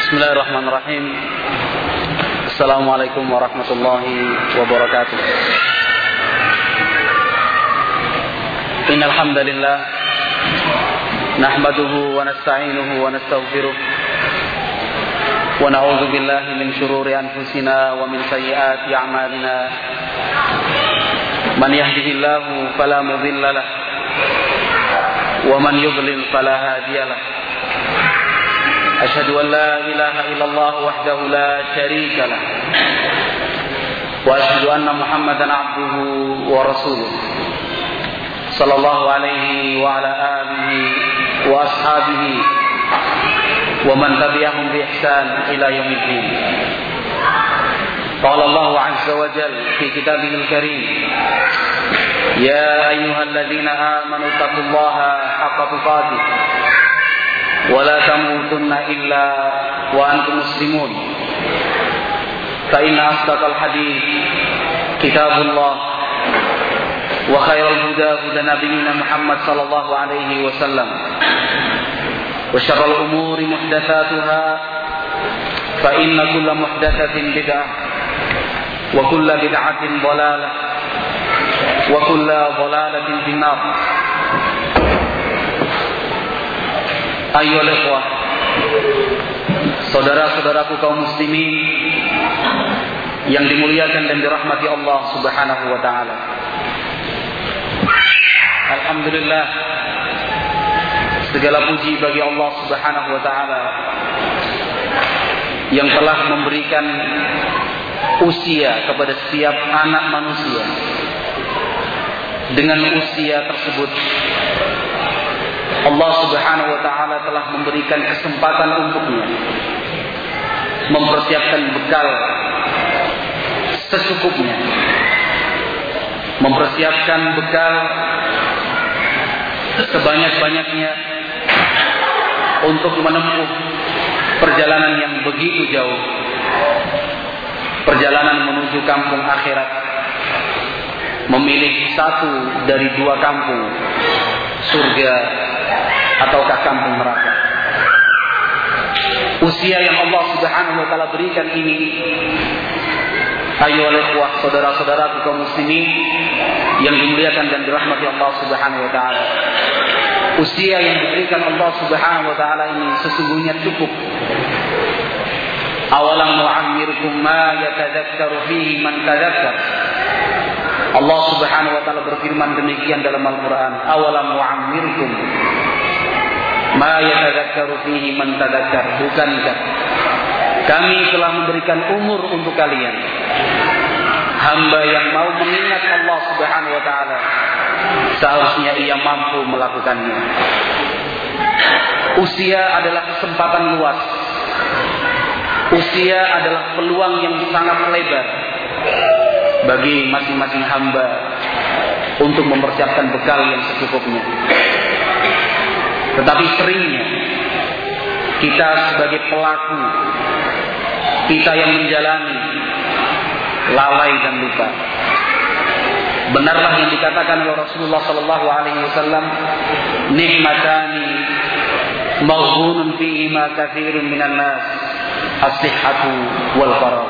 Bismillahirrahmanirrahim. Assalamualaikum warahmatullahi wabarakatuh. Innal hamdalillah nahmaduhu wa nasta'inuhu wa nastaghfiruh wa na'udzu billahi min shururi anfusina wa min sayyiati a'malina. Man yahdihillahu fala mudilla lahu wa man yudlil fala hadiya lahu. أشهد أن لا إله إلا الله وحده لا شريك له وأشهد أن محمدا عبده ورسوله صلى الله عليه وعلى آله وأصحابه ومن تبعهم بإحسان إلى يوم الدين. قال الله عز وجل في كتابه الكريم: يا أيها الذين آمنوا اتقوا الله حق تقاته ولا تموتن إلا وأنتم مسلمون فإن أصدق الحديث كتاب الله وخير الهدى هدى نبينا محمد صلى الله عليه وسلم وشر الأمور محدثاتها فإن كل محدثة بدعة وكل بدعة ضلالة وكل ضلالة في النار. Ayyuhal ikhwah, saudara-saudaraku kaum muslimin yang dimuliakan dan dirahmati Allah Subhanahu wa taala. Alhamdulillah, segala puji bagi Allah Subhanahu wa taala yang telah memberikan usia kepada setiap anak manusia. Dengan usia tersebut Allah Subhanahu wa taala telah memberikan kesempatan untuknya mempersiapkan bekal secukupnya, mempersiapkan bekal sebanyak-banyaknya untuk menempuh perjalanan yang begitu jauh, perjalanan menuju kampung akhirat, memilih satu dari dua kampung, surga ataukah kampung neraka. Usia yang Allah Subhanahu wa taala berikan ini, ayyuhal ikhwah, saudara-saudaraku kaum muslimin yang dimuliakan dan dirahmati Allah Subhanahu wa taala. Usia yang diberikan Allah Subhanahu wa taala ini sesungguhnya cukup. Awalam nu'ammirkum ma yatadzakkaru fihi man tadzakkar. Allah Subhanahu wa taala berfirman demikian dalam Al-Qur'an, awalam nu'ammirkum ma yatadzakkaru fihi man tadzakkar. Bukankah kami telah memberikan umur untuk kalian, hamba yang mau mengingat Allah Subhanahu wa taala seharusnya ia mampu melakukannya. Usia adalah kesempatan luas. Usia adalah peluang yang sangat lebar bagi masing-masing hamba untuk mempersiapkan bekal yang secukupnya. Tetapi seringnya kita sebagai pelaku, kita yang menjalani, lalai dan lupa. Benarlah yang dikatakan oleh Rasulullah sallallahu alaihi wasallam, nikmatani maghbunun fihima katsirun minan nas, as-sihhatu wal faragh.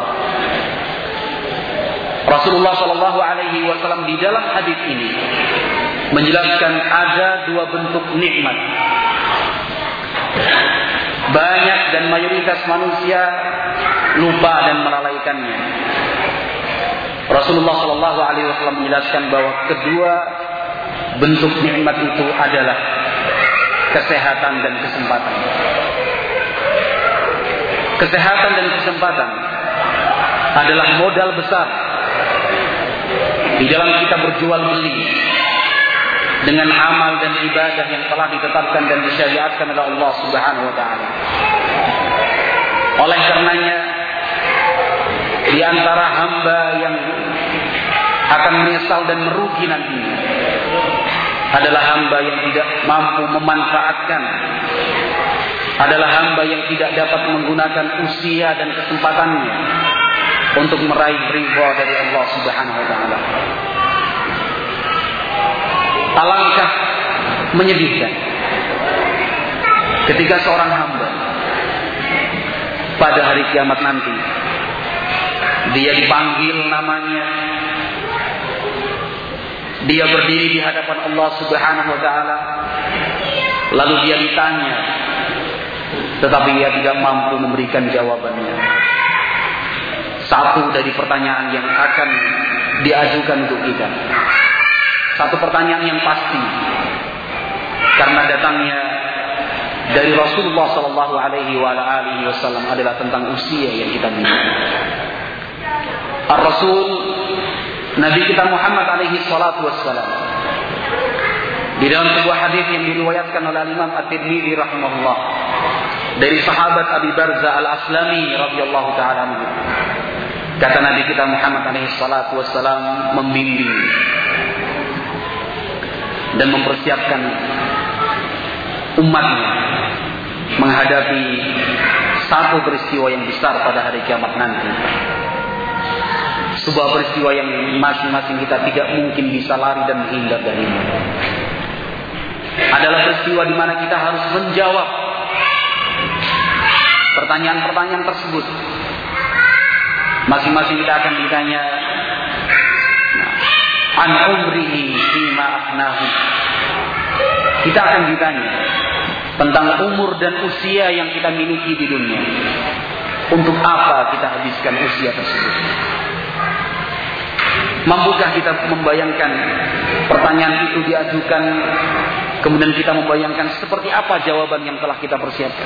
Rasulullah sallallahu alaihi wasallam di dalam hadis ini menjelaskan ada dua bentuk nikmat. Banyak dan mayoritas manusia lupa dan melalaikannya. Rasulullah sallallahu alaihi wasallam menjelaskan bahwa kedua bentuk nikmat itu adalah kesehatan dan kesempatan. Kesehatan dan kesempatan adalah modal besar di dalam kita berjual beli dengan amal dan ibadah yang telah ditetapkan dan disyariatkan oleh Allah Subhanahu wa taala. Oleh karenanya, di antara hamba yang akan menyesal dan merugi nantinya adalah hamba yang tidak mampu memanfaatkan, adalah hamba yang tidak dapat menggunakan usia dan kesempatannya untuk meraih ridha dari Allah Subhanahu wa taala. Alangkah menyedihkan ketika seorang hamba pada hari kiamat nanti. Dia dipanggil namanya, dia berdiri di hadapan Allah Subhanahu wa taala, lalu dia ditanya, tetapi dia tidak mampu memberikan jawabannya. Satu dari pertanyaan yang akan diajukan untuk kita, satu pertanyaan yang pasti, karena datangnya dari Rasulullah sallallahu alaihi wasallam adalah tentang usia yang kita miliki. Ar-Rasul Nabi kita Muhammad alaihi salatu wassalam, di dalam sebuah hadis yang diriwayatkan oleh Imam At-Tirmidzi rahimahullah dari sahabat Abi Barza Al-Aslami radhiyallahu taala anhu, kata Nabi kita Muhammad alaihi salatu wassalam membimbing dan mempersiapkan umatnya menghadapi satu peristiwa yang besar pada hari kiamat nanti. Sebuah peristiwa yang masing-masing kita tidak mungkin bisa lari dan menghindar darinya. Adalah peristiwa di mana kita harus menjawab pertanyaan-pertanyaan tersebut. Masing-masing kita akan ditanya an umrihi fima afnahu. Kita akan ditanya tentang umur dan usia yang kita miliki di dunia. Untuk apa kita habiskan usia tersebut? Mampukah kita membayangkan pertanyaan itu diajukan, kemudian kita membayangkan seperti apa jawaban yang telah kita persiapkan?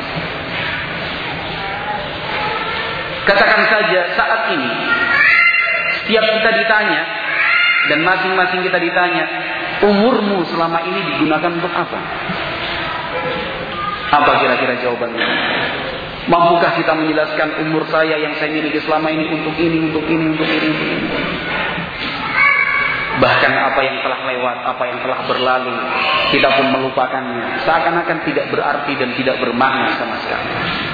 Katakan saja saat ini setiap kita ditanya, dan masing-masing kita ditanya, umurmu selama ini digunakan untuk apa? Apa kira-kira jawabannya? Mampukah kita menjelaskan umur saya yang saya miliki selama ini untuk ini, untuk ini, untuk ini, untuk ini? Bahkan apa yang telah lewat, apa yang telah berlalu, kita pun melupakannya. Seakan-akan tidak berarti dan tidak bermakna sama sekali.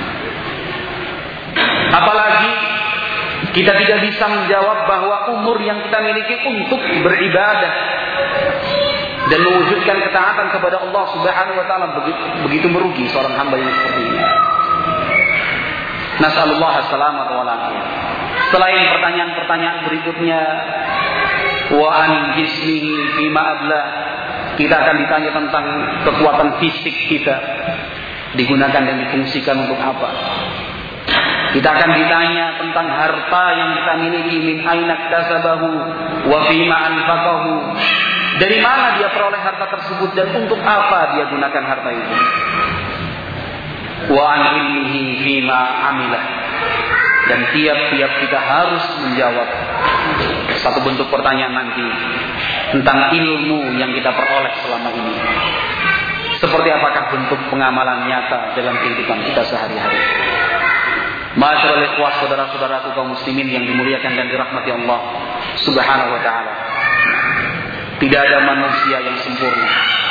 Apalagi kita tidak bisa menjawab bahwa umur yang kita miliki untuk beribadah dan mewujudkan ketaatan kepada Allah Subhanahu wa taala begitu merugi seorang hamba yang seperti ini. Nasallallahu as-salamata wal afiyah. Selain pertanyaan-pertanyaan berikutnya, wa an jismihi fima abla, kita akan ditanya tentang kekuatan fisik kita digunakan dan difungsikan untuk apa. Kita akan ditanya tentang harta yang kita miliki, min aina iktasabahu wa fima anfaqahu. Dari mana dia peroleh harta tersebut dan untuk apa dia gunakan harta itu. Wa an ilmihi fima amilah. Dan tiap-tiap kita harus menjawab satu bentuk pertanyaan nanti tentang ilmu yang kita peroleh selama ini. Seperti apakah bentuk pengamalan nyata dalam kehidupan kita sehari-hari. Masyaallah ikhwah, saudara-saudaraku kaum muslimin yang dimuliakan dan dirahmati Allah Subhanahu wa taala. Tidak ada manusia yang sempurna.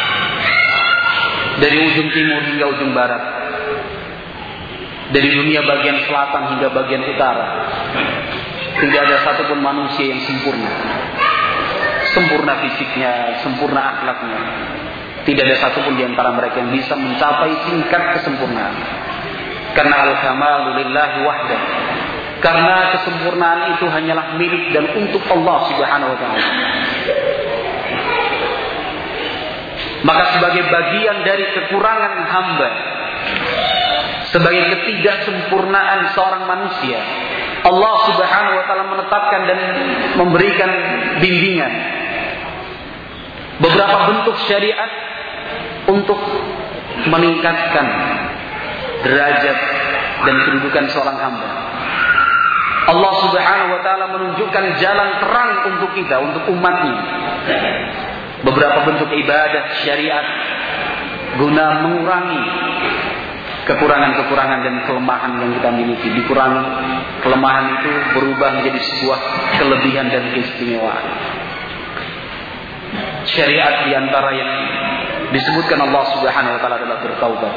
Dari ujung timur hingga ujung barat, dari dunia bagian selatan hingga bagian utara, tidak ada satupun manusia yang sempurna. Sempurna fisiknya, sempurna akhlaknya. Tidak ada satupun di antara mereka yang bisa mencapai tingkat kesempurnaan. Karena al-kamalu lillahi wahdah. Karena kesempurnaan itu hanyalah milik dan untuk Allah Subhanahu wa taala. Maka sebagai bagian dari kekurangan hamba, sebagai ketidaksempurnaan seorang manusia, Allah Subhanahu wa taala menetapkan dan memberikan bimbingan beberapa bentuk syariat untuk meningkatkan derajat dan kedudukan seorang hamba. Allah Subhanahu wa taala menunjukkan jalan terang untuk kita, untuk umatnya. Beberapa bentuk ibadah syariat guna mengurangi kekurangan-kekurangan dan kelemahan yang kita miliki. Dikurangi kelemahan itu berubah menjadi sebuah kelebihan dan keistimewaan. Syariat diantara yang disebutkan Allah Subhanahu wa taala adalah bertaubat.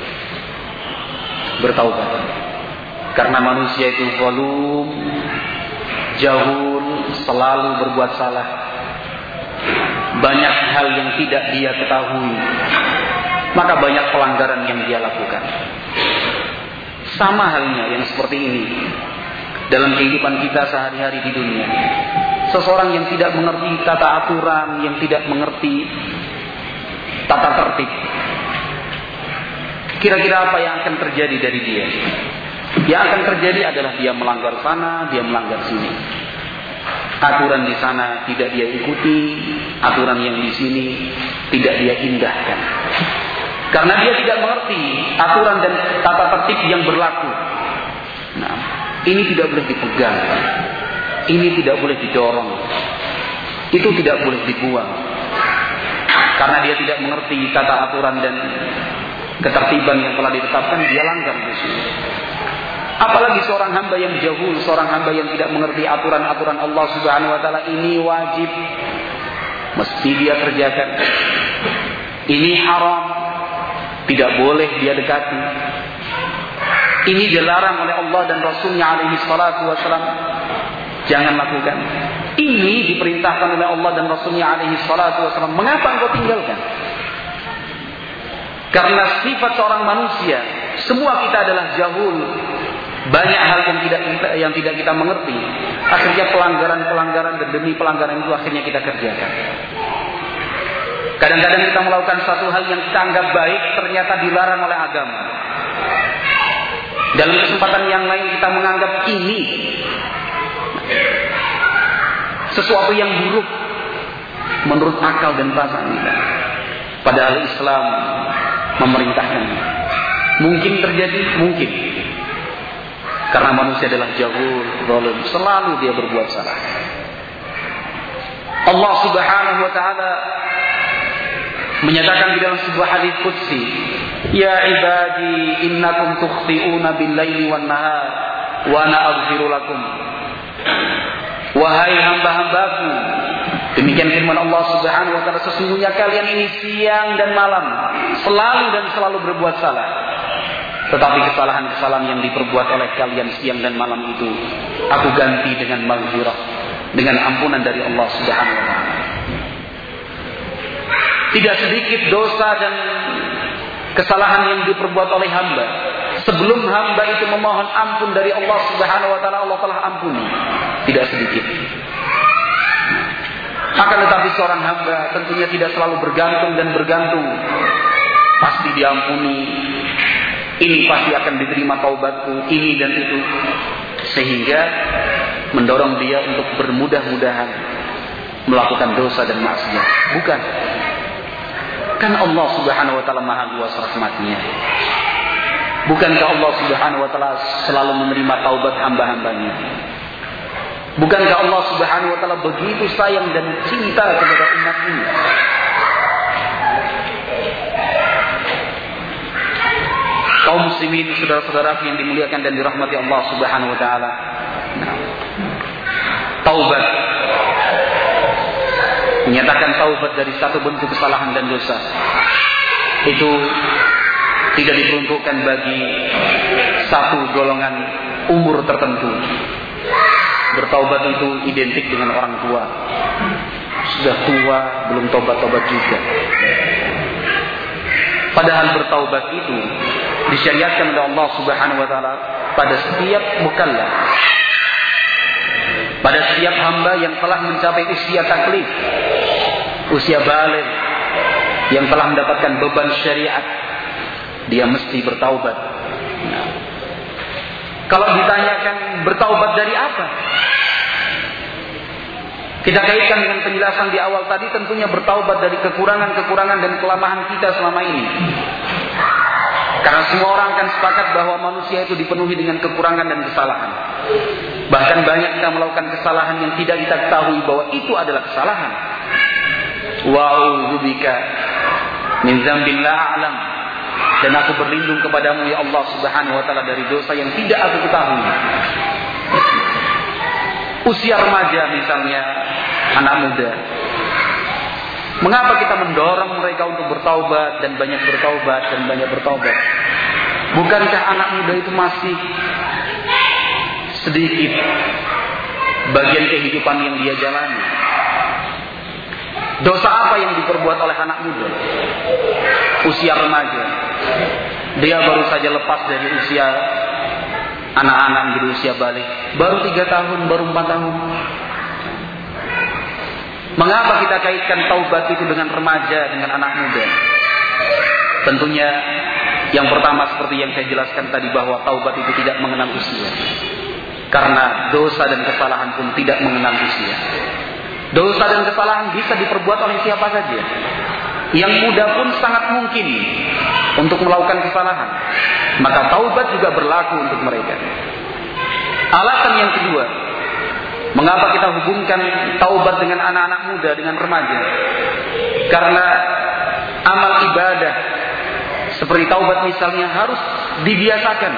Bertaubat. Karena manusia itu zalum, jahul, selalu berbuat salah. Banyak hal yang tidak dia ketahui, maka banyak pelanggaran yang dia lakukan. Sama halnya yang seperti ini dalam kehidupan kita sehari-hari di dunia. Seseorang yang tidak mengerti tata aturan, yang tidak mengerti tata tertib, kira-kira apa yang akan terjadi dari dia? Yang akan terjadi adalah dia melanggar sana, dia melanggar sini. Aturan di sana tidak dia ikuti, aturan yang di sini tidak dia indahkan. Karena dia tidak mengerti aturan dan tata tertib yang berlaku. Nah, ini tidak boleh dipegang, ini tidak boleh didorong, itu tidak boleh dibuang. Karena dia tidak mengerti tata aturan dan ketertiban yang telah ditetapkan, dia langgar di sini. Apalagi seorang hamba yang jahul, seorang hamba yang tidak mengerti aturan-aturan Allah Subhanahu wa taala, ini wajib mesti dia kerjakan. Ini haram, tidak boleh dia dekati. Ini dilarang oleh Allah dan Rasulnya alaihi salatu wassalam, jangan lakukan. Ini diperintahkan oleh Allah dan Rasulnya alaihi salatu wassalam, mengapa engkau tinggalkan? Karena sifat seorang manusia, semua kita adalah jahul. Banyak hal yang tidak kita mengerti. Akhirnya pelanggaran dan demi pelanggaran itu akhirnya kita kerjakan. Kadang-kadang kita melakukan satu hal yang kita anggap baik, ternyata dilarang oleh agama. Dalam kesempatan yang lain kita menganggap ini sesuatu yang buruk menurut akal dan perasaan kita. Padahal Islam memerintahkannya. Mungkin terjadi, mungkin. Karena manusia adalah jahul, zalim, selalu dia berbuat salah. Allah Subhanahu wa taala menyatakan di dalam sebuah hadis qudsi, "Ya ibadi, innakum tukhti'una bil-laili wan-nahar wa ana aghfiru lakum." Wahai hamba-hambaku, demikian firman Allah Subhanahu wa taala, sesungguhnya kalian ini siang dan malam selalu berbuat salah. Tetapi kesalahan-kesalahan yang diperbuat oleh kalian siang dan malam itu aku ganti dengan maghfirah, dengan ampunan dari Allah Subhanahu wa taala. Tidak sedikit dosa dan kesalahan yang diperbuat oleh hamba, sebelum hamba itu memohon ampun dari Allah Subhanahu wa taala, Allah telah ampuni. Tidak sedikit. Akan tetapi seorang hamba tentunya tidak selalu bergantung. Pasti diampuni. Ini pasti akan diterima taubatku, ini dan itu. Sehingga mendorong dia untuk bermudah-mudahan melakukan dosa dan maksiat. Bukan. Kan Allah Subhanahu wa taala Maha luas rahmatnya. Bukankah Allah Subhanahu wa taala selalu menerima taubat hamba-hambanya? Bukankah Allah Subhanahu wa taala begitu sayang dan cinta kepada umat ini? Kaum muslimin, saudara-saudara yang dimuliakan dan dirahmati Allah Subhanahu wa taala. Taubat, menyatakan taubat dari satu bentuk kesalahan dan dosa, itu tidak diperuntukkan bagi satu golongan umur tertentu. Bertaubat itu identik dengan orang tua. Sudah tua, belum tobat-tobat juga. Padahal bertaubat itu disyariatkan oleh Allah Subhanahu wa taala pada setiap mukallaf, pada setiap hamba yang telah mencapai usia taklif, usia baligh, yang telah mendapatkan beban syariat, dia mesti bertaubat. Kalau ditanyakan bertaubat dari apa? Kita kaitkan dengan penjelasan di awal tadi, tentunya bertaubat dari kekurangan-kekurangan dan kelemahan kita selama ini. Karena semua orang akan sepakat bahwa manusia itu dipenuhi dengan kekurangan dan kesalahan. Bahkan banyak kita melakukan kesalahan yang tidak kita ketahui bahwa itu adalah kesalahan. Wa'udzubika min dzambin la a'lam. Dan aku berlindung kepadamu ya Allah Subhanahu wa taala dari dosa yang tidak aku ketahui. Usia remaja misalnya, anak muda. Mengapa kita mendorong mereka untuk bertaubat dan banyak bertaubat? Bukankah anak muda itu masih sedikit bagian kehidupan yang dia jalani? Dosa apa yang diperbuat oleh anak muda? Usia remaja. Dia baru saja lepas dari usia anak-anak yang berusia balik, baru 3 tahun, baru 4 tahun. Mengapa kita kaitkan taubat itu dengan remaja, dengan anak muda? Tentunya yang pertama seperti yang saya jelaskan tadi, bahwa taubat itu tidak mengenal usia. Karena dosa dan kesalahan pun tidak mengenal usia. Dosa dan kesalahan bisa diperbuat oleh siapa saja. Yang muda pun sangat mungkin untuk melakukan kesalahan. Maka taubat juga berlaku untuk mereka. Alasan yang kedua, mengapa kita hubungkan taubat dengan anak-anak muda, dengan remaja? Karena amal ibadah seperti taubat misalnya harus dibiasakan.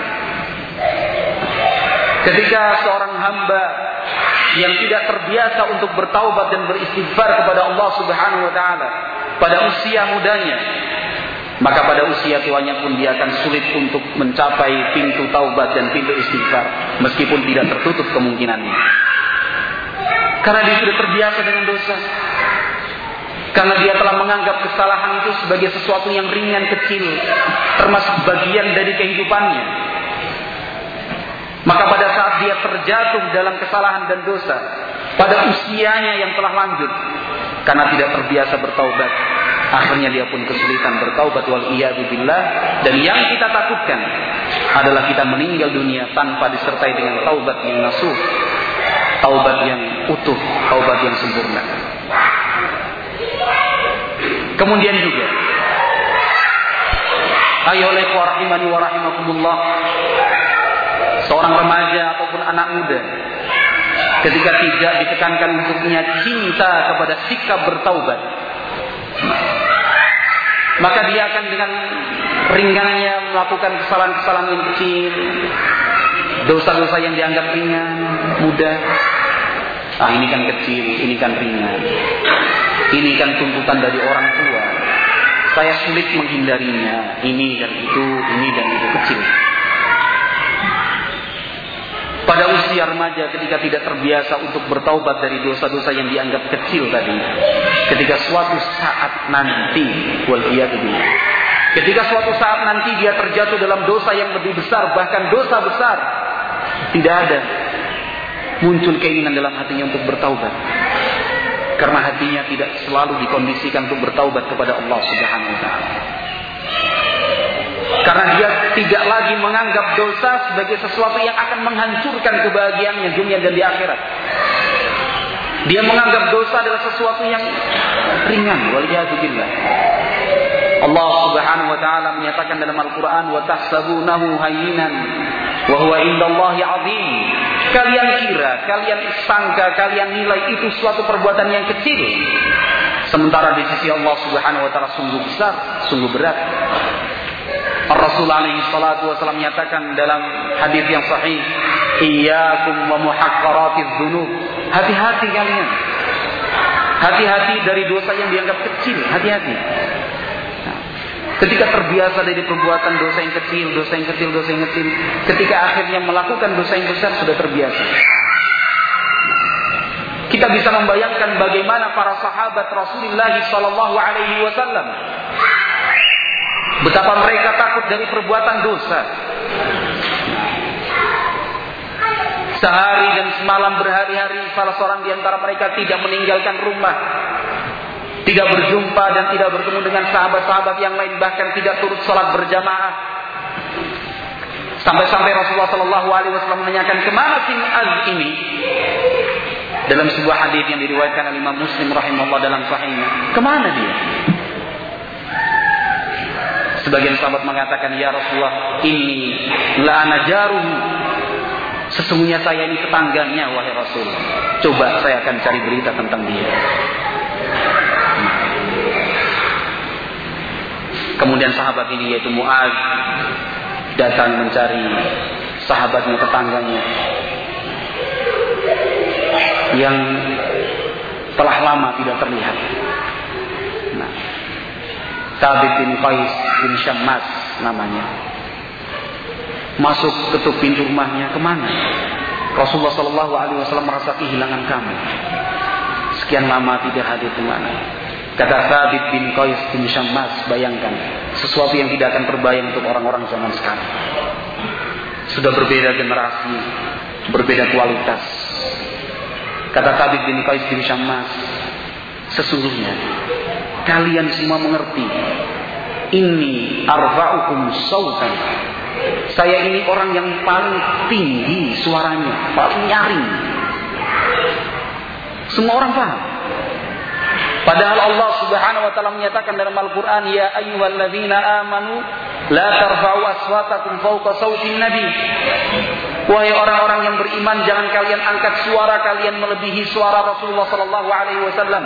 Ketika seorang hamba yang tidak terbiasa untuk bertaubat dan beristighfar kepada Allah Subhanahu wa taala pada usia mudanya, maka pada usia tuanya pun dia akan sulit untuk mencapai pintu taubat dan pintu istighfar, meskipun tidak tertutup kemungkinannya. Karena dia sudah terbiasa dengan dosa. Karena dia telah menganggap kesalahan itu sebagai sesuatu yang ringan, kecil, termasuk bagian dari kehidupannya. Maka pada saat dia terjatuh dalam kesalahan dan dosa pada usianya yang telah lanjut, karena tidak terbiasa bertaubat, akhirnya dia pun kesulitan bertaubat, wal iyadu billah. Dan yang kita takutkan adalah kita meninggal dunia tanpa disertai dengan taubat yang nasuh, taubat yang utuh, taubat yang sempurna. Kemudian juga, ayolah rahimani wa rahimakumullah, seorang remaja ataupun anak muda ketika tidak ditekankan untuk punya cinta kepada sikap bertaubat, maka dia akan dengan ringannya melakukan kesalahan-kesalahan yang kecil, dosa-dosa yang dianggap ringan, mudah. Ini kan kecil, ini kan ringan, ini kan tuntutan dari orang tua, saya sulit menghindarinya, ini dan itu kecil. Pada usia remaja ketika tidak terbiasa untuk bertaubat dari dosa-dosa yang dianggap kecil tadi, ketika suatu saat nanti, waliyadzubillah, ketika suatu saat nanti dia terjatuh dalam dosa yang lebih besar, bahkan dosa besar, tidak ada muncul keinginan dalam hatinya untuk bertaubat, karena hatinya tidak selalu dikondisikan untuk bertaubat kepada Allah Subhanahu wa taala. Karena dia tidak lagi menganggap dosa sebagai sesuatu yang akan menghancurkan kebahagiaannya dunia dan di akhirat. Dia menganggap dosa adalah sesuatu yang ringan, waliyadzubillah. Allah Subhanahu wa taala menyatakan dalam Al-Qur'an, wa tahsabunahu hayyinan wa huwa indallahi 'azim. Kalian kira, kalian sangka, kalian nilai itu suatu perbuatan yang kecil, sementara di sisi Allah Subhanahu wa taala sungguh besar, sungguh berat. Rasul alaihi salatu wasallam menyatakan dalam hadis yang sahih, iyyakum wa muhaqqaratiz dzunub. Hati-hati kalian. Hati-hati dari dosa yang dianggap kecil, hati-hati. Ketika terbiasa dari perbuatan dosa yang kecil, ketika akhirnya melakukan dosa yang besar sudah terbiasa. Kita bisa membayangkan bagaimana para sahabat Rasulullah sallallahu alaihi wasallam, betapa mereka takut dari perbuatan dosa. Sehari dan semalam berhari-hari salah seorang di antara mereka tidak meninggalkan rumah, tidak berjumpa dan tidak bertemu dengan sahabat-sahabat yang lain, bahkan tidak turut salat berjamaah. Sampai-sampai Rasulullah sallallahu alaihi wasallam menanyakan, "Kemana si Mu'adz ini?" Dalam sebuah hadis yang diriwayatkan oleh Imam Muslim rahimahullah dalam sahihnya, "Kemana dia?" Sebagian sahabat mengatakan, "Ya Rasulullah, ini la ana jaruhu." Sesungguhnya saya ini tetangganya, wahai Rasul. Coba saya akan cari berita tentang dia. Kemudian sahabat ini yaitu Mu'adz datang mencari sahabatnya, tetangganya yang telah lama tidak terlihat. Thabit bin Qais bin Syammas namanya. Masuk ketuk pintu rumahnya, kemana? Rasulullah sallallahu alaihi wasallam merasa kehilangan kamu. Sekian lama tidak hadir, kemana? Kata Thabit bin Qais bin Syammas, bayangkan sesuatu yang tidak akan terbayang untuk orang-orang zaman sekarang. Sudah berbeda generasi, berbeda kualitas. Kata Thabit bin Qais bin Syammas, sesungguhnya kalian semua mengerti, inni arfa'ukum sautan. Saya ini orang yang paling tinggi suaranya, paling nyaring. Semua orang paham. Padahal Allah Subhanahu wa taala menyatakan dalam Al-Qur'an, ya ayyuhalladzina amanu la tarfa'u aswatakum fawqa sautin nabi. Wahai orang-orang yang beriman, jangan kalian angkat suara kalian melebihi suara Rasulullah sallallahu alaihi wasallam.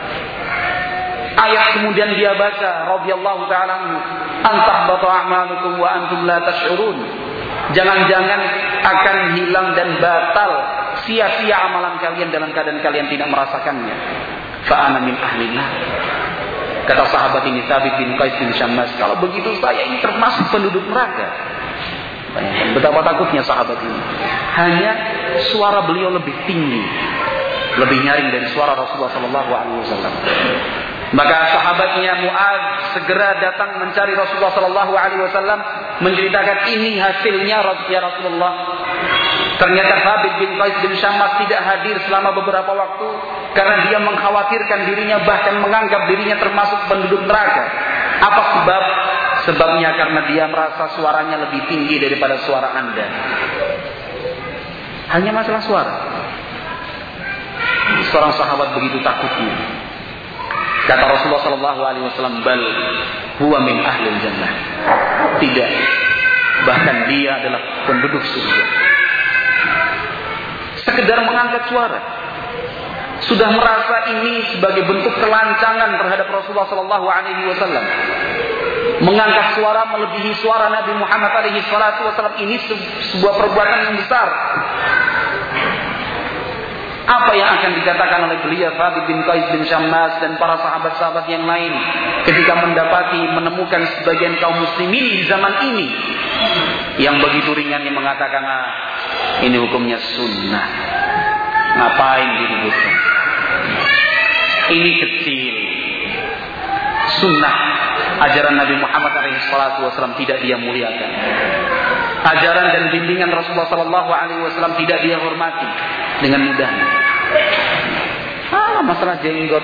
Ayat kemudian dia baca radhiyallahu ta'ala antahbata a'malukum wa antum la tash'urun. Jangan-jangan akan hilang dan batal, sia-sia amalan kalian dalam keadaan kalian tidak merasakannya. Fa ana min ahlillah. Kata sahabat ini Thabit bin Qais bin Syammas, kalau begitu saya ini termasuk penduduk neraka. Bayangkan betapa takutnya sahabat ini. Hanya suara beliau lebih tinggi, lebih nyaring dari suara Rasulullah sallallahu alaihi wasallam. Maka sahabatnya Mu'adz segera datang mencari Rasulullah sallallahu alaihi wasallam, menceritakan ini hasilnya ya Rasulullah. Ternyata Thabit bin Qais bin Syammas tidak hadir selama beberapa waktu karena dia mengkhawatirkan dirinya, bahkan menganggap dirinya termasuk penduduk neraka. Apa sebab? Sebabnya karena dia merasa suaranya lebih tinggi daripada suara Anda. Hanya masalah suara. Seorang sahabat begitu takutnya. Kata Rasulullah sallallahu alaihi wasallam, bal huwa min ahlil jannah. Tidak, bahkan dia adalah penduduk surga. Sekedar mengangkat suara sudah merasa ini sebagai bentuk kelancangan terhadap Rasulullah sallallahu alaihi wasallam. Mengangkat suara melebihi suara Nabi Muhammad alaihi salatu wasallam ini sebuah perbuatan yang besar. Apa yang akan dikatakan oleh beliau Thabit bin Qais bin Syammas dan para sahabat-sahabat yang lain ketika menemukan sebagian kaum muslimin di zaman ini yang begitu ringannya mengatakan, ini hukumnya sunnah, ngapain diributkan, ini kecil, sunnah. Ajaran Nabi Muhammad SAW tidak dia muliakan. Ajaran dan bimbingan Rasulullah SAW tidak dia hormati dengan mudahnya. Masalah jenggot.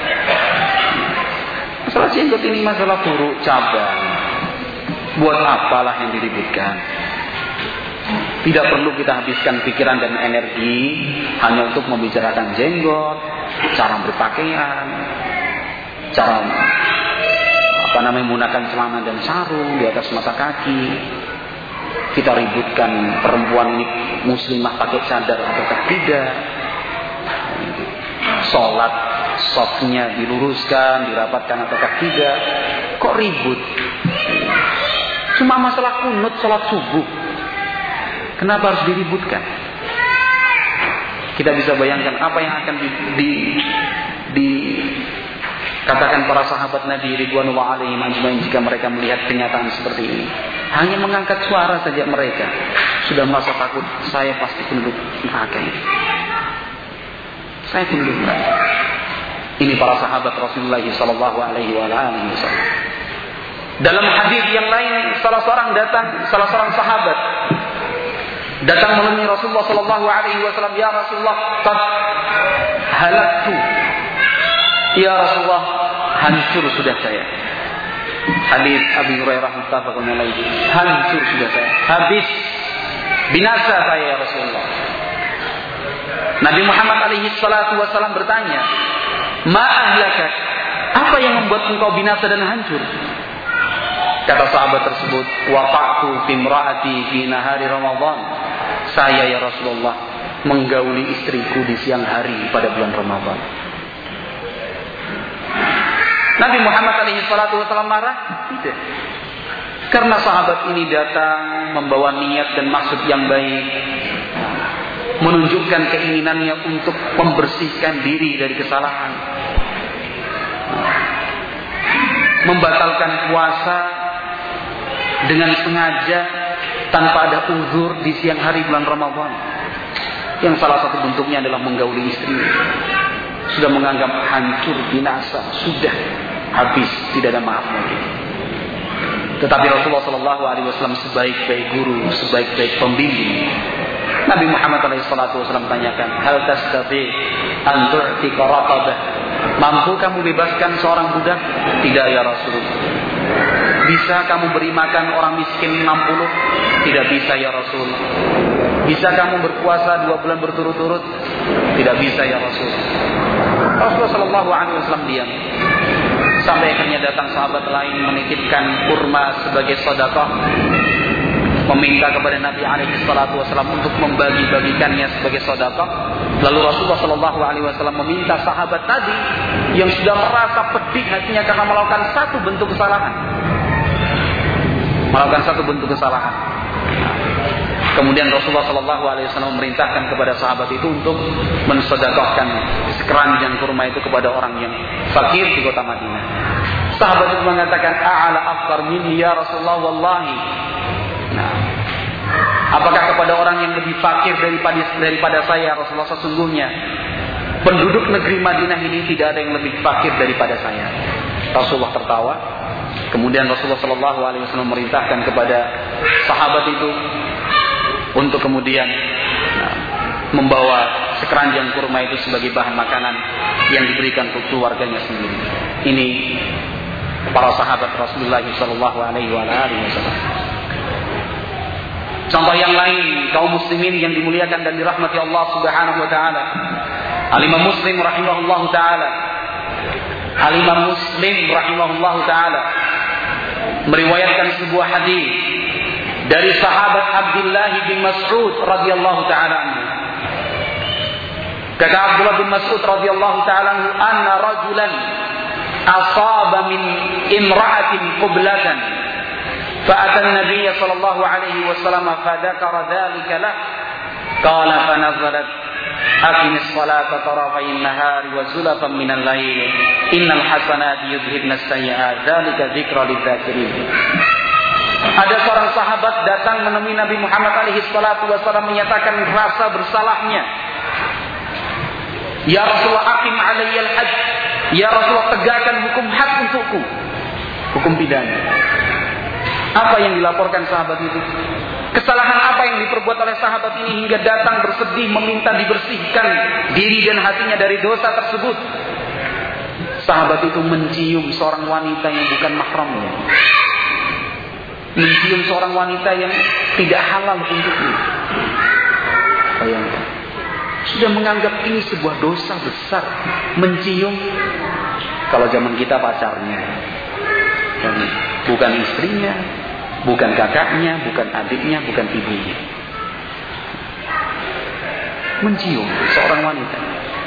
Masalah jenggot ini masalah buruk cabang. Buat apalah yang diributkan? Tidak perlu kita habiskan pikiran dan energi hanya untuk membicarakan jenggot, cara berpakaian, cara menggunakan celana dan sarung di atas mata kaki. Kita ributkan perempuan ini muslimah pakai cadar ataukah tidak. Sholat softnya diluruskan, dirapatkan ataukah tidak. Kok ribut? Cuma masalah kunut sholat subuh. Kenapa harus diributkan? Kita bisa bayangkan apa yang akan katakan para sahabat Nabi ridwanullah alaihim ajmain jika mereka melihat kenyataan seperti ini. Hanya mengangkat suara saja mereka sudah merasa takut, saya pasti penduduk neraka ini. Saya penduduk neraka. Ini para sahabat Rasulullah sallallahu alaihi wasallam. Dalam hadis yang lain salah seorang sahabat datang menemui Rasulullah sallallahu alaihi wasallam, ya Rasulullah, qad halaktu. Ya Rasulullah, hancur sudah saya. Hadis Abi Hurairah muttafaqun alaihi. Hancur sudah saya. Habis, binasa saya ya Rasulullah. Nabi Muhammad alaihi salatu wasallam bertanya, "Ma ahlakak?" Apa yang membuat engkau binasa dan hancur? Kata sahabat tersebut, "Waqa'tu fi imra'ati fi nahari Ramadan." Saya ya Rasulullah menggauli istriku di siang hari pada bulan Ramadan. Nabi Muhammad SAW marah? Tidak. Karena sahabat ini datang membawa niat dan maksud yang baik, menunjukkan keinginannya untuk membersihkan diri dari kesalahan, membatalkan puasa dengan sengaja tanpa ada uzur di siang hari bulan Ramadan, yang salah satu bentuknya adalah menggauli istri. Sudah menganggap hancur, binasa, sudah habis, tidak ada maaf lagi. Tetapi Rasulullah SAW sebaik-baik guru, sebaik-baik pembimbing, Nabi Muhammad SAW tanyakan, hal tastati an tu'tika raqabah, mampu kamu bebaskan seorang budak? Tidak ya Rasulullah. Bisa kamu beri makan orang miskin 60? Tidak bisa ya Rasulullah. Bisa kamu berpuasa 2 bulan berturut-turut? Tidak bisa ya Rasulullah. Rasulullah SAW diam. Sampai akhirnya datang sahabat lain menitipkan kurma sebagai sedekah, meminta kepada Nabi SAW untuk membagi-bagikannya sebagai sedekah. Lalu Rasulullah SAW meminta sahabat tadi yang sudah merasa pedih hatinya karena melakukan satu bentuk kesalahan, kemudian Rasulullah SAW memerintahkan kepada sahabat itu untuk mensedekahkan sekeranjang kurma itu kepada orang yang fakir di kota Madinah. Sahabat itu mengatakan, a'ala afqar minni ya Rasulullah wallahi. Nah, apakah kepada orang yang lebih fakir daripada saya Rasulullah? Sesungguhnya penduduk negeri Madinah ini tidak ada yang lebih fakir daripada saya. Rasulullah tertawa. Kemudian Rasulullah SAW memerintahkan kepada sahabat itu untuk kemudian membawa sekeranjang kurma itu sebagai bahan makanan yang diberikan untuk keluarganya sendiri. Ini para sahabat Rasulullah SAW. Contoh yang lain, kaum muslimin yang dimuliakan dan dirahmati Allah Subhanahu wa taala. Al-Imam Muslim rahimahullahu taala. Al-Imam Muslim rahimahullahu taala meriwayatkan sebuah hadis dari sahabat Abdullah bin Mas'ud radhiyallahu taala anhu. Kata Abdullah bin Mas'ud radhiyallahu taala anhu, anna rajulan asaba min imra'atin qiblatan فأتى النبي صلى الله عليه وسلم فذكر ذلك له قال فنزلت أقم الصلاة طرفي النهار وزلفا من الليل إن الحسنات يذهبن السيئات ذلك ذكرى للذاكرين. Ada seorang sahabat datang menemui Nabi Muhammad SAW menyatakan rasa bersalahnya. Ya Rasulullah, aqim alayyal hajj. Ya Rasulullah, tegakkan hukum had untukku, hukum pidana. Apa yang dilaporkan sahabat itu? Kesalahan apa yang diperbuat oleh sahabat ini hingga datang bersedih meminta dibersihkan diri dan hatinya dari dosa tersebut? Sahabat itu mencium seorang wanita yang bukan mahramnya. Mencium seorang wanita yang tidak halal untuknya. Bayangkan. Sudah menganggap ini sebuah dosa besar. Mencium, kalau zaman kita pacarnya, bukan istrinya, bukan kakaknya, bukan adiknya, bukan ibunya. Mencium seorang wanita.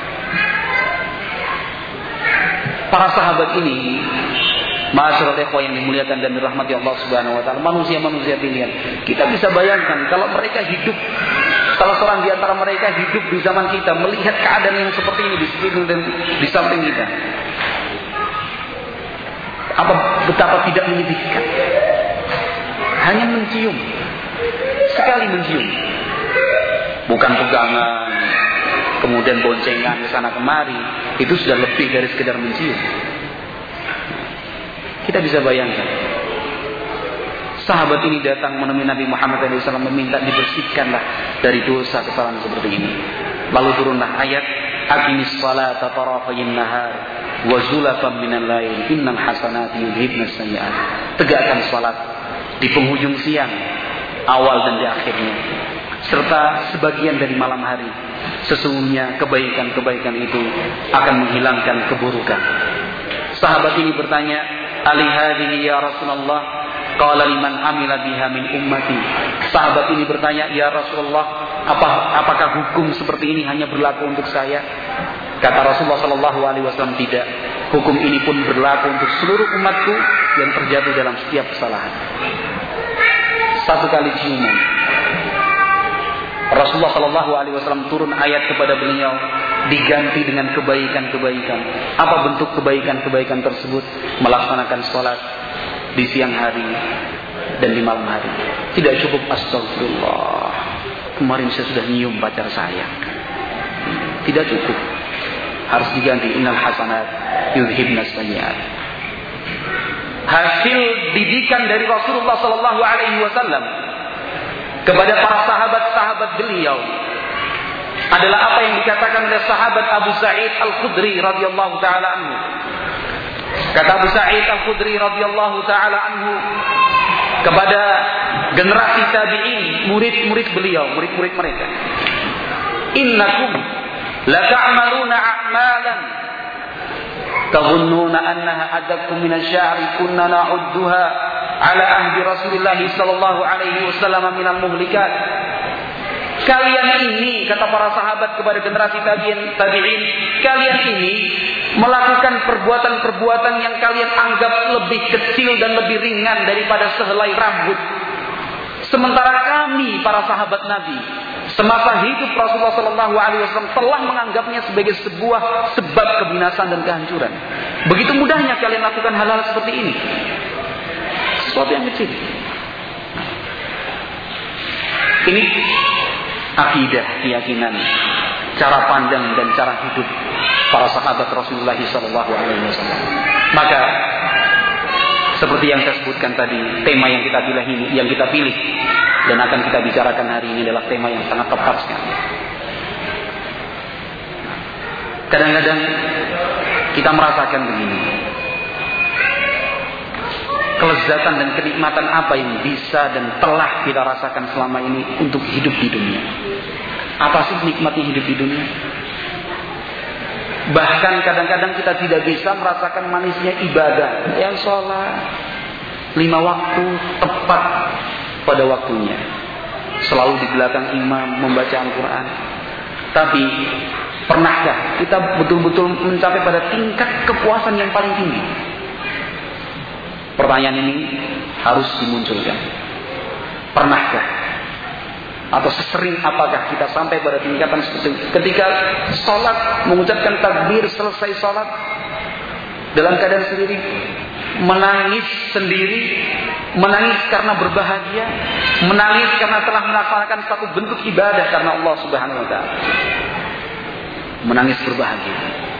Para sahabat ini, ma'asyiral ikhwah yang dimuliakan dan dirahmati Allah Subhanahu wa taala, manusia-manusia pilihan. Kita bisa bayangkan kalau mereka hidup, salah seorang di antara mereka hidup di zaman kita, melihat keadaan yang seperti ini di sekeliling dan di samping kita. Betapa tidak menyedihkan. Hanya mencium, sekali mencium, bukan pegangan, kemudian boncengan ke sana kemari, itu sudah lebih dari sekedar mencium. Kita bisa bayangkan, sahabat ini datang menemui Nabi Muhammad SAW meminta dibersihkanlah dari dosa kesalahan seperti ini. Lalu turunlah ayat, aqimis salata tarafayin nahar wa zulafan minal lail innal hasanati yudhibnas sayyi'at. Tegakkan salat di penghujung siang, awal dan di akhirnya, serta sebagian dari malam hari. Sesungguhnya kebaikan-kebaikan itu akan menghilangkan keburukan. Sahabat ini bertanya, ali hadhihi ya Rasulullah? Qala liman amila biha min ummati. Sahabat ini bertanya, ya Rasulullah, apakah hukum seperti ini hanya berlaku untuk saya? Kata Rasulullah SAW, tidak. Hukum ini pun berlaku untuk seluruh umatku yang terjatuh dalam setiap kesalahan. Satu kali ciuman, Rasulullah SAW turun ayat kepada beliau, diganti dengan kebaikan-kebaikan. Apa bentuk kebaikan-kebaikan tersebut? Melaksanakan sholat di siang hari dan di malam hari. Tidak cukup astagfirullah, kemarin saya sudah nyium pacar saya. Tidak cukup. Harus diganti innal hasanat yudhibnas sayyi'at. hasil didikan dari Rasulullah sallallahu alaihi wasallam kepada para sahabat-sahabat beliau adalah apa yang dikatakan oleh sahabat Abu Sa'id Al-Khudri radhiyallahu taala anhu. Kata Abu Sa'id Al-Khudri radhiyallahu taala anhu kepada generasi tabi'in, murid-murid beliau, murid-murid mereka, innakum la ta'maluna a'malan tadhunnuna annaha adaqtum min asy-sya'ri kunna na'udduha ala ahdi Rasulillah sallallahu alaihi wasallam min al-muhlikat. Kalian ini, kata para sahabat kepada generasi tabi'in, kalian ini melakukan perbuatan-perbuatan yang kalian anggap lebih kecil dan lebih ringan daripada sehelai rambut. Sementara kami, para sahabat Nabi, semasa hidup Rasulullah SAW telah menganggapnya sebagai sebuah sebab kebinasan dan kehancuran. Begitu mudahnya kalian lakukan hal-hal seperti ini. Sesuatu yang kecil. Ini akidah, keyakinan, cara pandang dan cara hidup para sahabat Rasulullah SAW. Maka seperti yang saya sebutkan tadi, tema yang kita pilih dan akan kita bicarakan hari ini adalah tema yang sangat tepat sekali. Kadang-kadang kita merasakan begini, kelezatan dan kenikmatan apa yang bisa dan telah kita rasakan selama ini untuk hidup di dunia. Apa sih nikmatnya hidup di dunia? Bahkan kadang-kadang kita tidak bisa merasakan manisnya ibadah. Yang sholat 5 waktu tepat pada waktunya, selalu di belakang imam membaca Al-Quran. Tapi pernahkah kita betul-betul mencapai pada tingkat kepuasan yang paling tinggi? Pertanyaan ini harus dimunculkan. Pernahkah atau sesering apakah kita sampai pada tingkatan seperti ketika sholat, mengucapkan takbir, selesai sholat dalam keadaan sendiri, menangis sendiri, menangis karena berbahagia, menangis karena telah melaksanakan satu bentuk ibadah karena Allah Subhanahu wa taala, menangis berbahagia.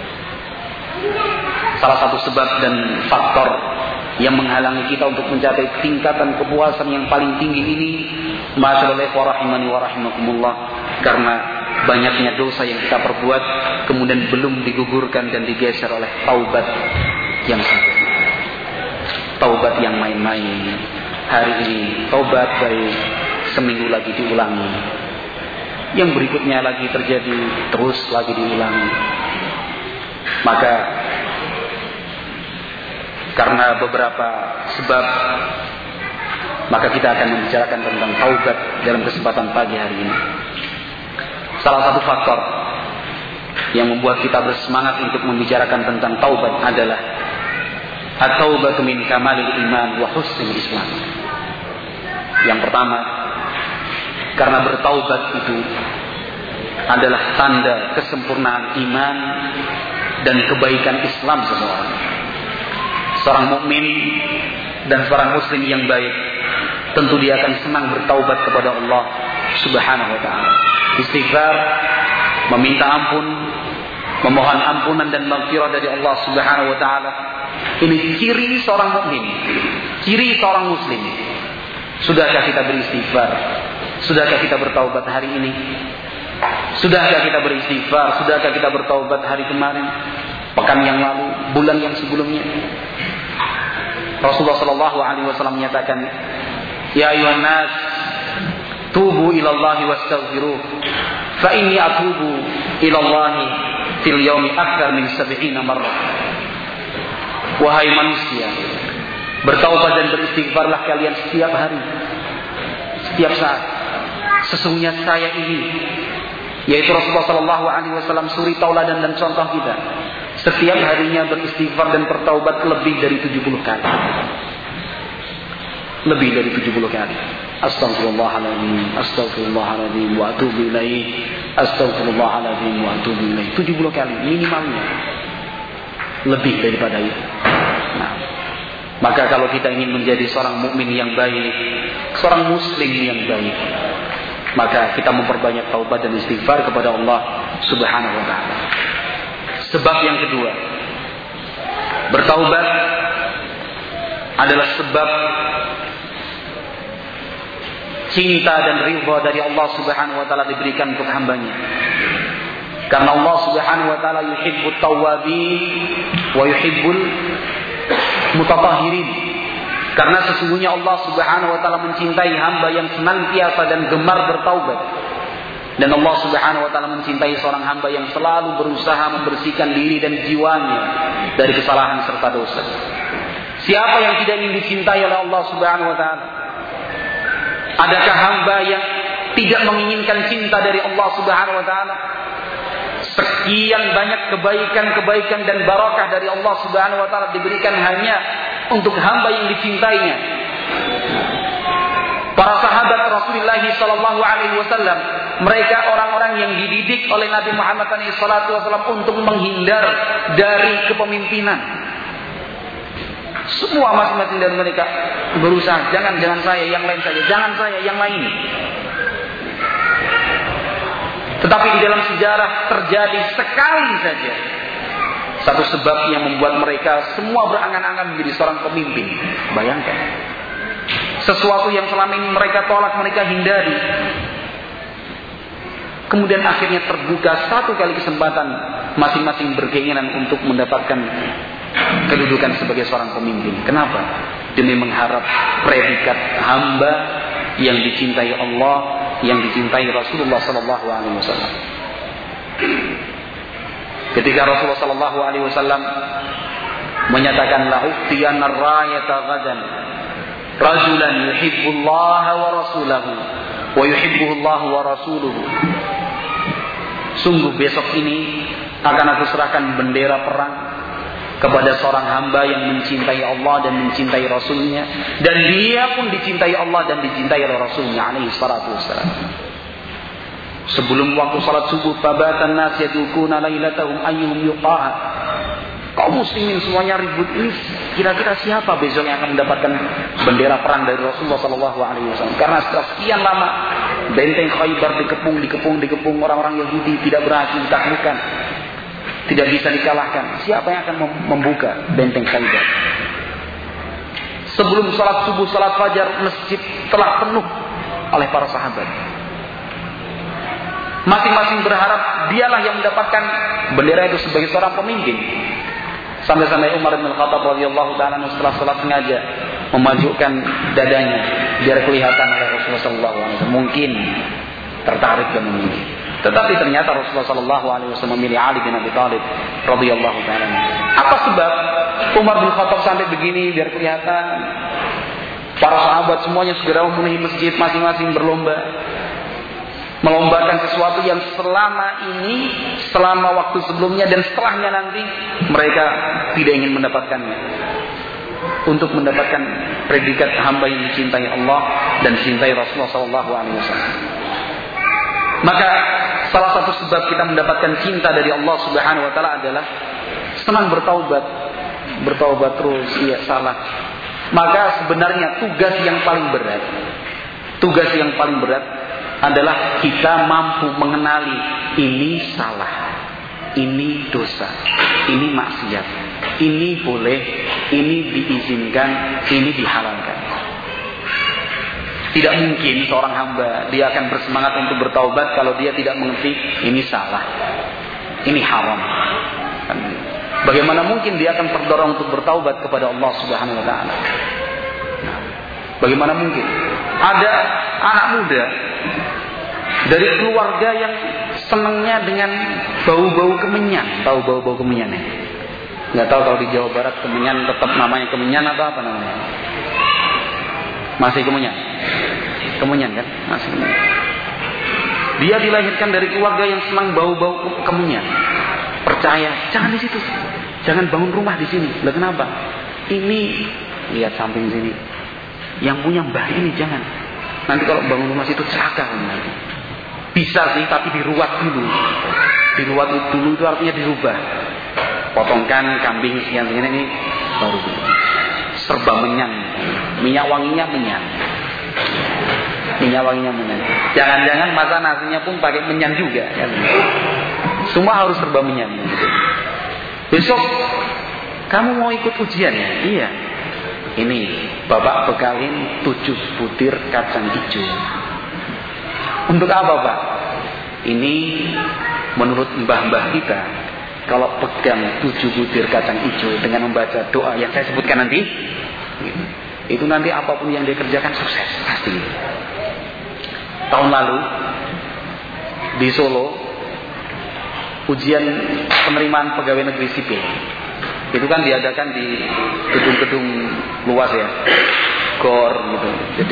Salah satu sebab dan faktor yang menghalangi kita untuk mencapai tingkatan kepuasan yang paling tinggi ini, masyaallah wa rahimani wa rahimakumullah, karena banyaknya dosa yang kita perbuat kemudian belum digugurkan dan digeser oleh taubat yang sempurna. Taubat yang main-main. Hari ini taubat, baik seminggu lagi diulangi, yang berikutnya lagi terjadi, terus lagi diulangi. Maka karena beberapa sebab, maka kita akan membicarakan tentang taubat dalam kesempatan pagi hari ini. Salah satu faktor yang membuat kita bersemangat untuk membicarakan tentang taubat adalah at-taubatu min kamalil iman wa husnil islam. Yang pertama, karena bertaubat itu adalah tanda kesempurnaan iman dan kebaikan Islam seseorang. Seorang mukmin dan seorang muslim yang baik, tentu dia akan senang bertaubat kepada Allah Subhanahu wa taala. Istighfar, meminta ampun, memohon ampunan dan maghfirah dari Allah Subhanahu wa taala. Ini ciri seorang mukmin, ciri seorang muslim. Sudahkah kita beristighfar? Sudahkah kita bertaubat hari ini? Sudahkah kita beristighfar? Sudahkah kita bertaubat hari kemarin, pekan yang lalu, bulan yang sebelumnya? Rasulullah sallallahu alaihi wasallam menyatakan, "Ya ayyuhan nas, tubu ila Allah wastaghfiruh, fa inni atubu ila Allah fil yaumi akthar min 70 marrah." Wahai manusia, bertaubat dan beristighfarlah kalian setiap hari, setiap saat. Sesungguhnya saya ini, yaitu Rasulullah sallallahu alaihi wasallam, suri tauladan dan contoh kita, setiap harinya beristighfar dan bertaubat lebih dari 70 kali. Lebih dari 70 kali. Astaghfirullahaladzim, astaghfirullahaladzim wa atubu ilaih, astaghfirullahaladzim wa atubu ilaih. 70 kali minimalnya. Lebih daripada itu. Nah, maka kalau kita ingin menjadi seorang mukmin yang baik, seorang muslim yang baik, maka kita memperbanyak taubat dan istighfar kepada Allah Subhanahu wa taala. Sebab yang kedua, bertaubat adalah sebab cinta dan ridha dari Allah Subhanahu wa taala diberikan untuk hambanya. Karena Allah Subhanahu wa taala yuhibbut tawwabin wa yuhibbul mutatahhirin. Karena sesungguhnya Allah Subhanahu wa taala mencintai hamba yang senantiasa dan gemar bertaubat. Dan Allah Subhanahu wa taala mencintai seorang hamba yang selalu berusaha membersihkan diri dan jiwanya dari kesalahan serta dosa. Siapa yang tidak ingin dicintai oleh Allah Subhanahu wa taala? Adakah hamba yang tidak menginginkan cinta dari Allah Subhanahu wa taala? Sekian banyak kebaikan-kebaikan dan barakah dari Allah Subhanahu wa taala diberikan hanya untuk hamba yang dicintainya. Para sahabat Rasulullah sallallahu alaihi wasallam, mereka orang-orang yang dididik oleh Nabi Muhammad SAW untuk menghindar dari kepemimpinan. Semua masing-masing dari mereka berusaha, jangan saya, yang lain saja, jangan saya, yang lain. Tetapi di dalam sejarah terjadi sekali saja satu sebab yang membuat mereka semua berangan-angan menjadi seorang pemimpin. Bayangkan, sesuatu yang selama ini mereka tolak, mereka hindari, kemudian akhirnya terbuka satu kali kesempatan, masing-masing berkeinginan untuk mendapatkan kedudukan sebagai seorang pemimpin. Kenapa? Demi mengharap predikat hamba yang dicintai Allah, yang dicintai Rasulullah sallallahu alaihi wasallam. Ketika Rasulullah sallallahu alaihi wasallam menyatakan la uqtiyanna ar-rayata ghadan rajulan yuhibbullaha wa rasulahu wa yuhibbuhu Allah wa rasuluhu. Sungguh besok ini akan aku serahkan bendera perang kepada seorang hamba yang mencintai Allah dan mencintai Rasulnya, dan dia pun dicintai Allah dan dicintai Rasulnya alaihi salatu wassalam. Sebelum waktu salat subuh, fabatan nas yadukuna lailatahum ayyuhum yuqaha. Kaum muslimin semuanya ribut, ini kira-kira siapa besok yang akan mendapatkan bendera perang dari Rasulullah sallallahu alaihi wasallam. Karena setelah sekian lama benteng Khaybar dikepung orang-orang Yahudi, tidak berhasil ditaklukkan, tidak bisa dikalahkan. Siapa yang akan membuka benteng Khaybar? Sebelum salat subuh, salat fajar, masjid telah penuh oleh para sahabat. Masing-masing berharap dialah yang mendapatkan bendera itu sebagai seorang pemimpin. Sampai-sampai Umar bin Khattab radhiyallahu taala setelah salat sengaja memajukan dadanya biar kelihatan oleh Rasulullah sallallahu alaihi wasallam. Mungkin tertarik dan memilih. Tetapi ternyata Rasulullah sallallahu alaihi wasallam memilih Ali bin Abi Thalib radhiyallahu taala. Apa sebab Umar bin Khattab sampai begini biar kelihatan? Para sahabat semuanya segera memenuhi masjid, masing-masing berlomba melombakan sesuatu yang selama waktu sebelumnya dan setelahnya nanti mereka tidak ingin mendapatkannya, untuk mendapatkan predikat hamba yang dicintai Allah dan dicintai Rasulullah sallallahu alaihi wasallam. Maka salah satu sebab kita mendapatkan cinta dari Allah Subhanahu wa taala adalah senang bertaubat terus, iya salah. Maka sebenarnya tugas yang paling berat adalah kita mampu mengenali ini salah, ini dosa, ini maksiat, ini boleh, ini diizinkan, ini dihalalkan. Tidak mungkin seorang hamba dia akan bersemangat untuk bertaubat kalau dia tidak mengerti ini salah, ini haram. Bagaimana mungkin dia akan terdorong untuk bertaubat kepada Allah Subhanahu wa taala? Bagaimana mungkin? Ada anak muda dari keluarga yang senangnya dengan bau-bau kemenyan. Tahu bau-bau kemenyan ya? Nggak tahu kalau di Jawa Barat kemenyan tetap namanya kemenyan atau apa namanya? Masih kemenyan? Kemenyan kan? Masih kemenyan. Dia dilahirkan dari keluarga yang senang bau-bau kemenyan. Percaya, jangan di situ, jangan bangun rumah di sini. Lah kenapa? Ini lihat samping sini. Yang punya mbah ini jangan. Nanti kalau bangun rumah situ celaka nanti. Bisa sih, tapi diruat dulu. Diruat dulu itu artinya dirubah. Potongkan kambing sekian ini baru serba menyan. Minyak wanginya menyan. Jangan-jangan masa nasinya pun pakai menyan juga. Kan? Semua harus serba menyan. Besok kamu mau ikut ujian ya? Iya. Ini bapak bekalin 7 butir kacang hijau. Untuk apa Pak? Ini menurut mbah-mbah kita, kalau pegang 7 butir kacang hijau dengan membaca doa yang saya sebutkan nanti, itu nanti apapun yang dia kerjakan sukses pasti. Tahun lalu di Solo ujian penerimaan pegawai negeri sipil itu kan diadakan di gedung-gedung luas ya, gor gitu. Jadi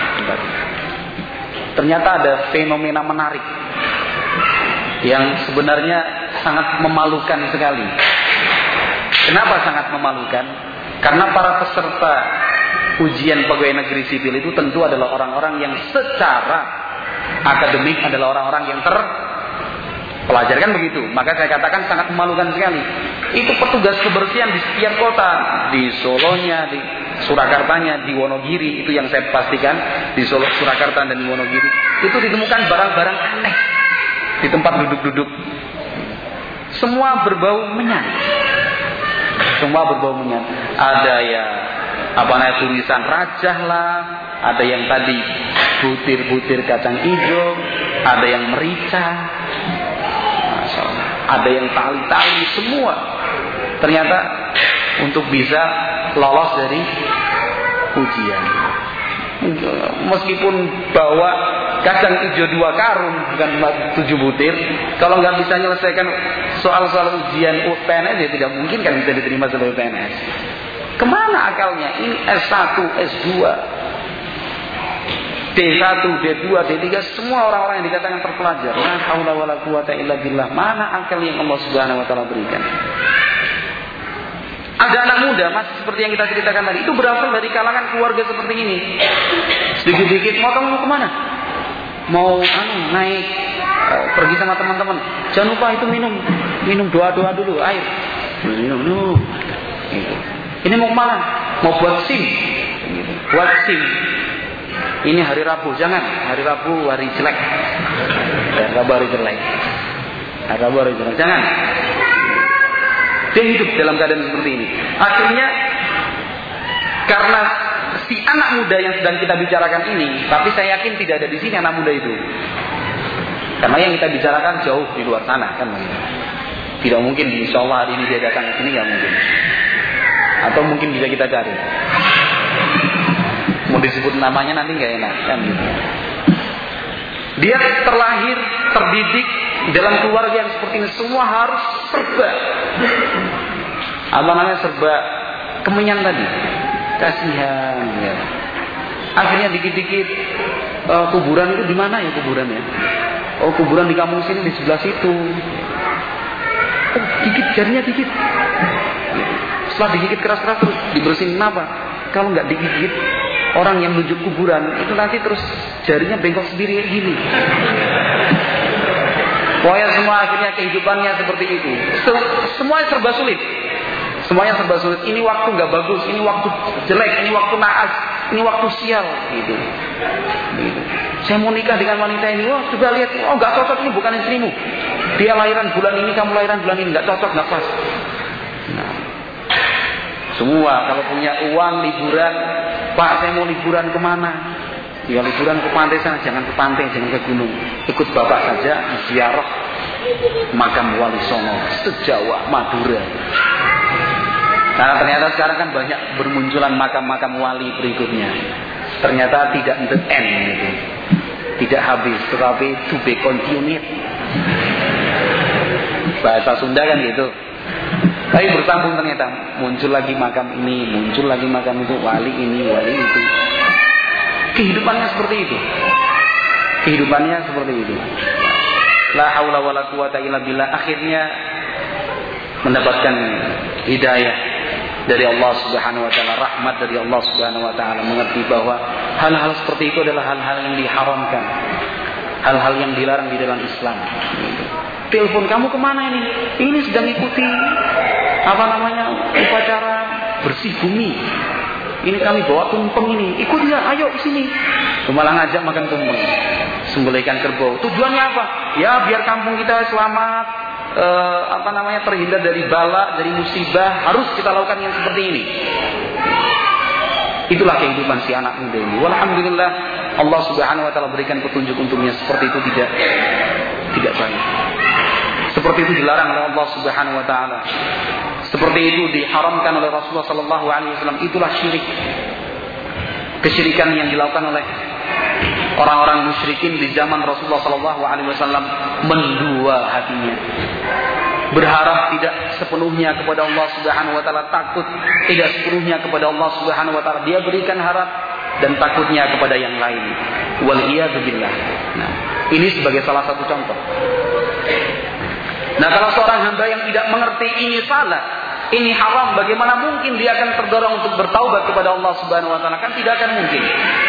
ternyata ada fenomena menarik yang sebenarnya sangat memalukan sekali. Kenapa sangat memalukan? Karena para peserta ujian pegawai negeri sipil itu tentu adalah orang-orang yang secara akademik adalah orang-orang yang terpelajar, kan begitu. Maka saya katakan sangat memalukan sekali. Itu petugas kebersihan di setiap kota, di Solonya, di Surakartanya, di Wonogiri, itu yang saya pastikan, di Solo, Surakarta dan di Wonogiri, itu ditemukan barang-barang aneh di tempat duduk-duduk. Semua berbau menyan. Semua berbau menyan. Ada ya tulisan rajah lah, ada yang tadi butir-butir kacang hijau, ada yang merica, ada yang tali-tali, semua ternyata untuk bisa lolos dari ujian. Meskipun bawa kacang hijau 2 karung bukan 7 butir, kalau nggak bisa menyelesaikan soal-soal ujian PNS ya tidak mungkin kan bisa diterima sebagai PNS. Kemana akalnya? Ini S1, S2, D1, D2, D3, semua orang-orang yang dikatakan terpelajar. La haula wala quwata illa billah. Mana akal yang Allah Subhanahu wa taala berikan? Ada anak muda masih seperti yang kita ceritakan tadi, itu berasal dari kalangan keluarga seperti ini. Sedikit-sedikit, kamu mau kemana? Mau naik pergi sama teman-teman. Jangan lupa itu minum doa-doa dulu, air. Minum. Ini mau kemana? Mau buat SIM. Buat SIM. Ini hari Rabu, jangan. Hari Rabu hari jelek. Hari Rabu hari jelek. Hari Rabu hari jelek, jangan. Dia hidup dalam keadaan seperti ini. Akhirnya karena si anak muda yang sedang kita bicarakan ini, tapi saya yakin tidak ada di sini anak muda itu. Karena yang kita bicarakan jauh di luar sana kan. Tidak mungkin insya Allah hari ini dia datang ke sini, nggak mungkin. Atau mungkin bisa kita cari. Mau disebut namanya nanti nggak enak kan gitu. Dia terlahir, terdidik dalam keluarga yang seperti ini, semua harus serba serba kemenyan tadi. Kasihan ya. Akhirnya dikit-dikit kuburan itu di mana ya kuburannya? Oh, kuburan di kampung sini di sebelah situ. Gigit jarinya dikit. Setelah digigit keras-keras terus dibersihin. Kenapa? Kalau nggak digigit, orang yang menuju kuburan itu nanti terus jarinya bengkok sendiri gini. Pokoknya semua akhirnya kehidupannya seperti itu. Semuanya serba sulit. Semuanya serba sulit. Ini waktu nggak bagus, ini waktu jelek, ini waktu naas, ini waktu sial, gitu. Saya mau nikah dengan wanita ini, wah coba lihat, oh nggak cocok, ini bukan istrimu. Dia lahiran bulan ini, kamu lahiran bulan ini, nggak cocok, nggak pas. Nah, semua kalau punya uang liburan, Pak saya mau liburan kemana? Ya liburan ke pantai sana, jangan ke pantai, jangan ke gunung. Ikut bapak saja ziarah makam Wali Songo se-Jawa Madura. Karena ternyata sekarang kan banyak bermunculan makam-makam wali berikutnya. Ternyata tidak the end gitu. Tidak habis, tetapi to be continued. Bahasa Sunda kan gitu. Tapi bersambung ternyata, muncul lagi makam ini, muncul lagi makam itu, wali ini, wali itu. Kehidupannya seperti itu. Kehidupannya seperti itu. La haula wala quwata illa billah. Akhirnya mendapatkan hidayah dari Allah Subhanahu wa taala, rahmat dari Allah Subhanahu wa taala, mengerti bahwa hal-hal seperti itu adalah hal-hal yang diharamkan, hal-hal yang dilarang di dalam Islam. Telepon, kamu kemana ini? Ini sedang ikuti upacara bersih bumi. Ini kami bawa tumpeng ini. Ikut ya, ayo sini. Malah ngajak makan tumpeng, sembelihkan kerbau. Tujuannya apa? Ya biar kampung kita selamat, terhindar dari bala, dari musibah. Harus kita lakukan yang seperti ini. Itulah kehidupan si anak muda ini. Walhamdulillah Allah Subhanahu wa taala berikan petunjuk untuknya. Seperti itu tidak baik. Seperti itu dilarang oleh Allah Subhanahu wa taala. Seperti itu diharamkan oleh Rasulullah sallallahu alaihi wasallam. Itulah syirik. Kesyirikan yang dilakukan oleh orang-orang musyrikin di zaman Rasulullah sallallahu alaihi wasallam, mendua hatinya. Berharap tidak sepenuhnya kepada Allah Subhanahu wa taala, takut tidak sepenuhnya kepada Allah Subhanahu wa taala. Dia berikan harap dan takutnya kepada yang lain. Wal iyadu billah. Nah, ini sebagai salah satu contoh. Nah, kalau seorang hamba yang tidak mengerti ini salah, ini haram, bagaimana mungkin dia akan terdorong untuk bertaubat kepada Allah Subhanahu wa taala? Kan tidak akan mungkin.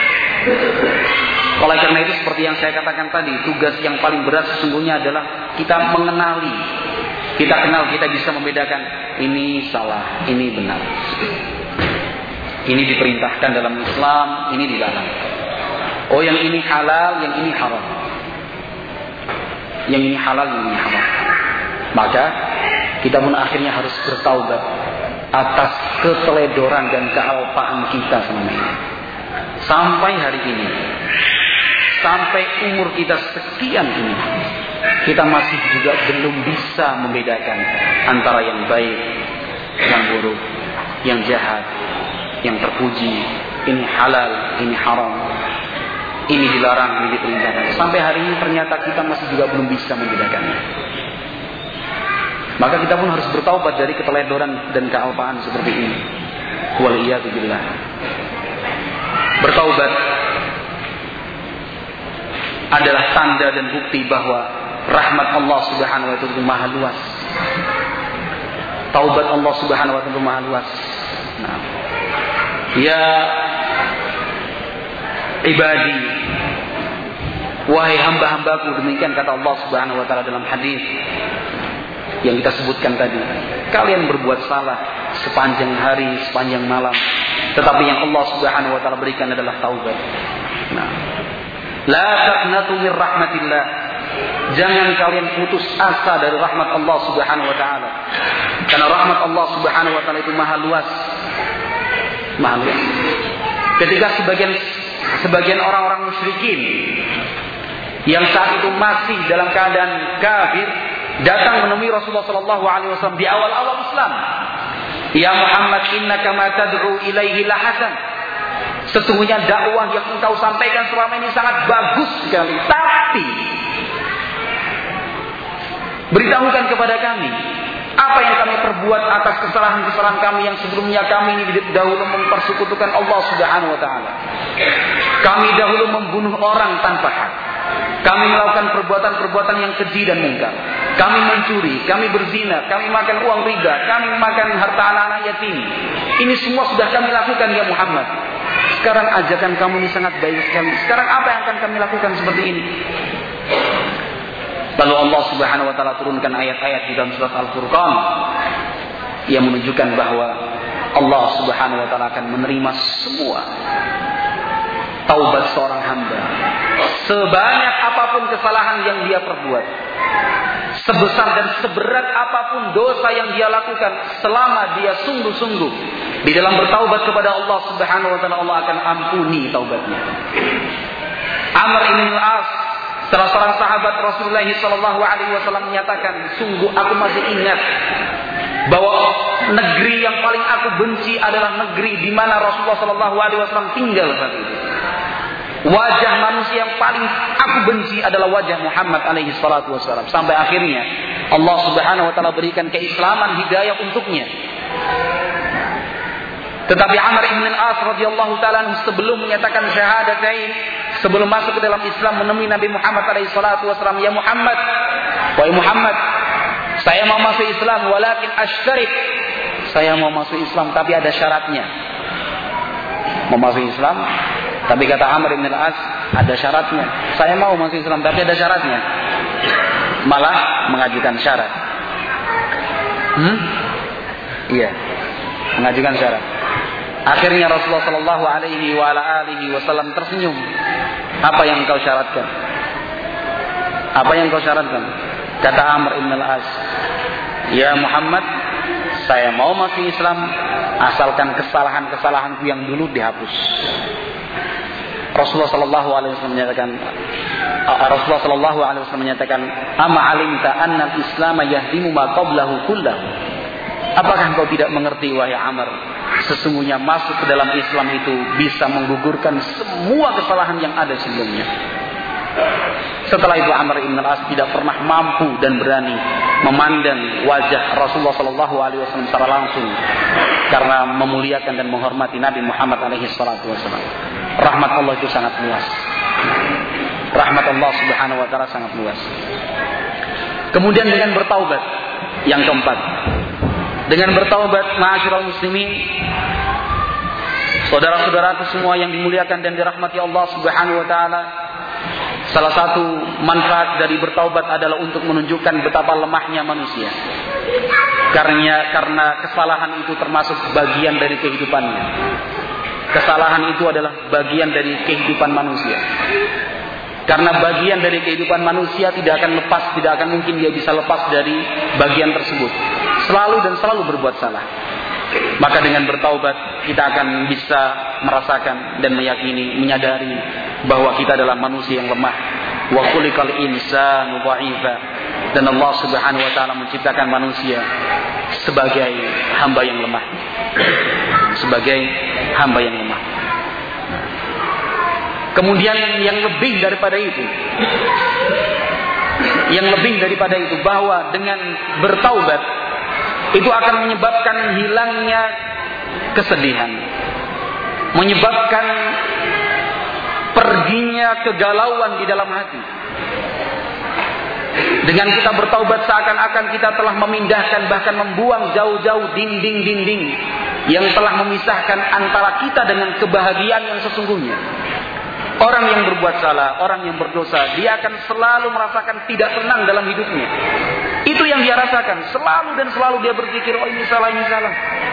Oleh karena itu, seperti yang saya katakan tadi, tugas yang paling berat sesungguhnya adalah kita mengenali. Kita kenal, kita bisa membedakan ini salah, ini benar. Ini diperintahkan dalam Islam, ini dilarang. Oh, yang ini halal, yang ini haram. Yang ini halal, yang ini haram. Maka kita pun akhirnya harus bertaubat atas keteledoran dan kealpaan kita selama ini. Sampai hari ini, sampai umur kita sekian ini, kita masih juga belum bisa membedakan antara yang baik, yang buruk, yang jahat, yang terpuji. Ini halal, ini haram, ini dilarang, ini diperintahkan. Sampai hari ini ternyata kita masih juga belum bisa membedakannya. Maka kita pun harus bertaubat dari keteledoran dan kealpaan seperti ini. Waliyadu billah. Bertaubat adalah tanda dan bukti bahwa rahmat Allah Subhanahu wa taala itu maha luas. Taubat Allah Subhanahu wa taala itu maha luas. Nah, ya ibadi, wahai hamba-hambaku, demikian kata Allah Subhanahu wa taala dalam hadis yang kita sebutkan tadi. Kalian berbuat salah sepanjang hari, sepanjang malam, tetapi yang Allah Subhanahu wa taala berikan adalah taubat. Nah, la taqnatu min rahmatillah. Jangan kalian putus asa dari rahmat Allah Subhanahu wa taala. Karena rahmat Allah Subhanahu wa taala itu maha luas. Maha luas. Ketika sebagian orang-orang musyrikin yang saat itu masih dalam keadaan kafir datang menemui Rasulullah sallallahu alaihi wasallam di awal-awal Islam. Ya Muhammad, innaka ma tad'u ilaihi la hasan. Sesungguhnya dakwah yang engkau sampaikan selama ini sangat bagus sekali, tapi beritahukan kepada kami apa yang kami perbuat atas kesalahan-kesalahan kami yang sebelumnya. Kami ini dahulu mempersekutukan Allah Subhanahu wa taala. Kami dahulu membunuh orang tanpa hak. Kami melakukan perbuatan-perbuatan yang keji dan mungkar. Kami mencuri, kami berzina, kami makan uang riba, kami makan harta anak-anak yatim. Ini semua sudah kami lakukan ya Muhammad. Sekarang ajakan kamu ini sangat baik sekali. Sekarang apa yang akan kami lakukan seperti ini? Lalu Allah Subhanahu wa taala turunkan ayat-ayat di dalam surat Al-Furqan yang menunjukkan bahwa Allah Subhanahu wa taala akan menerima semua taubat seorang hamba, sebanyak apapun kesalahan yang dia perbuat, sebesar dan seberat apapun dosa yang dia lakukan, selama dia sungguh-sungguh di dalam bertaubat kepada Allah Subhanahu wa taala, Allah akan ampuni taubatnya. Amr bin al-As, salah seorang sahabat Rasulullah sallallahu alaihi wasallam, menyatakan, sungguh aku masih ingat bahwa negeri yang paling aku benci adalah negeri di mana Rasulullah sallallahu alaihi wasallam tinggal saat itu. Wajah manusia yang paling aku benci adalah wajah Muhammad alaihi salatu wasallam. Sampai akhirnya Allah Subhanahu wa taala berikan keislaman, hidayah untuknya. Tetapi Amr bin al-As radhiyallahu taala sebelum menyatakan syahadatain, sebelum masuk ke dalam Islam, menemui Nabi Muhammad alaihi salatu wasallam, "Ya Muhammad, wahai Muhammad, saya mau masuk Islam, walakin asytarik. Saya mau masuk Islam tapi ada syaratnya." Mau masuk Islam, tapi kata Amr bin al-As, ada syaratnya. Saya mau masuk Islam tapi ada syaratnya. Malah mengajukan syarat. Iya, mengajukan syarat. Akhirnya Rasulullah sallallahu alaihi wasallam tersenyum. Apa yang kau syaratkan? Apa yang kau syaratkan? Kata Amr bin al-As, "Ya Muhammad, saya mau masuk Islam asalkan kesalahan-kesalahanku yang dulu dihapus. Rasulullah sallallahu alaihi wasallam menyatakan, "Ama alimta anna al-Islam yahdimu ma qablahu kullahu?" Apakah engkau tidak mengerti wahai Amr, sesungguhnya masuk ke dalam Islam itu bisa menggugurkan semua kesalahan yang ada sebelumnya. Setelah itu Amr ibn al-As tidak pernah mampu dan berani memandang wajah Rasulullah sallallahu alaihi wasallam secara langsung karena memuliakan dan menghormati Nabi Muhammad alaihi salatu wasallam. Rahmat Allah itu sangat luas. Rahmat Allah subhanahu wa ta'ala sangat luas. Kemudian dengan bertaubat, yang keempat, dengan bertaubat, ma'asyiral muslimin, saudara-saudaraku semua yang dimuliakan dan dirahmati Allah subhanahu wa ta'ala, salah satu manfaat dari bertaubat adalah untuk menunjukkan betapa lemahnya manusia. Karena kesalahan itu termasuk bagian dari kehidupannya. Kesalahan itu adalah bagian dari kehidupan manusia. Karena bagian dari kehidupan manusia tidak akan mungkin dia bisa lepas dari bagian tersebut. Selalu dan selalu berbuat salah. Maka dengan bertaubat kita akan bisa merasakan dan menyadari bahwa kita adalah manusia yang lemah. Wa khuliqal insanu dha'ifa. Dan Allah Subhanahu wa taala menciptakan manusia sebagai hamba yang lemah. Sebagai hamba yang lemah. Kemudian yang lebih daripada itu, bahwa dengan bertaubat itu akan menyebabkan hilangnya kesedihan, menyebabkan perginya kegalauan di dalam hati. Dengan kita bertaubat seakan-akan kita telah memindahkan, bahkan membuang jauh-jauh dinding-dinding yang telah memisahkan antara kita dengan kebahagiaan yang sesungguhnya. Orang yang berbuat salah, orang yang berdosa, dia akan selalu merasakan tidak tenang dalam hidupnya. Itu yang dia rasakan. Selalu dan selalu dia berpikir, oh ini salah, ini salah.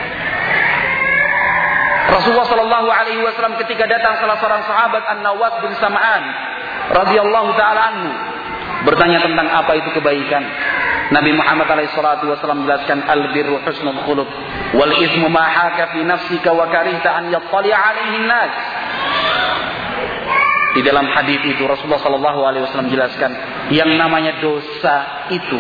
Rasulullah sallallahu alaihi wasallam ketika datang salah seorang sahabat An-Nawas bin Sam'an radhiyallahu taala anhu bertanya tentang apa itu kebaikan. Nabi Muhammad alaihi salatu wasallam menjelaskan, al-birru husnul khuluq wal ithmu ma haka fi nafsika wa karihta an yattali' alaihi an-nas. Di dalam hadis itu Rasulullah sallallahu alaihi wasallam menjelaskan, yang namanya dosa itu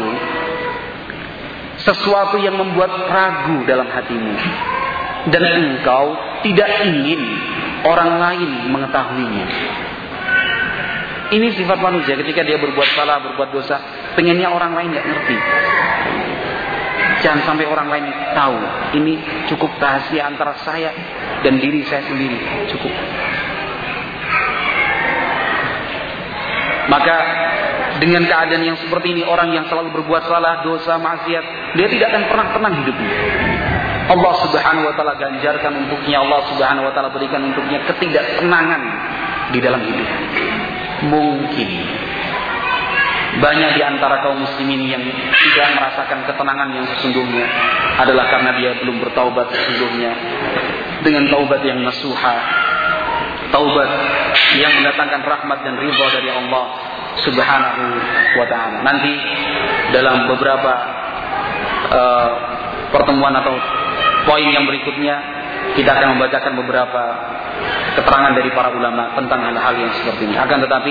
sesuatu yang membuat ragu dalam hatimu dan engkau tidak ingin orang lain mengetahuinya. Ini sifat manusia ketika dia berbuat salah, berbuat dosa, pengennya orang lain enggak ngerti. Jangan sampai orang lain tahu. Ini cukup rahasia antara saya dan diri saya sendiri, cukup. Maka dengan keadaan yang seperti ini, orang yang selalu berbuat salah, dosa, maksiat, dia tidak akan pernah tenang hidupnya. Allah Subhanahu wa taala ganjarkan untuknya, Allah Subhanahu wa taala berikan untuknya ketidaktenangan di dalam hidup. Mungkin banyak di antara kaum muslimin yang tidak merasakan ketenangan yang sesungguhnya adalah karena dia belum bertaubat sesungguhnya dengan taubat yang nasuha, taubat yang mendatangkan rahmat dan ridha dari Allah Subhanahu wa taala. Nanti dalam beberapa pertemuan atau poin yang berikutnya kita akan membacakan beberapa keterangan dari para ulama tentang hal-hal yang seperti ini. Akan tetapi,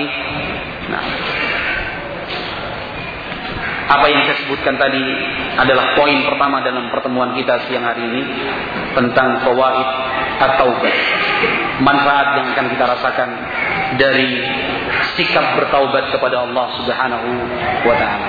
apa yang saya sebutkan tadi adalah poin pertama dalam pertemuan kita siang hari ini tentang fawaid at-taubah. Manfaat yang akan kita rasakan dari sikap bertaubat kepada Allah Subhanahu wa taala.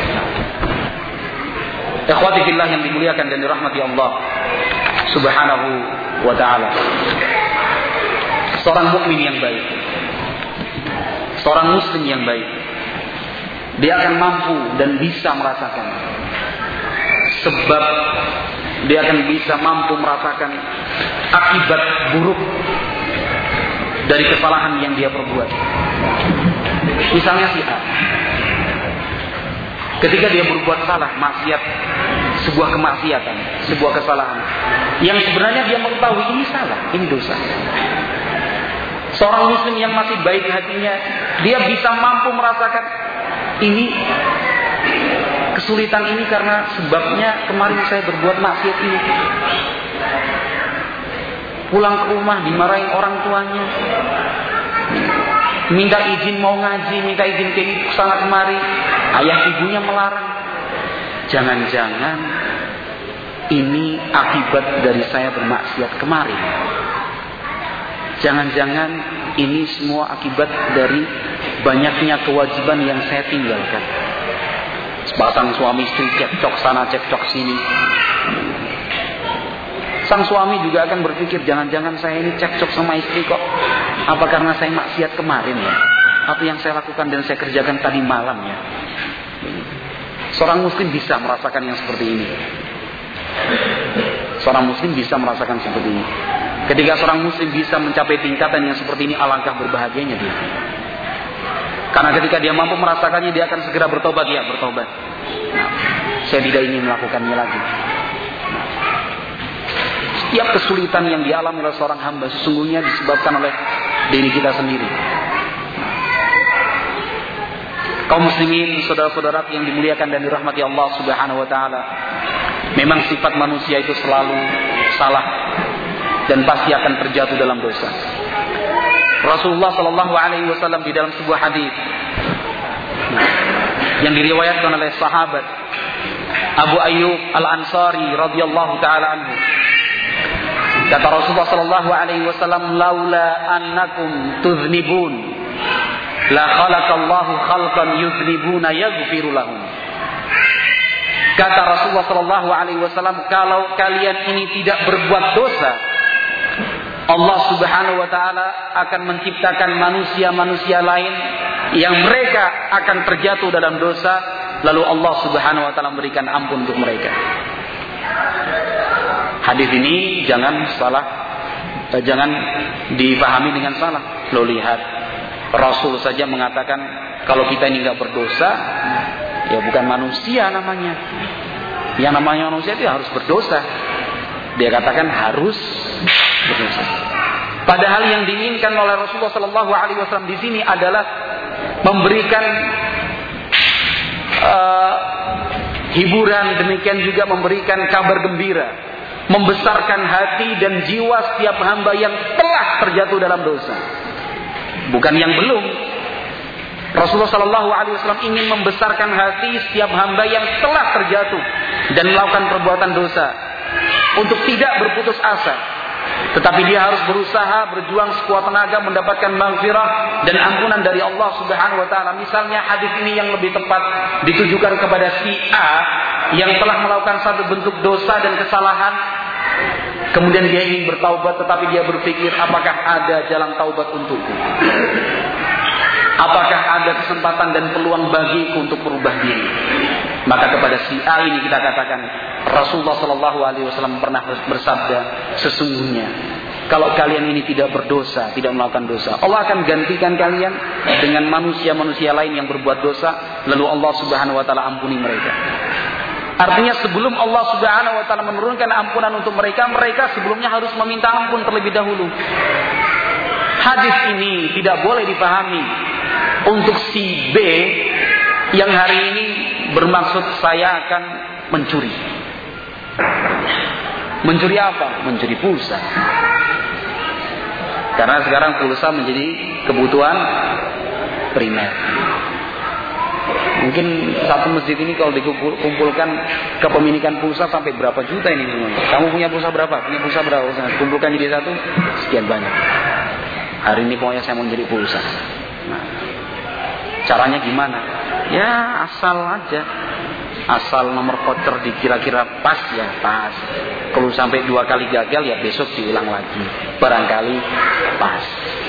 Ikhwati fillah yang dimuliakan dan dirahmati Allah Subhanahu wa taala. Seorang mukmin yang baik, seorang muslim yang baik, dia akan mampu dan bisa merasakan, sebab dia akan bisa mampu merasakan akibat buruk dari kesalahan yang dia perbuat. Misalnya si A, ketika dia berbuat salah, maksiat, sebuah kemaksiatan, sebuah kesalahan yang sebenarnya dia mengetahui ini salah, ini dosa. Seorang muslim yang masih baik hatinya, dia bisa mampu merasakan ini kesulitan ini karena sebabnya kemarin saya berbuat maksiat ini. pulang ke rumah dimarahin orang tuanya, minta izin mau ngaji, minta izin ke sana kemari, ayah ibunya melarang. Jangan-jangan ini akibat dari saya bermaksiat kemarin. Jangan-jangan ini semua akibat dari banyaknya kewajiban yang saya tinggalkan. Sepasang suami istri cekcok sana cekcok sini. Sang suami juga akan berpikir, jangan-jangan saya ini cekcok sama istri kok. Apa karena saya maksiat kemarin ya? Apa yang saya lakukan dan saya kerjakan tadi malam ya? Seorang muslim bisa merasakan yang seperti ini. Seorang muslim bisa merasakan seperti ini. Ketika seorang muslim bisa mencapai tingkatan yang seperti ini, alangkah berbahagianya dia. Karena ketika dia mampu merasakannya, dia akan segera bertobat. Ya, bertobat. Nah, saya tidak ingin melakukannya lagi. Setiap kesulitan yang dialami oleh seorang hamba sesungguhnya disebabkan oleh diri kita sendiri. Kaum muslimin, saudara-saudara yang dimuliakan dan dirahmati Allah Subhanahu wa taala, memang sifat manusia itu selalu salah dan pasti akan terjatuh dalam dosa. Rasulullah sallallahu alaihi wasallam di dalam sebuah hadis yang diriwayatkan oleh sahabat Abu Ayyub Al-Ansari radhiyallahu taala anhu, kata Rasulullah sallallahu alaihi wasallam, laula annakum tuznibun la khalaqallahu khalqan yuznibuna yaghfiru lahum. Kata Rasulullah sallallahu alaihi wasallam, kalau kalian ini tidak berbuat dosa, Allah Subhanahu wa taala akan menciptakan manusia-manusia lain yang mereka akan terjatuh dalam dosa, lalu Allah Subhanahu wa taala memberikan ampun untuk mereka. Hadis ini jangan dipahami dengan salah. Lo lihat, Rasul saja mengatakan kalau kita ini nggak berdosa, ya bukan manusia namanya. Yang namanya manusia itu harus berdosa. Dia katakan harus berdosa. Padahal yang diinginkan oleh Rasulullah Sallallahu Alaihi Wasallam di sini adalah memberikan hiburan, demikian juga memberikan kabar gembira, membesarkan hati dan jiwa setiap hamba yang telah terjatuh dalam dosa, bukan yang belum. Rasulullah Sallallahu Alaihi Wasallam ingin membesarkan hati setiap hamba yang telah terjatuh dan melakukan perbuatan dosa, untuk tidak berputus asa, tetapi dia harus berusaha, berjuang sekuat tenaga mendapatkan maghfirah dan ampunan dari Allah Subhanahu wa taala. Misalnya hadis ini yang lebih tepat ditujukan kepada si A yang telah melakukan satu bentuk dosa dan kesalahan, kemudian dia ingin bertaubat, tetapi dia berpikir, apakah ada jalan taubat untukku? Apakah ada kesempatan dan peluang bagiku untuk berubah diri? Maka kepada si A ini kita katakan, Rasulullah Sallallahu Alaihi Wasallam pernah bersabda, sesungguhnya kalau kalian ini tidak berdosa, tidak melakukan dosa, Allah akan gantikan kalian dengan manusia-manusia lain yang berbuat dosa, lalu Allah Subhanahu Wa Taala ampuni mereka. Artinya sebelum Allah Subhanahu Wa Taala menurunkan ampunan untuk mereka, mereka sebelumnya harus meminta ampun terlebih dahulu. Hadis ini tidak boleh dipahami untuk si B yang hari ini bermaksud saya akan mencuri. Mencuri apa? Mencuri pulsa. Karena sekarang pulsa menjadi kebutuhan primer. Mungkin satu masjid ini kalau dikumpulkan kepemilikan pulsa sampai berapa juta ini semuanya. Kamu punya pulsa berapa? Punya pulsa berapa? Kumpulkan jadi satu, sekian banyak. Hari ini pokoknya saya mau jadi pulsa. Nah, caranya gimana? Ya asal aja. Asal nomor voucher dikira-kira pas ya pas. Kalau sampai 2 kali gagal ya besok diulang lagi. Barangkali pas.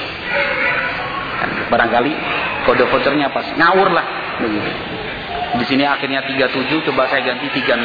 Barangkali kode vouchernya pas. Ngawur lah. Begitu. Di sini akhirnya 37, coba saya ganti 36.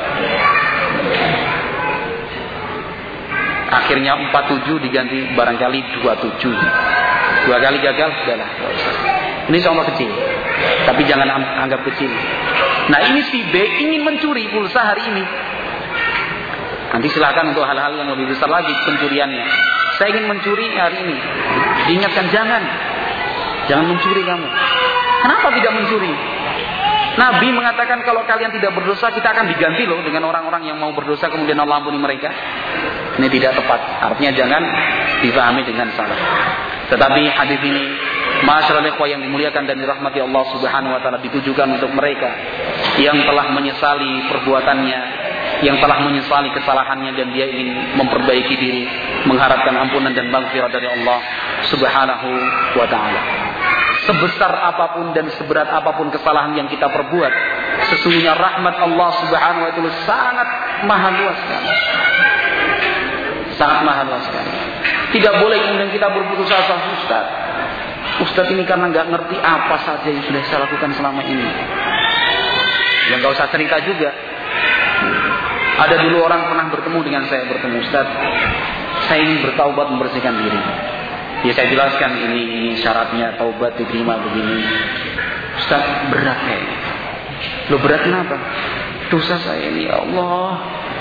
Akhirnya 47 diganti barangkali 27. 2 kali gagal sudahlah. Ini contoh kecil, tapi jangan anggap kecil. Nah ini si B ingin mencuri pulsa hari ini. Nanti silakan untuk hal-hal yang lebih besar lagi pencuriannya. Saya ingin mencuri hari ini. Diingatkan jangan mencuri kamu. Kenapa tidak mencuri? Nabi mengatakan kalau kalian tidak berdosa, kita akan diganti loh dengan orang-orang yang mau berdosa kemudian Allah ampuni mereka. Ini tidak tepat. Artinya jangan dipahami dengan salah. Tetapi hadis ini, ma'asyiral ikhwah yang dimuliakan dan dirahmati Allah Subhanahu wa taala, ditujukan untuk mereka yang telah menyesali perbuatannya, yang telah menyesali kesalahannya dan dia ingin memperbaiki diri, mengharapkan ampunan dan maghfirah dari Allah Subhanahu wa taala. Sebesar apapun dan seberat apapun kesalahan yang kita perbuat, sesungguhnya rahmat Allah Subhanahu wa taala sangat maha luas sekali. Sangat maha luas sekali. Tidak boleh kemudian kita berputus asa, Ustaz ini karena nggak ngerti apa saja yang sudah saya lakukan selama ini. Yang nggak usah cerita juga. Ada dulu orang pernah bertemu dengan saya, Ustaz, saya ingin bertaubat membersihkan diri. Ya saya jelaskan ini syaratnya taubat diterima begini. Ustaz, berat kayaknya. Loh, berat kenapa? Dosa saya ini, ya Allah,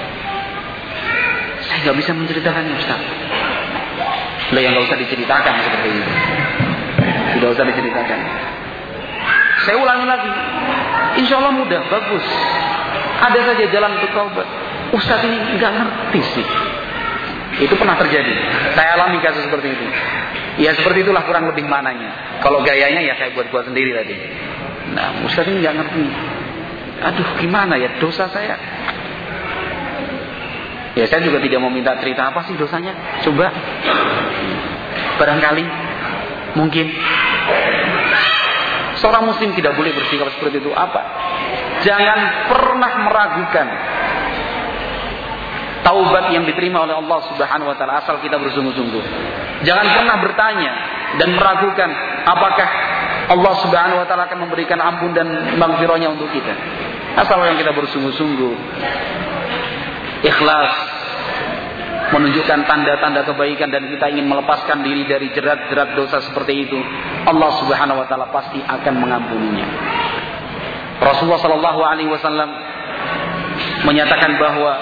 saya nggak bisa menceritakannya, Ustaz. Loh, yang nggak usah diceritakan seperti itu. Tidak usah diceritakan. Saya ulangi lagi. Insya Allah mudah, bagus. Ada saja jalan untuk taubat. Ustaz ini nggak ngerti sih. Itu pernah terjadi. Saya alami kasus seperti itu. Ya seperti itulah kurang lebih mananya. Kalau gayanya ya saya buat sendiri tadi. Nah, Ustaz ini nggak ngerti. Aduh, gimana ya dosa saya? Ya saya juga tidak mau minta cerita apa sih dosanya. Coba. Barangkali. Mungkin. Seorang muslim tidak boleh bersikap seperti itu. Apa? Jangan pernah meragukan taubat yang diterima oleh Allah Subhanahu wa taala asal kita bersungguh-sungguh. Jangan pernah bertanya dan meragukan apakah Allah Subhanahu wa taala akan memberikan ampun dan maghfirahnya untuk kita. Asal yang kita bersungguh-sungguh, ikhlas, menunjukkan tanda-tanda kebaikan dan kita ingin melepaskan diri dari jerat-jerat dosa seperti itu, Allah Subhanahu wa taala pasti akan mengampuninya. Rasulullah sallallahu alaihi wasallam menyatakan bahwa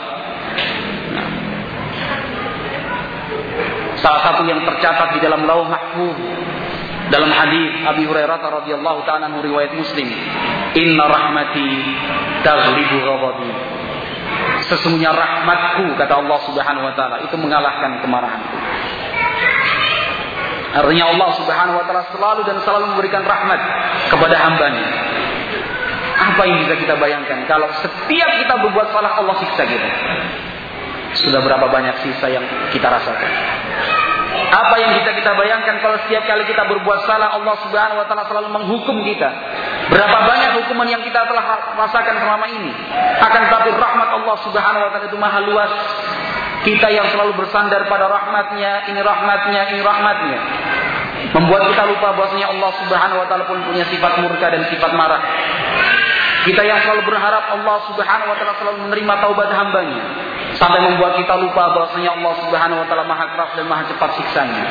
salah satu yang tercatat di dalam Lauh Mahfuz dalam hadis Abi Hurairah radhiyallahu ta'ala anhu riwayat Muslim, "Inna rahmati taghlibu ghadabi." Sesungguhnya rahmatku, kata Allah Subhanahu wa taala, itu mengalahkan kemarahanku. Artinya Allah Subhanahu wa taala selalu memberikan rahmat kepada hamba-Nya. Apa yang bisa kita bayangkan kalau setiap kita berbuat salah Allah siksa kita? Sudah berapa banyak siksa yang kita rasakan? Apa yang bisa kita bayangkan kalau setiap kali kita berbuat salah Allah Subhanahu wa taala selalu menghukum kita? Berapa banyak hukuman yang kita telah rasakan selama ini? Akan tetapi rahmat Allah Subhanahu wa taala itu maha luas. Kita yang selalu bersandar pada rahmatnya, ini rahmatnya, ini rahmatnya, membuat kita lupa bahwasanya Allah Subhanahu wa taala pun punya sifat murka dan sifat marah. Kita yang selalu berharap Allah Subhanahu wa taala selalu menerima taubat hamba-Nya, sampai membuat kita lupa bahwasanya Allah Subhanahu wa taala maha keras dan maha cepat siksanya.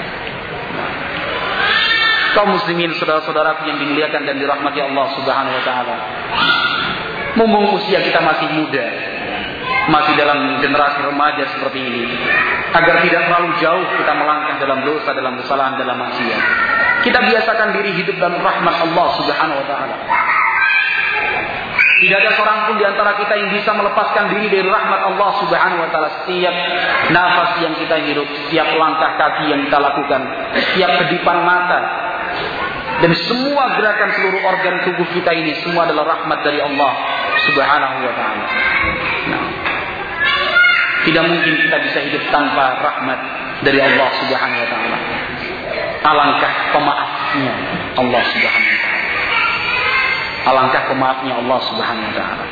Kaum muslimin, saudara-saudaraku yang dimuliakan dan dirahmati Allah Subhanahu wa taala, mumpung usia kita masih muda, masih dalam generasi remaja seperti ini, agar tidak terlalu jauh kita melangkah dalam dosa, dalam kesalahan, dalam maksiat, kita biasakan diri hidup dalam rahmat Allah Subhanahu wa taala. Tidak ada seorang pun di antara kita yang bisa melepaskan diri dari rahmat Allah Subhanahu wa taala. Setiap nafas yang kita hirup, setiap langkah kaki yang kita lakukan, setiap kedipan mata, dan semua gerakan seluruh organ tubuh kita ini semua adalah rahmat dari Allah Subhanahu wa taala. Nah, tidak mungkin kita bisa hidup tanpa rahmat dari Allah Subhanahu wa taala. Alangkah pemaafnya Allah Subhanahu wa taala. Alangkah pemaafnya Allah Subhanahu wa taala.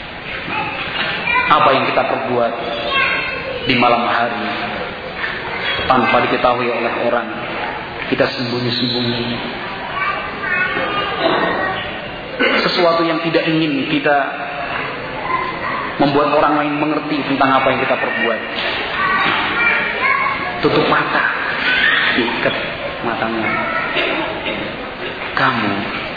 Apa yang kita perbuat di malam hari tanpa diketahui oleh orang, kita sembunyi-sembunyi. Sesuatu yang tidak ingin kita membuat orang lain mengerti tentang apa yang kita perbuat. Tutup mata, diikat matanya. Kamu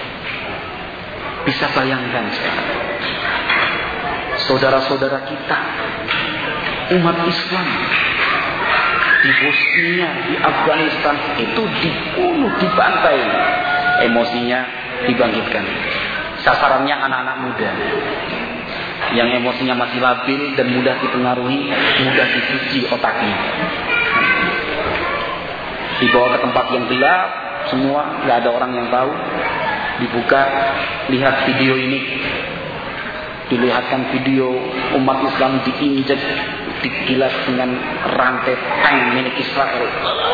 bisa bayangkan sekarang, saudara-saudara kita, umat Islam di Bosnia, di Afghanistan itu dibunuh, dibantai, emosinya dibangkitkan. Sasarannya anak-anak muda. yang emosinya masih labil dan mudah dipengaruhi, mudah dicuci otaknya. Dibawa ke tempat yang gelap, semua nggak ada orang yang tahu. Dibuka, lihat video ini. Dilihatkan video umat Islam diinjek, digilas dengan rantai tank milik Israel.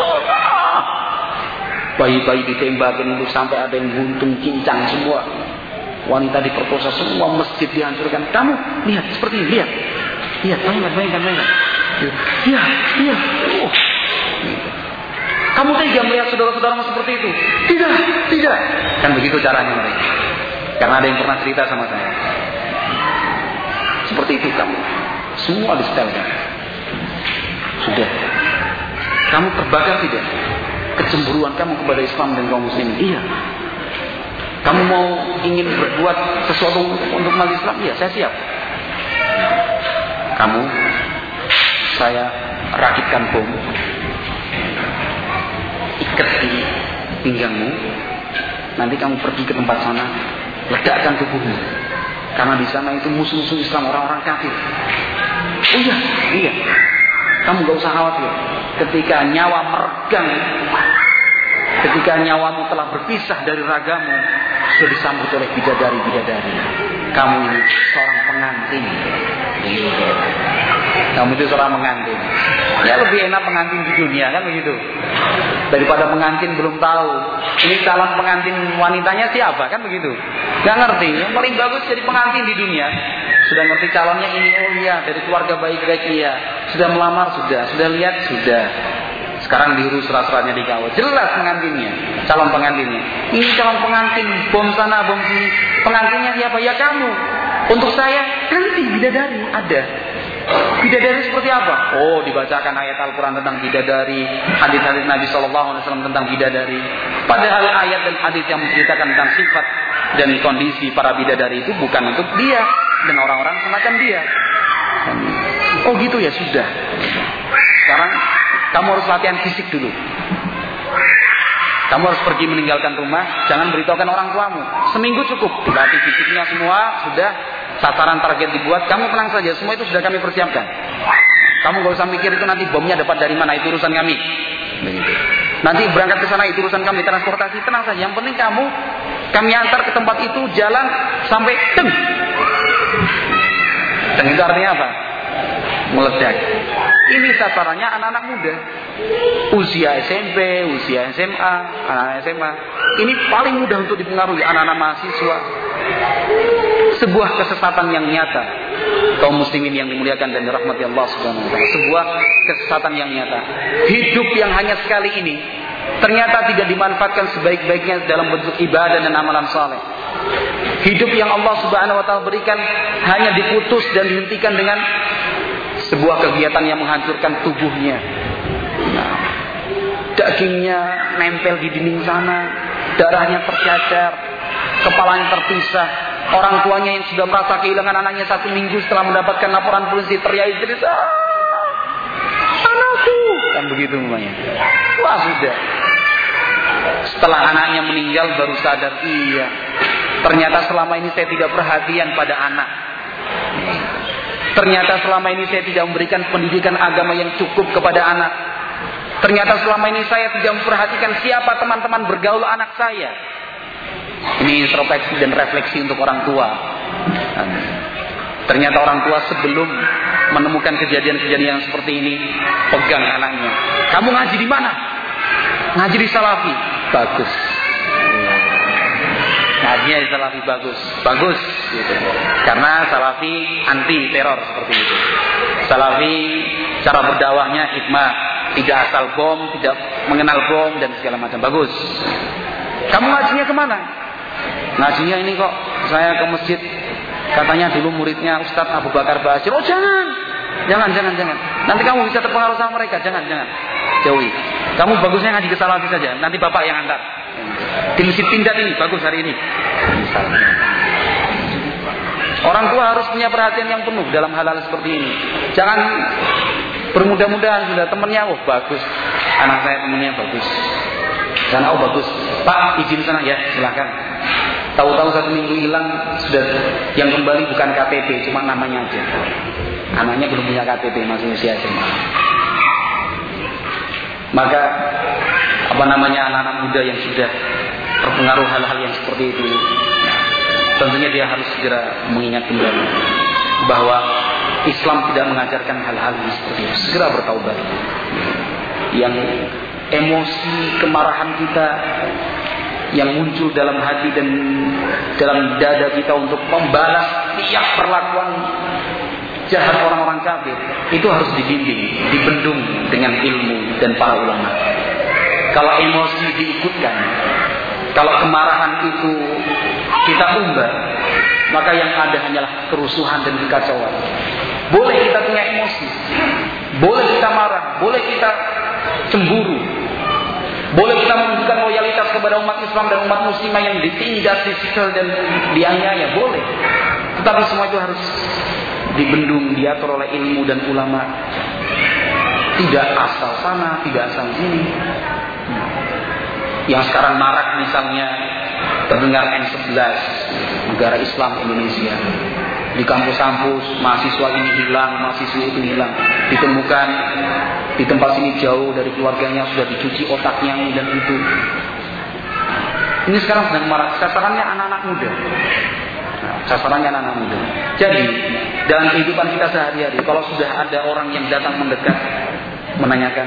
Bayi-bayi ditembakin itu sampai ada yang buntung cincang semua. Wanita diperkosa, semua masjid dihancurkan. Kamu lihat seperti ini, lihat, bayangkan. Iya. Oh. Kamu tega melihat saudara-saudaramu seperti itu? Tidak. Kan begitu caranya mereka. Karena ada yang pernah cerita sama saya. Seperti itu kamu. Semua disetelkan. Sudah. Kamu terbakar tidak? Kecemburuan kamu kepada Islam dan kaum muslimin. Iya. Kamu mau ingin berbuat sesuatu untuk umat Islam? Iya, saya siap. Kamu, saya rakitkan bom, ikat di pinggangmu. Nanti kamu pergi ke tempat sana, ledakkan tubuhmu. Karena di sana itu musuh-musuh Islam, orang-orang kafir. Oh iya. Kamu gak usah khawatir. Ketika nyawa meregang, ketika nyawamu telah berpisah dari ragamu, sudah disambut oleh bidadari-bidadari. Kamu ini seorang pengantin. Kamu itu seorang pengantin. Ya lebih enak pengantin di dunia kan begitu, daripada pengantin belum tahu ini calon pengantin wanitanya siapa kan begitu. Gak ngerti. Yang paling bagus jadi pengantin di dunia. Sudah ngerti calonnya ini, oh iya dari keluarga baik-baik, iya. Sudah melamar, sudah lihat, sudah. Sekarang diurus surat-suratnya dikawal. Jelas pengantinnya, calon pengantinnya. Ini calon pengantin, bom sana, bom sini. Pengantinnya siapa? Ya kamu. Untuk saya, nanti bidadari ada. Bidadari seperti apa? Oh, dibacakan ayat Al-Quran tentang bidadari, hadis-hadis Nabi SAW tentang bidadari. Padahal ayat dan hadis yang menceritakan tentang sifat dan kondisi para bidadari itu bukan untuk dia dan orang-orang semacam dia. Oh gitu ya, sudah. Sekarang kamu harus latihan fisik dulu. Kamu harus pergi meninggalkan rumah, jangan beritahukan orang tuamu. Seminggu cukup, dilatih fisiknya semua, sudah. Sasaran target dibuat, kamu tenang saja, semua itu sudah kami persiapkan. Kamu gak usah mikir itu nanti bomnya dapat dari mana, itu urusan kami. Begitu. Nanti berangkat ke sana itu urusan kami, transportasi, tenang saja. Yang penting kami antar ke tempat itu, jalan sampai deng. Deng itu artinya apa? Meledak. Ini sasarannya anak-anak muda, usia SMP, usia SMA, anak-anak SMA. Ini paling mudah untuk dipengaruhi anak-anak mahasiswa. Sebuah kesesatan yang nyata, kaum muslimin yang dimuliakan dan dirahmati Allah Subhanahu wa taala. Sebuah kesesatan yang nyata. Hidup yang hanya sekali ini ternyata tidak dimanfaatkan sebaik-baiknya dalam bentuk ibadah dan amalan saleh. Hidup yang Allah Subhanahu wa taala berikan hanya diputus dan dihentikan dengan sebuah kegiatan yang menghancurkan tubuhnya. Dagingnya nempel di dinding sana, darahnya tercacar, kepalanya terpisah. Orang tuanya yang sudah merasa kehilangan anaknya 1 minggu setelah mendapatkan laporan polisi teriak histeris, anakku, kan begitu namanya. Wah sudah. Setelah anaknya meninggal baru sadar, iya, ternyata selama ini saya tidak perhatian pada anak. Ternyata selama ini saya tidak memberikan pendidikan agama yang cukup kepada anak. Ternyata selama ini saya tidak memperhatikan siapa teman-teman bergaul anak saya. Ini introspeksi dan refleksi untuk orang tua. Ternyata orang tua sebelum menemukan kejadian-kejadian yang seperti ini, pegang anaknya. Kamu ngaji di mana? Ngaji di Salafi. Bagus. Ngajinya di Salafi bagus gitu. Karena Salafi anti teror seperti itu. Salafi cara berdakwahnya hikmah, tidak asal bom, tidak mengenal bom dan segala macam. Bagus. Kamu ngajinya kemana? Ngajinya ini kok saya ke masjid, katanya dulu muridnya Ustadz Abu Bakar Basir. Oh jangan. Nanti kamu bisa terpengaruh sama mereka. Jangan. Jauhi. Kamu bagusnya ngaji ke Salafi saja. Nanti bapak yang antar. Di masjid Pindad ini bagus hari ini. Orang tua harus punya perhatian yang penuh dalam hal-hal seperti ini. Jangan bermudah-mudahan sudah temannya, oh bagus, anak saya temannya bagus. Sana, oh bagus, Pak izin sana ya, silakan. Tahu-tahu 1 minggu hilang, sudah yang kembali bukan KTP, cuma namanya aja. Anaknya belum punya KTP, masih usia SMA. Maka anak-anak muda yang sudah terpengaruh hal-hal yang seperti itu, tentunya dia harus segera mengingat kembali bahwa Islam tidak mengajarkan hal-hal yang seperti itu. Segera bertaubat. Yang emosi kemarahan kita yang muncul dalam hati dan dalam dada kita untuk membalas tiap perlakuan jahat orang-orang kafir, itu harus dibimbing, dibendung dengan ilmu dan para ulama. Kalau emosi diikutkan, kalau kemarahan itu kita umbar, maka yang ada hanyalah kerusuhan dan kekacauan. Boleh kita punya emosi, boleh kita marah, boleh kita cemburu, boleh kita menunjukkan loyalitas kepada umat Islam dan umat muslimah yang ditindas, disiksa dan dianiaya, boleh. Tetapi semua itu harus dibendung, diatur oleh ilmu dan ulama. Tidak asal sana, tidak asal sini. Yang sekarang marak misalnya terdengar N11, negara Islam Indonesia. Di kampus-kampus mahasiswa ini hilang, mahasiswa itu hilang. Ditemukan di tempat sini jauh dari keluarganya, sudah dicuci otaknya dan itu. Ini sekarang sedang marak. Sasarannya anak-anak muda. Sasarannya anak-anak muda. Jadi dalam kehidupan kita sehari-hari, kalau sudah ada orang yang datang mendekat menanyakan,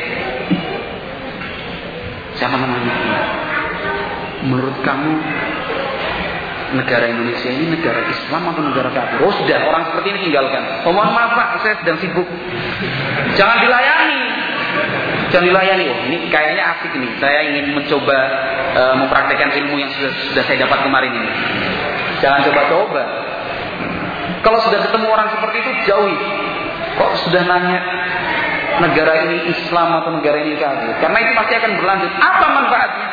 siapa namanya? Menurut kamu negara Indonesia ini negara Islam atau negara kafir? Oh sudah, orang seperti ini tinggalkan. Oh mohon maaf Pak, saya sedang sibuk. Jangan dilayani. Jangan dilayani. Oh ini kayaknya asik ini. Saya ingin mencoba mempraktekkan ilmu yang sudah saya dapat kemarin ini. Jangan coba-coba. Kalau sudah ketemu orang seperti itu, jauhi. Kok sudah nanya negara ini Islam atau negara ini kafir? Karena itu pasti akan berlanjut. Apa manfaatnya?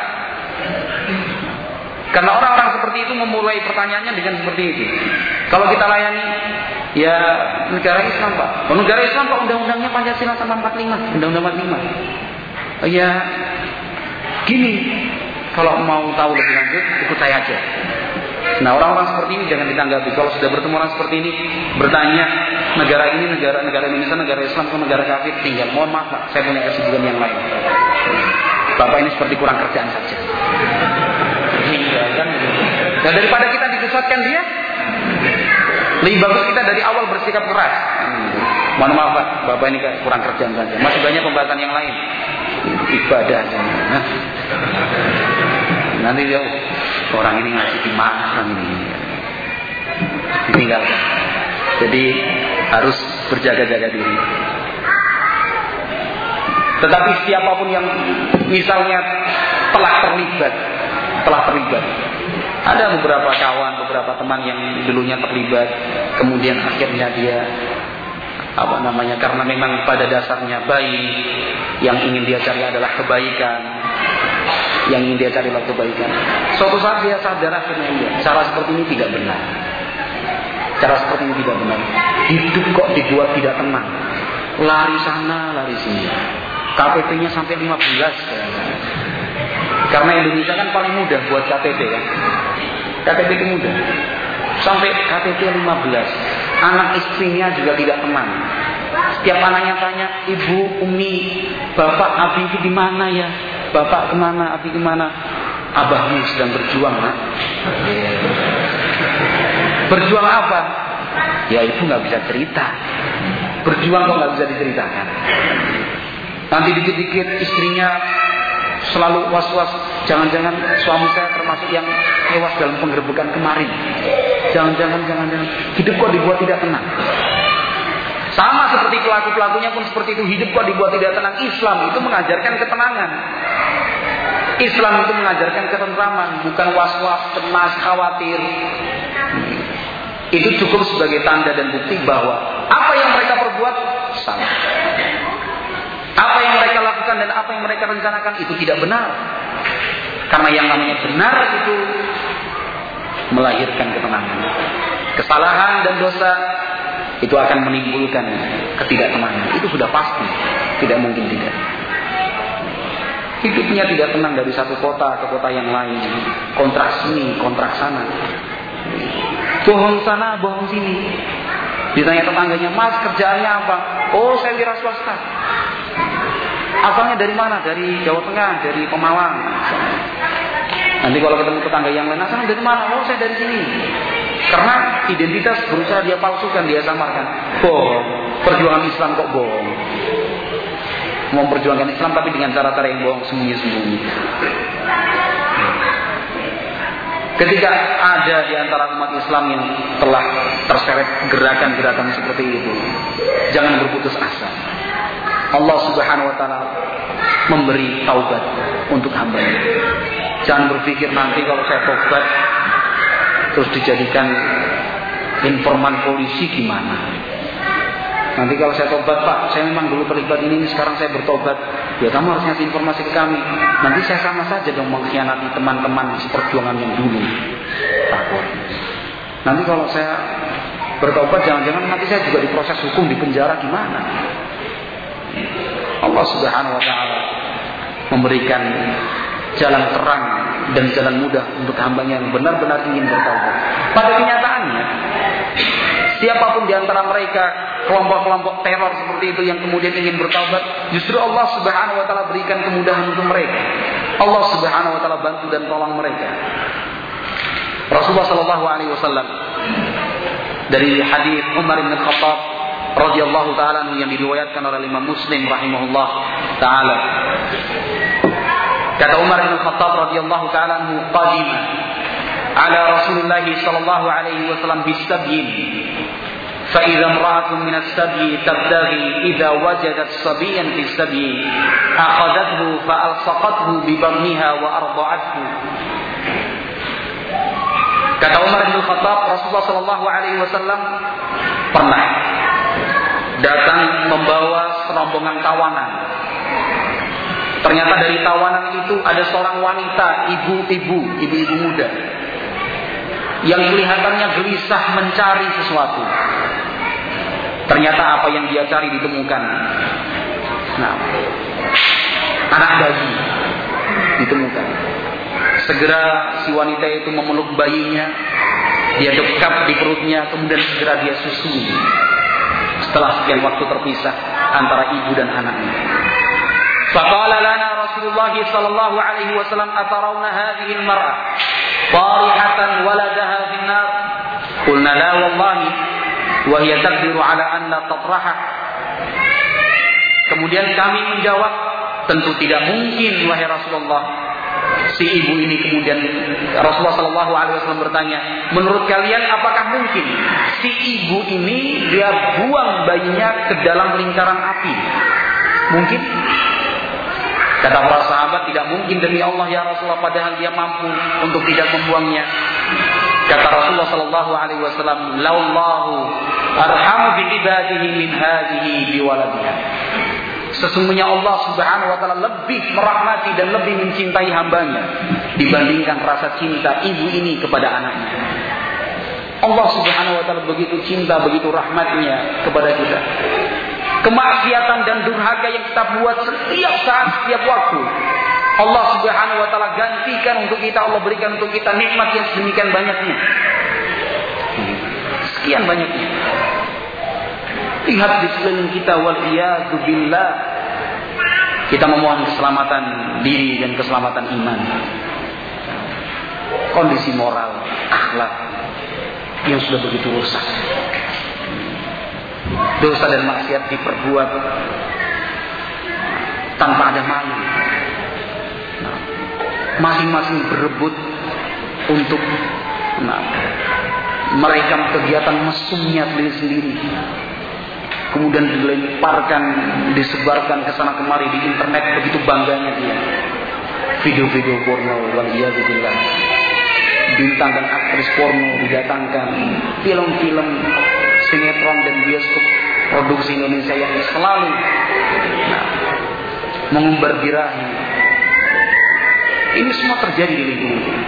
Karena orang-orang seperti itu memulai pertanyaannya dengan seperti itu. Kalau kita layani, ya negara Islam Pak. Oh, negara Islam Pak, undang-undangnya Pancasila sama 45, undang-undang 45. Ya gini, kalau mau tahu lebih lanjut, ikut saya aja. Nah orang-orang seperti ini jangan ditanggapi. Kalau sudah bertemu orang seperti ini, bertanya negara ini negara Indonesia, negara Islam atau negara kafir, tinggal mohon maaf Pak, saya punya kesibukan yang lain. Bapak ini seperti kurang kerjaan saja. Kan? Nah daripada kita disesatkan dia, lebih bagus kita dari awal bersikap keras. Mohon maaf Pak, Bapak ini kurang kerjaan saja. Masih banyak pembahasan yang lain. Ibadah. Nanti dia orang ini ngasih dimakan ini. Ditinggalkan. Jadi harus berjaga-jaga diri. Tetapi siapapun yang misalnya telah terlibat. Ada beberapa kawan, beberapa teman yang dulunya terlibat, kemudian akhirnya dia karena memang pada dasarnya baik, yang ingin dia cari adalah kebaikan. Suatu saat dia sadar akhirnya cara seperti ini tidak benar. Hidup kok dibuat tidak tenang. Lari sana, lari sini. KTP-nya sampai 15 Karena Indonesia kan paling mudah buat KTP kan. KTP itu mudah. Sampai KTP 15. Anak istrinya juga tidak tenang. Setiap anaknya tanya, Ibu, Umi, Bapak, Abi itu di mana ya? Bapak kemana? Abi kemana? Abahmu sedang berjuang, Nak. Berjuang apa? Ya itu nggak bisa cerita. Berjuang kok nggak bisa diceritakan. Nanti dikit-dikit istrinya selalu was-was. Jangan-jangan suami saya termasuk yang tewas dalam penggerebekan kemarin. Jangan-jangan. Hidup kok dibuat tidak tenang. Sama seperti pelaku-pelakunya pun seperti itu. Hidup kok dibuat tidak tenang. Islam itu mengajarkan ketenangan. Islam itu mengajarkan ketentraman, bukan was-was, cemas, khawatir. Itu cukup sebagai tanda dan bukti bahwa apa yang mereka perbuat salah. Apa yang mereka lakukan dan apa yang mereka rencanakan itu tidak benar. Karena yang namanya benar itu melahirkan ketenangan. Kesalahan dan dosa itu akan menimbulkan ketidaktenangan. Itu sudah pasti, tidak mungkin tidak. Hidupnya tidak tenang dari satu kota ke kota yang lain. Kontrak sini, kontrak sana. Bohong sana, bohong sini. Ditanya tetangganya, Mas kerjaannya apa? Oh, saya wira swasta. Asalnya dari mana? Dari Jawa Tengah, dari Pemalang. Nanti kalau ketemu tetangga yang lain, asalnya dari mana? Oh, saya dari sini. Karena identitas berusaha dia palsukan, dia samarkan. Bohong. Perjuangan Islam kok bohong. Memperjuangkan Islam tapi dengan cara-cara yang bohong, sembunyi-sembunyi. Ketika ada di antara umat Islam yang telah terseret gerakan-gerakan seperti itu, jangan berputus asa. Allah Subhanahu wa taala memberi taubat untuk hamba-Nya. Jangan berpikir nanti kalau saya taubat terus dijadikan informan polisi gimana. Nanti kalau saya tobat, Pak, saya memang dulu terlibat ini, sekarang saya bertobat. Ya kamu harus ngasih informasi ke kami. Nanti saya sama saja dong mengkhianati teman-teman seperjuangan yang dulu. Takut. Nanti kalau saya bertobat, jangan-jangan nanti saya juga diproses hukum, di penjara gimana? Allah Subhanahu wa taala memberikan jalan terang dan jalan mudah untuk hamba-Nya yang benar-benar ingin bertaubat. Pada kenyataannya, siapapun di antara mereka, kelompok-kelompok teror seperti itu yang kemudian ingin bertaubat, justru Allah Subhanahu wa taala berikan kemudahan untuk mereka. Allah Subhanahu wa taala bantu dan tolong mereka. Rasulullah sallallahu alaihi wasallam dari hadis Umar bin Khattab radhiyallahu taala yang diriwayatkan oleh Imam Muslim rahimahullah taala. Kata Umar bin Khattab radhiyallahu taala qadima ala Rasulullah sallallahu alaihi wasallam bisabyin. فإذا امرأة من السبي تبتغي إذا وجدت صبيا في السبي أخذته فألصقته ببطنها وأرضعته. Kata Umar bin Khattab, Rasulullah sallallahu alaihi wasallam pernah datang membawa serombongan tawanan. Ternyata dari tawanan itu ada seorang wanita, ibu-ibu muda yang kelihatannya gelisah mencari sesuatu. Ternyata apa yang dia cari ditemukan. Nah, anak bayi ditemukan. Segera si wanita itu memeluk bayinya, dia dekat di perutnya, kemudian segera dia susui. Setelah sekian waktu terpisah antara ibu dan anaknya. Faqala lana Rasulullah sallallahu alaihi wasallam atarawna hadhihi al-mar'ah tarihatan waladaha fi an-nar. Qulna la wallahi wa hiya taqdiru ala an la tatraha. Kemudian kami menjawab, tentu tidak mungkin wahai Rasulullah. Si ibu ini kemudian Rasulullah sallallahu alaihi wasallam bertanya, menurut kalian apakah mungkin si ibu ini dia buang bayinya ke dalam lingkaran api? Mungkin? Kata para sahabat, tidak mungkin demi Allah ya Rasulullah, padahal dia mampu untuk tidak membuangnya. Kata Rasulullah sallallahu alaihi wasallam, "Laullahu arhamu bi ibadihi min hadhihi bi waladiha." Sesungguhnya Allah Subhanahu wa taala lebih merahmati dan lebih mencintai hambanya dibandingkan rasa cinta ibu ini kepada anaknya. Allah Subhanahu wa taala begitu cinta, begitu rahmatnya kepada kita. Kemaksiatan dan durhaka yang kita buat setiap saat, setiap waktu, Allah Subhanahu wa taala gantikan untuk kita, Allah berikan untuk kita nikmat yang sedemikian banyaknya. Sekian banyaknya. Lihat di sekeliling kita, wal iyadu billah. Kita memohon keselamatan diri dan keselamatan iman. Kondisi moral, akhlak yang sudah begitu rusak. Dosa dan maksiat diperbuat tanpa ada malu. Masing-masing berebut untuk merekam kegiatan mesumnya sendiri. Kemudian dilemparkan, disebarkan ke sana kemari di internet, begitu bangganya dia. Video-video porno, waliyadzubillah. Bintang dan aktris porno didatangkan, film-film sinetron dan bioskop produksi Indonesia yang selalu mengumbar birahi. Ini semua terjadi di lingkungan kita.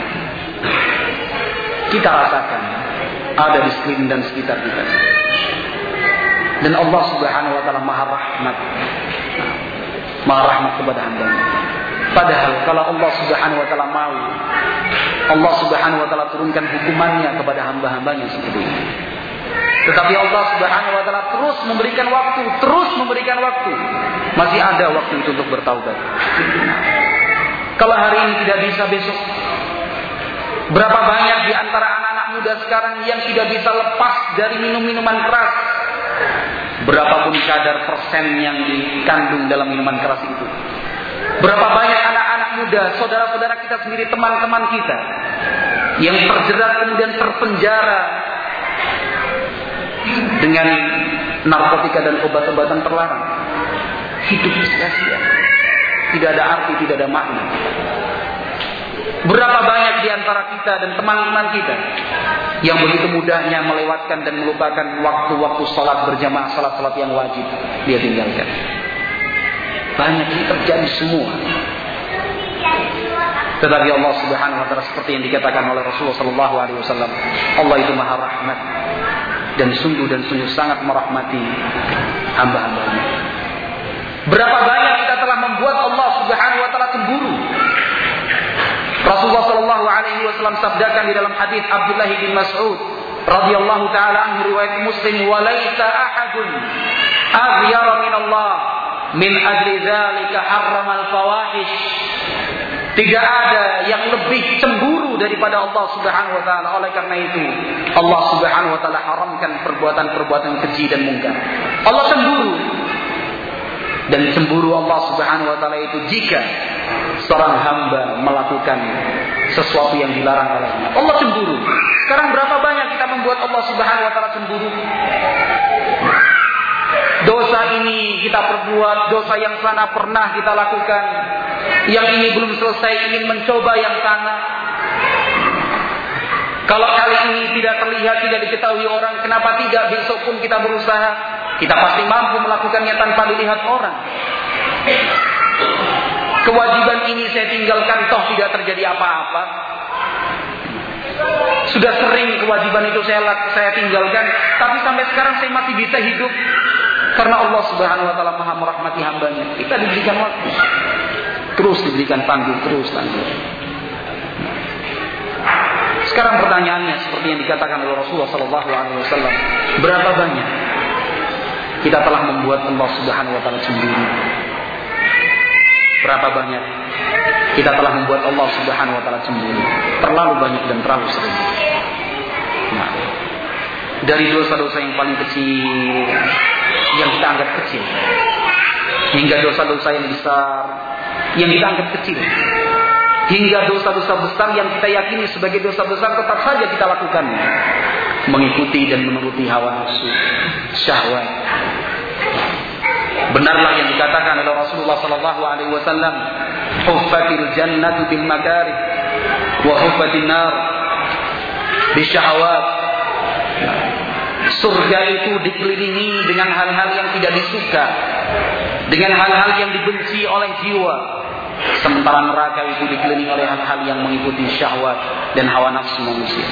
Kita rasakan, ada di sekeliling dan sekitar kita. Dan Allah Subhanahu wa taala Maha Rahmat. Maha Rahmat kepada hamba-Nya. Padahal kalau Allah Subhanahu wa taala mau, Allah Subhanahu wa taala turunkan hukumannya kepada hamba-hambanya seperti ini. Tetapi Allah Subhanahu wa taala terus memberikan waktu. Masih ada waktu itu untuk bertaubat. Kalau hari ini tidak bisa, besok. Berapa banyak di antara anak-anak muda sekarang yang tidak bisa lepas dari minum-minuman keras. Berapapun kadar persen yang dikandung dalam minuman keras itu. Berapa banyak anak-anak muda, saudara-saudara kita sendiri, teman-teman kita yang terjerat kemudian terpenjara dengan narkotika dan obat-obatan terlarang. Hidup sia-sia, tidak ada arti, tidak ada makna. Berapa banyak di antara kita dan teman-teman kita yang begitu mudahnya melewatkan dan melupakan waktu-waktu salat berjamaah, salat-salat yang wajib dia tinggalkan. Banyak ini terjadi semua. Tetapi Allah Subhanahu wa taala seperti yang dikatakan oleh Rasulullah sallallahu alaihi wasallam, Allah itu Maha Rahmat dan sungguh sangat merahmati hamba-hambanya. Berapa banyak kita telah membuat Allah Subhanahu wa taala cemburu. Rasulullah sallallahu alaihi wasallam sabdakan di dalam hadis Abdullah bin Mas'ud radhiyallahu taala anhu riwayat Muslim, "Wa laisa ahadun aghyara min Allah min ajli dzalika harramal fawahish." Tidak ada yang lebih cemburu daripada Allah Subhanahu wa taala. Oleh karena itu, Allah Subhanahu wa taala haramkan perbuatan-perbuatan keji dan mungkar. Allah cemburu. Dan cemburu Allah Subhanahu wa taala itu jika seorang hamba melakukan sesuatu yang dilarang olehnya. Allah cemburu. Sekarang berapa banyak kita membuat Allah Subhanahu wa taala cemburu? Dosa ini kita perbuat, dosa yang sana pernah kita lakukan, yang ini belum selesai, ingin mencoba yang sana. Kalau kali ini tidak terlihat, tidak diketahui orang, kenapa tidak besok pun kita berusaha? Kita pasti mampu melakukannya tanpa dilihat orang. Kewajiban ini saya tinggalkan, toh tidak terjadi apa-apa. Sudah sering kewajiban itu saya tinggalkan, tapi sampai sekarang saya masih bisa hidup. Karena Allah Subhanahu wa taala Maha merahmati hambanya. Kita diberikan waktu. Terus diberikan panggung, terus tanggung. Sekarang pertanyaannya seperti yang dikatakan oleh Rasulullah sallallahu alaihi wasallam, berapa banyak kita telah membuat Allah Subhanahu wa taala cemburu? Berapa banyak kita telah membuat Allah Subhanahu wa taala cemburu? Terlalu banyak dan terlalu sering. Nah, dari dosa-dosa yang paling kecil yang kita anggap kecil, hingga dosa-dosa yang besar yang kita anggap kecil, hingga dosa-dosa besar yang kita yakini sebagai dosa besar tetap saja kita lakukan, mengikuti dan menuruti hawa nafsu, syahwat. Benarlah yang dikatakan oleh Rasulullah sallallahu alaihi wasallam, "Huffatil jannatu bil makarih wa huffatin nar bisyahawat." Surga itu dikelilingi dengan hal-hal yang tidak disuka, dengan hal-hal yang dibenci oleh jiwa. Sementara neraka itu dikelilingi oleh hal-hal yang mengikuti syahwat dan hawa nafsu manusia.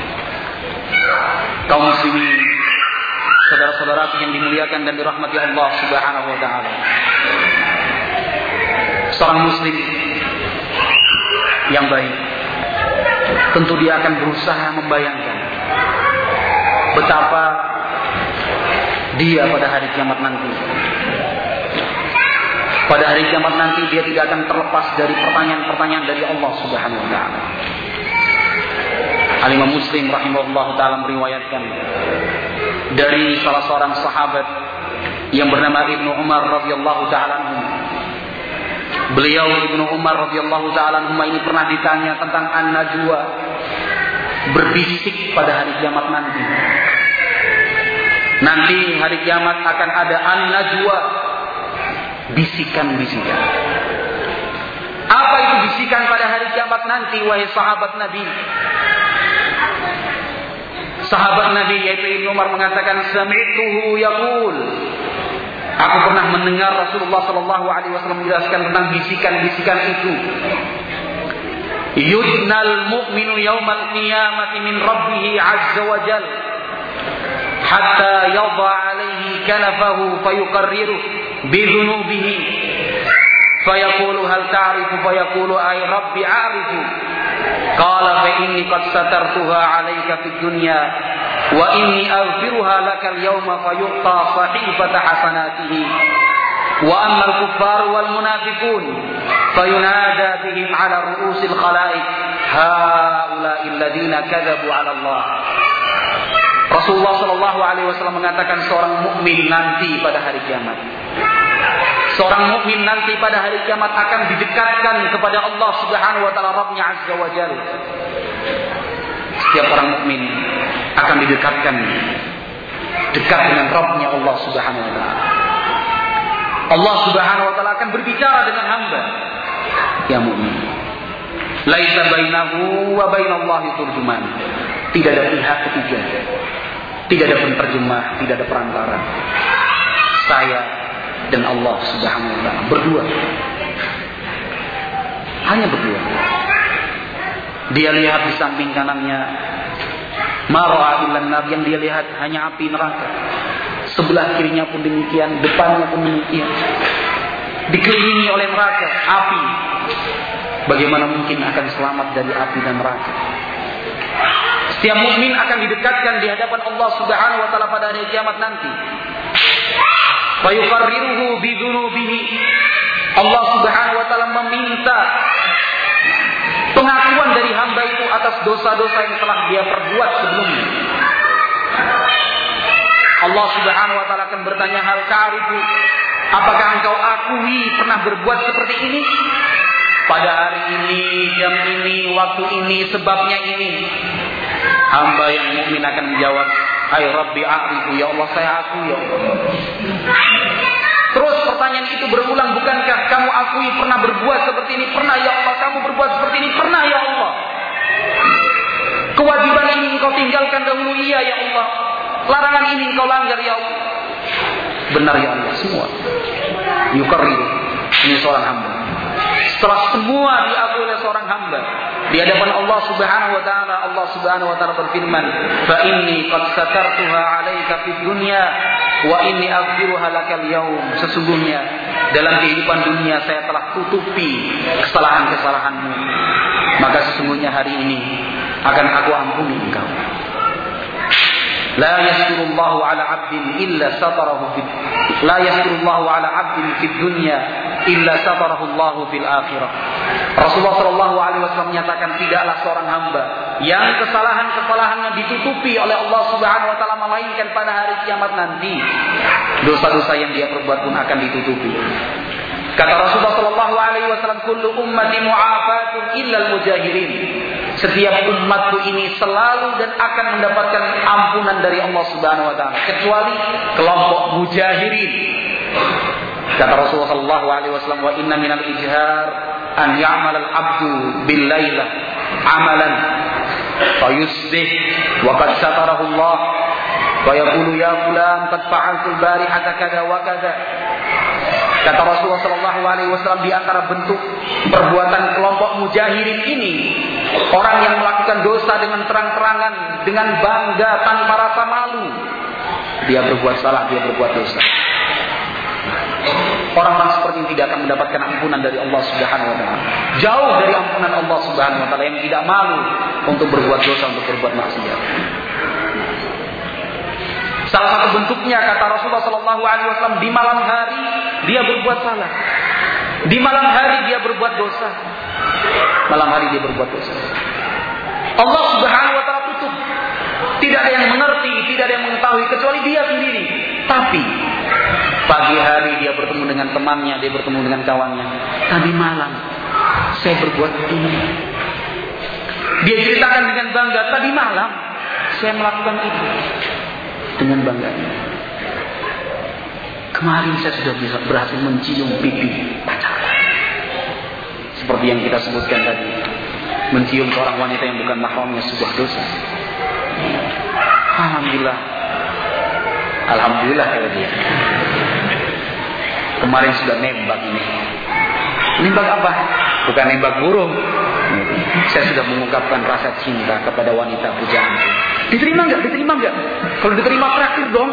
Kaum muslimin, saudara-saudaraku yang dimuliakan dan dirahmati Allah Subhanahu wa taala. Seorang muslim yang baik tentu dia akan berusaha membayangkan betapa dia pada hari kiamat nanti. Pada hari kiamat nanti dia tidak akan terlepas dari pertanyaan-pertanyaan dari Allah Subhanahu wa taala. Al-Imam Muslim rahimahullah taala meriwayatkan dari salah seorang sahabat yang bernama Ibnu Umar radhiyallahu taala anhu. Beliau Ibnu Umar radhiyallahu taala anhu ini pernah ditanya tentang an-najwa, berbisik pada hari kiamat nanti. Nanti hari kiamat akan ada an-najwa, bisikan-bisikan. Apa itu bisikan pada hari kiamat nanti, wahai sahabat Nabi? Sahabat Nabi yaitu Ibnu Umar mengatakan, "Sami'tuhu yaqul." Aku pernah mendengar Rasulullah sallallahu alaihi wasallam menjelaskan tentang bisikan-bisikan itu. Yudnal mu'minu yawmal qiyamati min rabbih azza wa jal hatta yadha alaihi kanafahu fayuqarriru bi dhunubihi fayaqulu hal ta'rifu fayaqulu ay rabbi a'rifu qala fa inni qad satartuha 'alaika fid dunya wa inni aghfiruha lakal yawma fayuqta sahifata hasanatihi wa amma al-kuffar wal munafiqun fayunada bihim 'ala ru'usil khalaiq haula'i alladziina kadzabu 'ala Allah. Rasulullah sallallahu alaihi wasallam mengatakan seorang mukmin nanti pada hari kiamat, seorang mukmin nanti pada hari kiamat akan didekatkan kepada Allah Subhanahu wa taala, Rabbnya Azza wa Jalla. Setiap orang mukmin akan didekatkan dekat dengan Rabbnya Allah Subhanahu wa taala. Allah Subhanahu wa taala akan berbicara dengan hamba yang mukmin. Laisa bainahu wa bainallahi turjuman. Tidak ada pihak ketiga. Tidak ada penterjemah, tidak ada perantara. Saya dan Allah Subhanahu wa taala berdua. Hanya berdua. Dia lihat di samping kanannya mara'a illan nar, yang dia lihat hanya api neraka. Sebelah kirinya pun demikian, depannya pun demikian. Dikelilingi oleh neraka, api. Bagaimana mungkin akan selamat dari api dan neraka? Setiap mukmin akan didekatkan di hadapan Allah Subhanahu wa taala pada hari kiamat nanti. Fa yuqarriruhu bi dzunubihi. Allah Subhanahu wa taala meminta pengakuan dari hamba itu atas dosa-dosa yang telah dia perbuat sebelumnya. Allah Subhanahu wa taala akan bertanya, hal ta'rifu, apakah engkau akui pernah berbuat seperti ini? Pada hari ini, jam ini, waktu ini, sebabnya ini. Hamba yang mukmin akan menjawab, ay rabbi a'rifu, ya Allah saya akui ya Allah. Terus pertanyaan itu berulang, bukankah kamu akui pernah berbuat seperti ini? Pernah ya Allah. Kamu berbuat seperti ini? Pernah ya Allah. Kewajiban ini engkau tinggalkan dahulu, iya ya Allah. Larangan ini engkau langgar ya Allah. Benar ya Allah, semua. Yuqarriru, ini seorang hamba. Setelah semua diakui oleh seorang hamba di hadapan Allah Subhanahu wa taala, Allah Subhanahu wa taala berfirman, "Fa inni qad satartuha 'alaika fid dunya wa inni aghfiruha lakal yaum." Sesungguhnya dalam kehidupan dunia saya telah tutupi kesalahan-kesalahanmu, maka sesungguhnya hari ini akan aku ampuni engkau. La yasturullahu 'ala 'abdin illa satarahu fid la yasturullahu 'ala 'abdin fid dunya illa satarahu Allahu fil akhirah. Rasulullah sallallahu alaihi wasallam menyatakan, tidaklah seorang hamba yang kesalahan-kesalahannya ditutupi oleh Allah Subhanahu wa taala melainkan pada hari kiamat nanti dosa-dosa yang dia perbuat pun akan ditutupi. Kata Rasulullah sallallahu alaihi wasallam, kullu ummati mu'afatun illa al-mujahirin. Setiap umatku ini selalu dan akan mendapatkan ampunan dari Allah Subhanahu wa taala kecuali kelompok mujahirin. Kata Rasulullah sallallahu alaihi wasallam, wa inna minal ijhar an ya'mal al-'abdu bil lailah 'amalan fayusbih wa qad satarahu Allah wa yaqulu ya fulan qad fa'altu al-barihata kadza wa kadza. Kata Rasulullah sallallahu alaihi wasallam, di antara bentuk perbuatan kelompok mujahirin ini, orang yang melakukan dosa dengan terang-terangan, dengan bangga tanpa rasa malu. Dia berbuat salah, dia berbuat dosa. Orang-orang seperti ini tidak akan mendapatkan ampunan dari Allah Subhanahu wa taala. Jauh dari ampunan Allah Subhanahu wa taala, yang tidak malu untuk berbuat dosa, untuk berbuat maksiat. Salah satu bentuknya, kata Rasulullah sallallahu alaihi wasallam, di malam hari dia berbuat salah. Di malam hari dia berbuat dosa. Malam hari dia berbuat dosa. Allah Subhanahu wa taala tutup. Tidak ada yang mengerti, tidak ada yang mengetahui kecuali dia sendiri. Tapi pagi hari dia bertemu dengan temannya, dia bertemu dengan kawannya. Tadi malam saya berbuat ini. Dia ceritakan dengan bangga, tadi malam saya melakukan itu. Dengan bangganya. Kemarin saya sudah bisa berhasil mencium pipi pacarnya. Seperti yang kita sebutkan tadi, mencium seorang wanita yang bukan mahramnya sebuah dosa. Alhamdulillah. Alhamdulillah kalau dia. Kemarin sudah nembak ini. Nembak apa? Bukan nembak burung. Saya sudah mengungkapkan rasa cinta kepada wanita pujaanku. Diterima nggak? Diterima nggak? Kalau diterima traktir dong.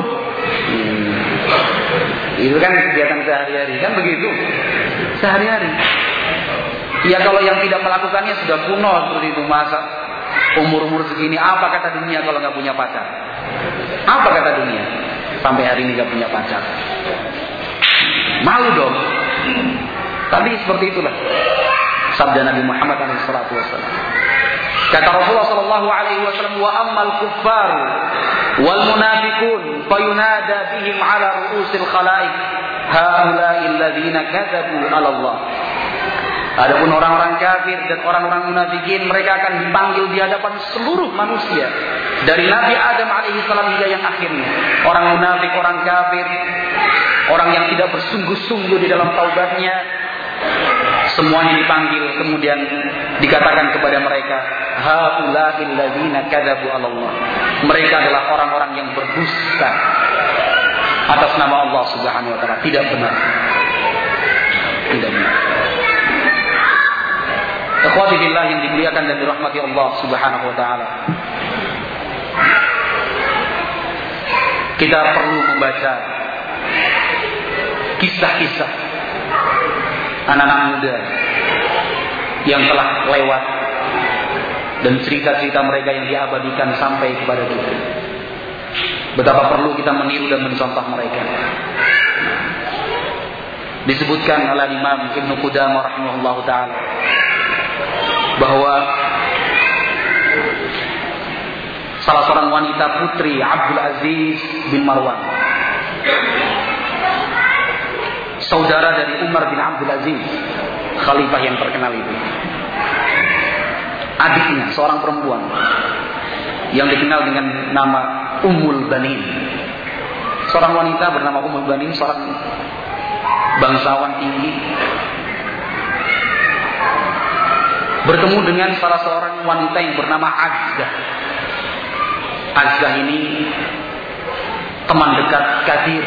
Itu kan kegiatan sehari-hari, kan begitu? Sehari-hari. Ya kalau yang tidak melakukannya sudah kuno seperti itu, masa umur segini apa kata dunia kalau nggak punya pacar? Apa kata dunia? Sampai hari ini nggak punya pacar. Malu dong. Tapi seperti itulah sabda Nabi Muhammad SAW. Kata Rasulullah SAW, wa ammal kuffar wal munafiqun fayunada bihim ala ru'usil khalaiq haula'i alladziina kadzabu 'ala Allah. Adapun orang-orang kafir dan orang-orang munafikin, mereka akan dipanggil di hadapan seluruh manusia dari Nabi Adam alaihissalam hingga yang akhirnya. Orang munafik, orang kafir, orang yang tidak bersungguh-sungguh di dalam taubatnya, semuanya dipanggil, kemudian dikatakan kepada mereka, haula'il ladzina kadzabu 'ala Allah. Mereka adalah orang-orang yang berdusta atas nama Allah Subhanahu wa taala. Tidak benar. Tidak benar. Ikhwati fillah yang dimuliakan dan dirahmati Allah Subhanahu wa taala. Kita perlu membaca kisah-kisah anak-anak muda yang telah lewat dan cerita-cerita mereka yang diabadikan sampai kepada kita. Betapa perlu kita meniru dan mencontoh mereka. Disebutkan oleh Imam Ibnu Qudamah rahimahullahu taala bahwa salah seorang wanita putri Abdul Aziz bin Marwan, saudara dari Umar bin Abdul Aziz, khalifah yang terkenal itu, adiknya seorang perempuan yang dikenal dengan nama Ummul Banin, seorang wanita bernama Ummul Banin, seorang bangsawan tinggi, bertemu dengan salah seorang wanita yang bernama Azzah. Azzah ini teman dekat Kadir,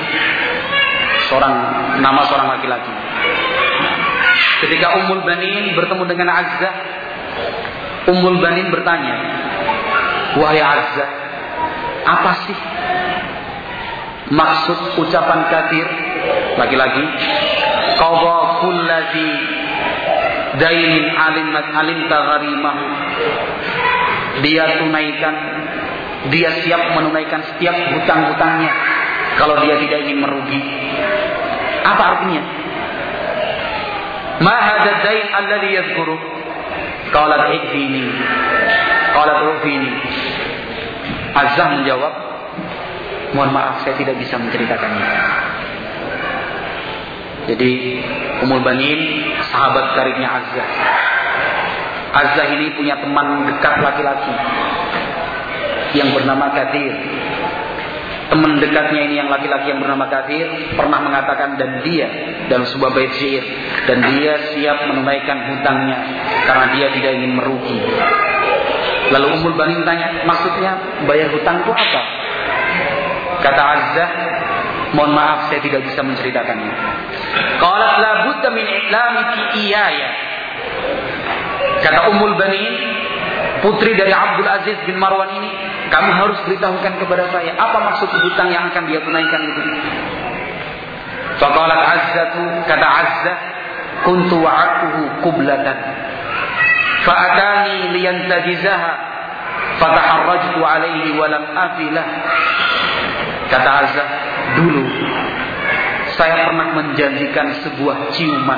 nama seorang laki-laki. Ketika Ummul Banin bertemu dengan Azzah, Ummul Banin bertanya, wahai Azzah, apa sih maksud ucapan Kadir, laki-laki, qadha kullazi dainin alimta gharimahu, dia siap menunaikan setiap hutang-hutangnya kalau dia tidak ingin merugi. Apa artinya? Ma hadzal dain alladhi yadhkuru? Qalat ikfini. Qalat rufini. Azzah menjawab, mohon maaf saya tidak bisa menceritakannya. Jadi Ummul Banin sahabat karibnya Azzah. Azzah ini punya teman dekat laki-laki yang bernama Kadir. Teman dekatnya ini yang laki-laki yang bernama Kadir pernah mengatakan dan dia dalam sebuah bait syair, dan dia siap menunaikan hutangnya karena dia tidak ingin merugi. Lalu Ummul Banin tanya, maksudnya bayar hutang itu apa? Kata Azzah, mohon maaf saya tidak bisa menceritakannya. Qalat la budda min i'lamiki iyaya. Kata Ummul Banin, putri dari Abdul Aziz bin Marwan ini, kamu harus beritahukan kepada saya apa maksud hutang yang akan dia tunaikan itu. Faqalat Azzatu, kata Azzah, kuntu wa'atuhu qublatan fa'atani liyantajizaha fataharrajtu alaihi wa lam afilah. Kata Azzah, dulu saya pernah menjanjikan sebuah ciuman.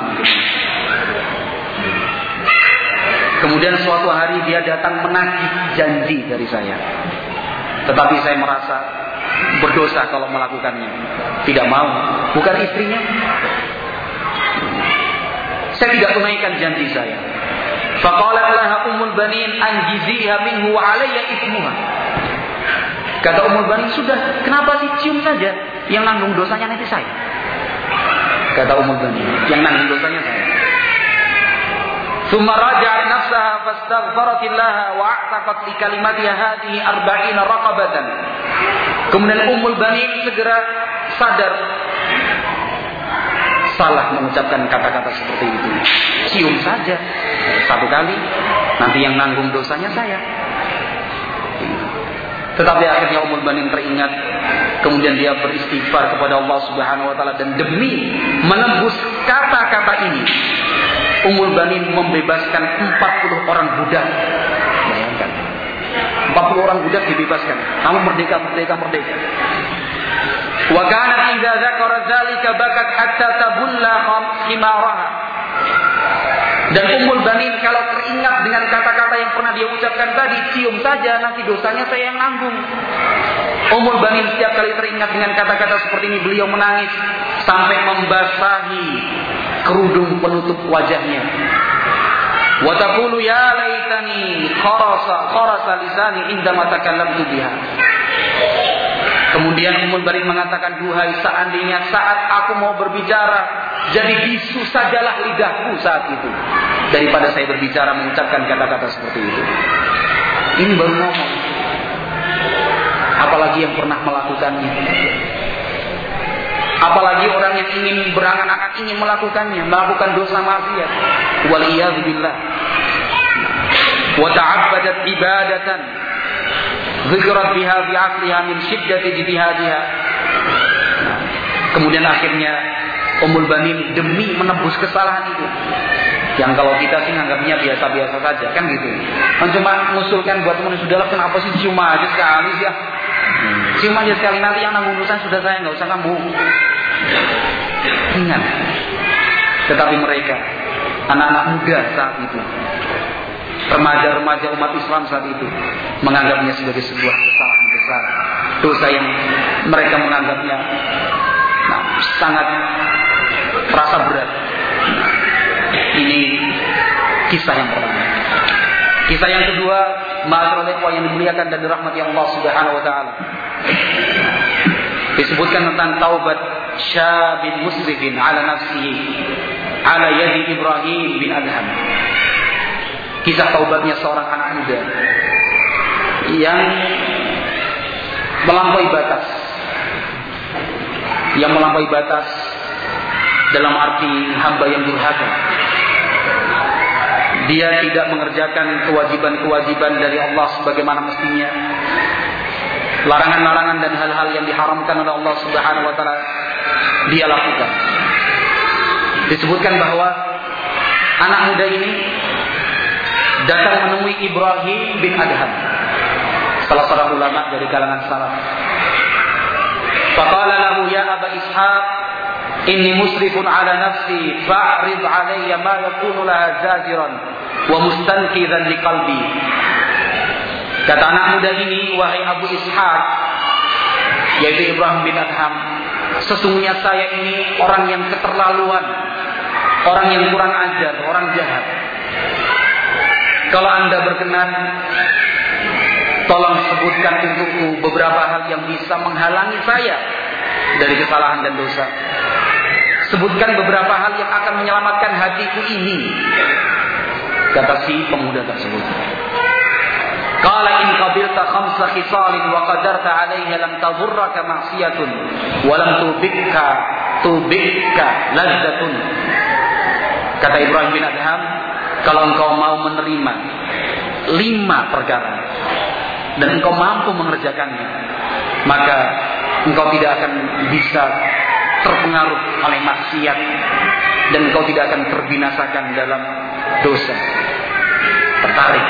Kemudian suatu hari dia datang menagih janji dari saya. Tetapi saya merasa berdosa kalau melakukannya. Tidak mau, bukan istrinya. Saya tidak tunaikan janji saya. Faqalat laha Ummul Banin anjiziha minhu wa alayya ithmuha. Kata Ummul Banin, sudah, kenapa sih cium saja? Yang nanggung dosanya nanti saya. Kata Ummul Banin, yang nanggung dosanya saya. Thumma raja'at nafsaha fastaghfaratillaha wa a'taqat li kalimatiha hadhihi 40 raqabatan. Kemudian Ummul Banin segera sadar salah mengucapkan kata-kata seperti itu. Cium saja satu kali, nanti yang nanggung dosanya saya. Tetapi akhirnya Ummul Banin teringat, kemudian dia beristighfar kepada Allah Subhanahu wa taala, dan demi menembus kata-kata ini Ummul Banin membebaskan 40 orang budak. Bayangkan, 40 orang budak dibebaskan. Kamu merdeka. Wa kanat idza dzakara dzalika bakat hatta tabulla khimaraha. Dan Ummul Banin kalau teringat dengan kata-kata yang pernah dia ucapkan tadi, cium saja, nanti dosanya saya yang nanggung. Ummul Banin setiap kali teringat dengan kata-kata seperti ini, beliau menangis sampai membasahi kerudung penutup wajahnya. Wa taqulu ya laitani kharasa lisani indama takallamtu biha. Kemudian Ummul Banin mengatakan, duhai seandainya saat aku mau berbicara, jadi bisu sajalah lidahku saat itu, daripada saya berbicara mengucapkan kata-kata seperti itu. Ini baru ngomong, apalagi yang pernah melakukannya, apalagi orang yang ingin berangan-angan ingin melakukan dosa maksiat. Waliyadzubillah. Wa ta'abbadat ibadatan dzikrat biha fi aqliha min shiddati jihadiha. Kemudian akhirnya Ummul Banin demi menebus kesalahan itu, yang kalau kita sih nganggapnya biasa-biasa saja kan gitu. Kan cuma mengusulkan buat teman, sudahlah kenapa sih cium aja sekali ya. Cium aja sekali, nanti yang nanggung urusan sudah saya, enggak usah kamu. Ingat. Tetapi mereka anak-anak muda saat itu, remaja-remaja umat Islam saat itu, menganggapnya sebagai sebuah kesalahan besar, dosa yang mereka menganggapnya sangat terasa berat. Ini kisah yang pertama. Kisah yang kedua, ma'asyiral ikhwah yang dimuliakan dan dirahmati Allah Subhanahu wa taala, disebutkan tentang taubat syabin muslimin ala nafsihi ala yadi Ibrahim bin Adham. Kisah taubatnya seorang anak muda yang melampaui batas, dalam arti hamba yang durhaka. Dia tidak mengerjakan kewajiban-kewajiban dari Allah sebagaimana mestinya. Larangan-larangan dan hal-hal yang diharamkan oleh Allah Subhanahu wa taala dia lakukan. Disebutkan bahwa anak muda ini datang menemui Ibrahim bin Adham, salah seorang ulama dari kalangan salaf. Faqala lahu ya Aba Ishaq, inni musrifun ala nafsi fa'rid alayya ma yakunu laha zajiran wa mustanqidhan liqalbi. Kata anak muda ini, wahai Abu Ishaq, yaitu Ibrahim bin Adham, sesungguhnya saya ini orang yang keterlaluan, orang yang kurang ajar, orang jahat. Kalau Anda berkenan, tolong sebutkan untukku beberapa hal yang bisa menghalangi saya dari kesalahan dan dosa. Sebutkan beberapa hal yang akan menyelamatkan hatiku ini, kata si pemuda tersebut. Qala in qabilta khamsa khisalin wa qadarta 'alayha lam tadurraka ma'siyatun wa lam tubikka ladzatun. Kata Ibrahim bin Adham, kalau engkau mau menerima 5 perkara dan engkau mampu mengerjakannya, maka engkau tidak akan bisa terpengaruh oleh maksiat dan engkau tidak akan terbinasakan dalam dosa. Tertarik.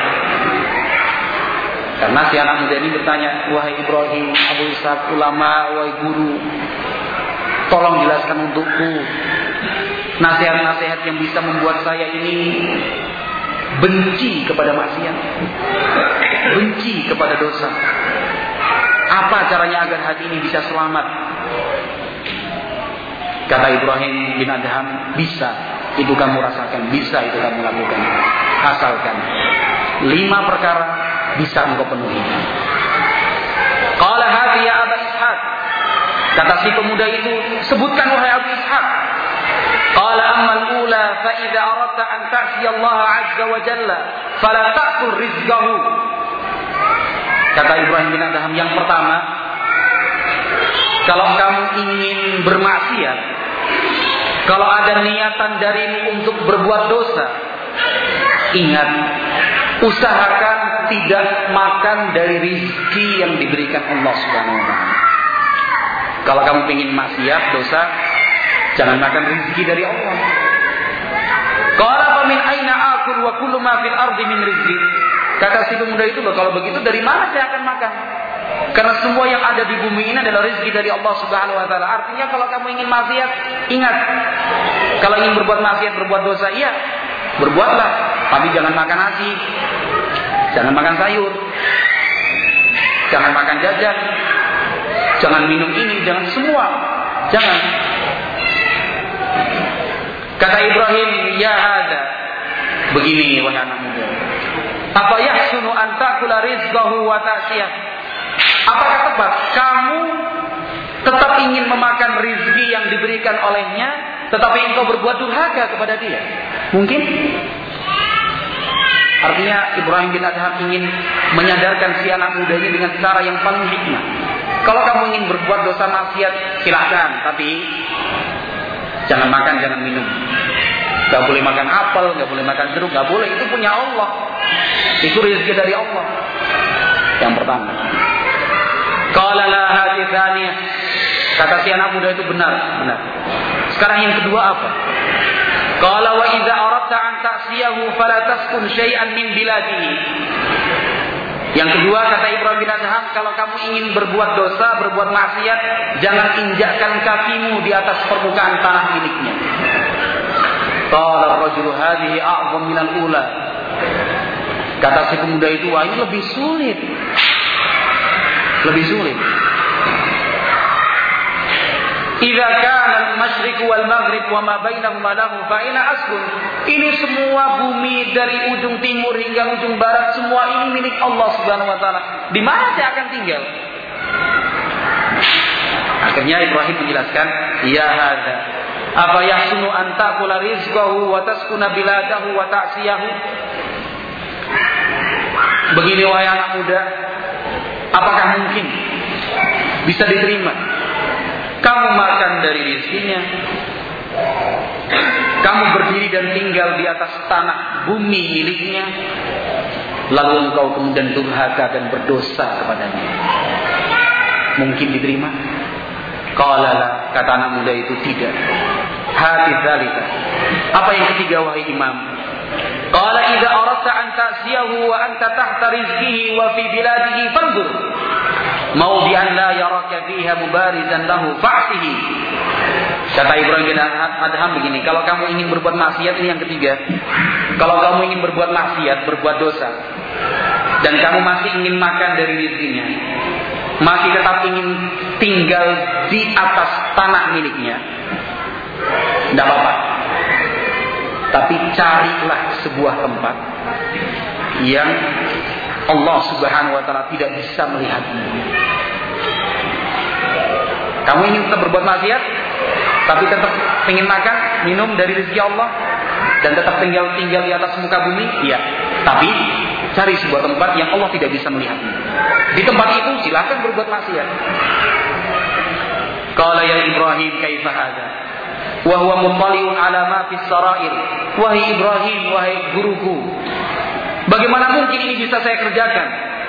Karena si anak muda ini bertanya, wahai Ibrahim, Abu Ishaq, ulama, wahai guru, tolong jelaskan untukku nasihat-nasihat yang bisa membuat saya ini benci kepada maksiat, benci kepada dosa. Apa caranya agar hati ini bisa selamat? Kata Ibrahim bin Adham, bisa itu kamu rasakan, bisa itu kamu lakukan, asalkan 5 perkara bisa engkau penuhi. Qala hadhi ya Aba Ishaq. Kata si pemuda itu, sebutkan wahai Abu Ishaq. Qala ammal ula fa idza aradta an ta'si Allah 'azza wa jalla fala ta'kul rizqahu. Kata Ibrahim bin Adham, yang pertama, kalau kamu ingin bermaksiat, kalau ada niatan darimu untuk berbuat dosa, ingat, usahakan tidak makan dari rizki yang diberikan Allah Subhanahu wa taala. Kalau kamu ingin maksiat, dosa, jangan makan rizki dari Allah. Qala fa min aina akul wa kullu ma fil ardi min rizqi. Kata si pemuda itu, loh, kalau begitu dari mana saya akan makan? Karena semua yang ada di bumi ini adalah rezeki dari Allah Subhanahu wa taala. Artinya kalau kamu ingin maksiat, ingat. Kalau ingin berbuat maksiat, berbuat dosa, iya, berbuatlah, tapi jangan makan nasi. Jangan makan sayur. Jangan makan jajan. Jangan minum ini, jangan semua. Jangan. Kata Ibrahim, ya hada. Begini wahai anak muda. Apa yahsunu an ta'kula rizqahu wa ta'siyah? Apakah tepat kamu tetap ingin memakan rizki yang diberikan olehnya, tetapi engkau berbuat durhaka kepada dia? Mungkin? Artinya Ibrahim bin Adham ingin menyadarkan si anak muda ini dengan cara yang paling hikmah. Kalau kamu ingin berbuat dosa maksiat, silakan, tapi jangan makan, jangan minum. Gak boleh makan apel, gak boleh makan jeruk, gak boleh. Itu punya Allah. Itu rezeki dari Allah. Yang pertama. Qala la haditsaniyah. Kata si anak muda itu benar. Sekarang yang kedua apa? Qala wa idza aradta an ta'siyahu fala taskun syai'an min biladihi. Yang kedua kata Ibrahim bin Adham, kalau kamu ingin berbuat dosa, berbuat maksiat, jangan injakkan kakimu di atas permukaan tanah miliknya. Qala ar-rajulu hadhihi a'zam min al-ula. Kata si pemuda itu, wah ini lebih sulit. Lebih sulit. Idza kana al-masyriq wal maghrib wa ma bainahuma lahu fa ina askun. Ini semua bumi dari ujung timur hingga ujung barat, semua ini milik Allah Subhanahu wa taala. Di mana saya akan tinggal? Akhirnya Ibrahim menjelaskan, ya hadza apa yahsunu an ta'kula rizqahu wa taskuna biladahu wa ta'siyahu. Begini wahai anak muda, apakah mungkin bisa diterima kamu makan dari rizkinya, kamu berdiri dan tinggal di atas tanah bumi miliknya, lalu engkau kemudian durhaka dan berdosa kepadanya? Mungkin diterima? Qala la, kata anak muda itu tidak. Hati dzalika. Apa yang ketiga wahai imam? Qala idza aradta an ta'siyahu wa anta tahta rizqihi wa fi biladihi fanzur. Mau bi an la yaraka fiha mubarizan lahu fa'tihi. Kata Ibrahim bin Adham begini, kalau kamu ingin berbuat maksiat, ini yang ketiga. Kalau kamu ingin berbuat maksiat, berbuat dosa, dan kamu masih ingin makan dari rezekinya, masih tetap ingin tinggal di atas tanah miliknya, tidak apa-apa. Tapi carilah sebuah tempat yang Allah Subhanahu wa taala tidak bisa melihatnya. Kamu ingin tetap berbuat maksiat, tapi tetap ingin makan, minum dari rezeki Allah, dan tetap tinggal di atas muka bumi, iya. Tapi cari sebuah tempat yang Allah tidak bisa melihatnya. Di tempat itu silakan berbuat maksiat. Qala ya Ibrahim kaifa hadza? Wa huwa muttali'un ala ma fis sarair. Wahai Ibrahim, wahai guruku, bagaimana mungkin ini bisa saya kerjakan?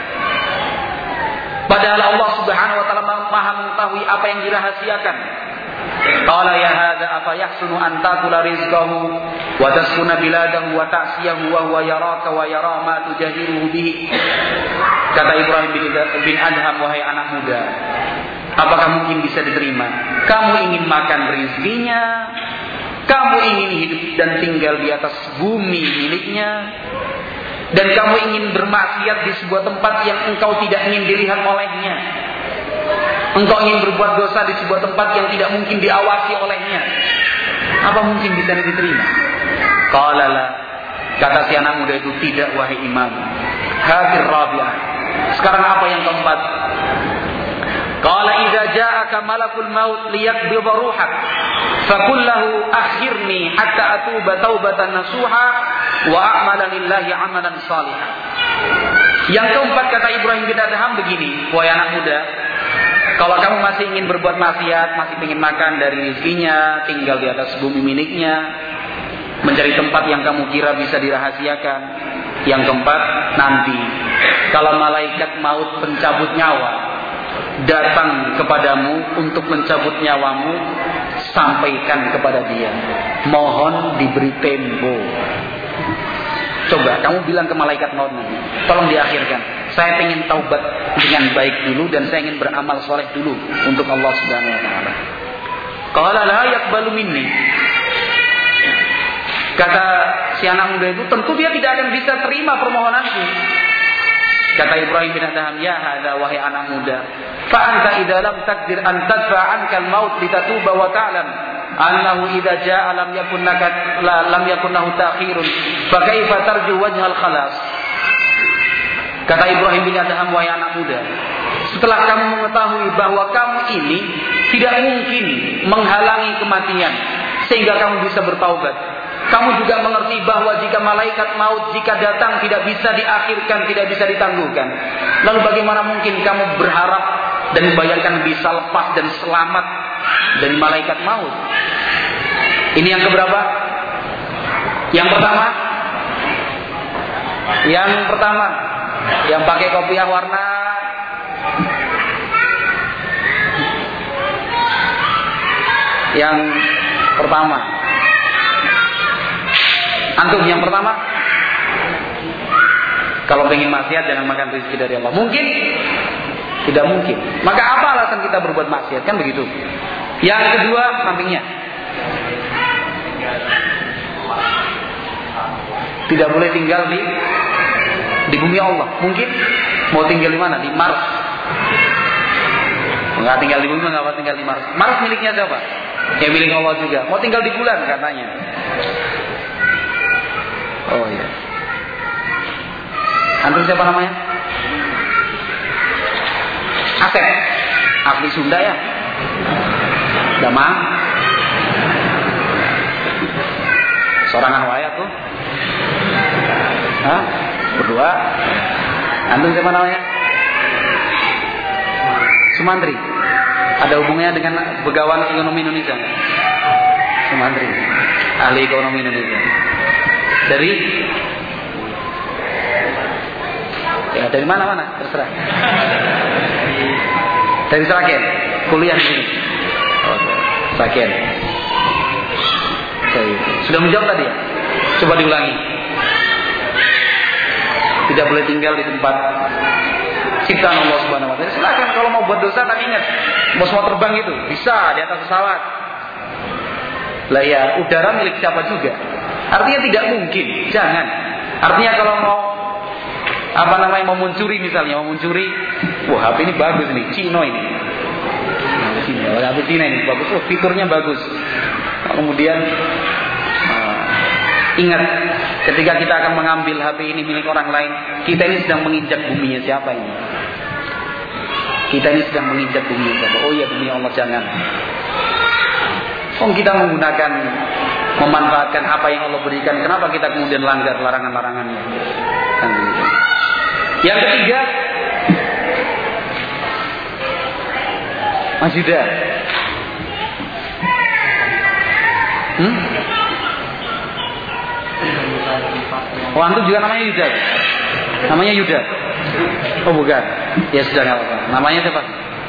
Padahal Allah Subhanahu wa taala Maha mengetahui apa yang dirahasiakan. Qala ya hadza afa yahsunu an ta'kula rizqahu wa taskuna biladahu wa ta'siyahu wa huwa yaraka wa yara ma tujahiruhu bihi. Kata Ibrahim bin Adham, wahai anak muda, apakah mungkin bisa diterima? Kamu ingin makan rizkinya, kamu ingin hidup dan tinggal di atas bumi miliknya, dan kamu ingin bermaksiat di sebuah tempat yang engkau tidak ingin dilihat olehnya. Engkau ingin berbuat dosa di sebuah tempat yang tidak mungkin diawasi olehnya. Apa mungkin bisa diterima? Qala la, kata si anak muda itu, tidak wahai imam. Hadir rabi'ah. Sekarang apa yang keempat? Qala idza ja'aka malakul maut liyaqbidha ruhak faqul lahu akhirni hatta atuba taubatan nasuha wa a'mala lillahi 'amalan shalihan. Yang keempat kata Ibrahim bin Adham begini, wahai anak muda, kalau kamu masih ingin berbuat maksiat, masih ingin makan dari rezekinya, tinggal di atas bumi miliknya, mencari tempat yang kamu kira bisa dirahasiakan. Yang keempat, nanti kalau malaikat maut pencabut nyawa datang kepadamu untuk mencabut nyawamu, sampaikan kepada dia, mohon diberi tempo. Coba kamu bilang ke malaikat maut nanti, tolong diakhirkan. Saya ingin taubat dengan baik dulu dan saya ingin beramal soleh dulu untuk Allah Subhanahu wa taala. Qala la yaqbalu minni. Kata si anak muda itu, tentu dia tidak akan bisa terima permohonanku. Kata Ibrahim bin Adham, ya hadza wahai anak muda, fa anta idza lam taqdir an tadfa anka al-maut litatuba wa ta'lam annahu idza jaa lam yakun lahu ta'khirun fa kaifa tarju wajhal khalas. Kata Ibrahim bin Adham, wahai anak muda, setelah kamu mengetahui bahwa kamu ini tidak mungkin menghalangi kematian sehingga kamu bisa bertaubat, kamu juga mengerti bahwa jika malaikat maut jika datang tidak bisa diakhirkan, tidak bisa ditangguhkan, lalu bagaimana mungkin kamu berharap dan membayangkan bisa lepas dan selamat dari malaikat maut? Ini yang keberapa? Yang pertama, yang pakai kopiah warna yang pertama. Antum yang pertama, kalau ingin maksiat jangan makan rezeki dari Allah. Mungkin? Tidak mungkin. Maka apa alasan kita berbuat maksiat? Kan begitu. Yang kedua, sampingnya, tidak boleh tinggal di bumi Allah. Mungkin? Mau tinggal di mana? Di Mars. Enggak tinggal di bumi, enggak tinggal di Mars. Mars miliknya siapa? Ya milik Allah juga. Mau tinggal di bulan katanya. Oh iya. Antum siapa namanya? Asep. Asli Sunda ya? Damang. Sorangan wayat tuh. Hah? Berdua. Antum siapa namanya? Sumantri. Ada hubungannya dengan Begawan Ekonomi Indonesia? Sumantri. Ahli ekonomi Indonesia. Dari mana terserah. Dari Sragen, kuliah di sini. Sragen. Sudah menjawab tadi ya? Coba diulangi. Tidak boleh tinggal di tempat ciptaan Allah Subhanahu wa taala. Silakan kalau mau buat dosa, tapi ingat, mau terbang itu bisa di atas pesawat. Lah ya, udara milik siapa juga? Artinya tidak mungkin, jangan. Artinya kalau mau mencuri misalnya, wah HP ini bagus nih, Cino ini. HP Cina ini bagus, fiturnya bagus. Kemudian ingat, ketika kita akan mengambil HP ini milik orang lain, kita ini sedang menginjak buminya siapa ini? Kita ini sedang menginjak buminya siapa? Oh iya, bumi Allah, jangan. Kita memanfaatkan apa yang Allah berikan, kenapa kita kemudian langgar larangan-larangannya? Kan begitu. Yang ketiga, Mas Yuda. Oh, antum juga namanya Yuda? Namanya Yuda? Oh bukan. Ya sudah, nggak apa-apa. Namanya siapa?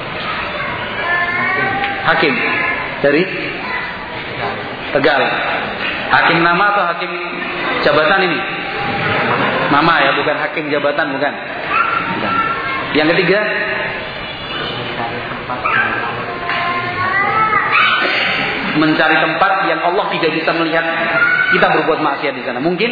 Hakim. Dari Tegal. Hakim nama atau hakim jabatan ini? Nama ya, bukan hakim jabatan, bukan. Yang ketiga, mencari tempat yang Allah tidak bisa melihat kita berbuat maksiat di sana. Mungkin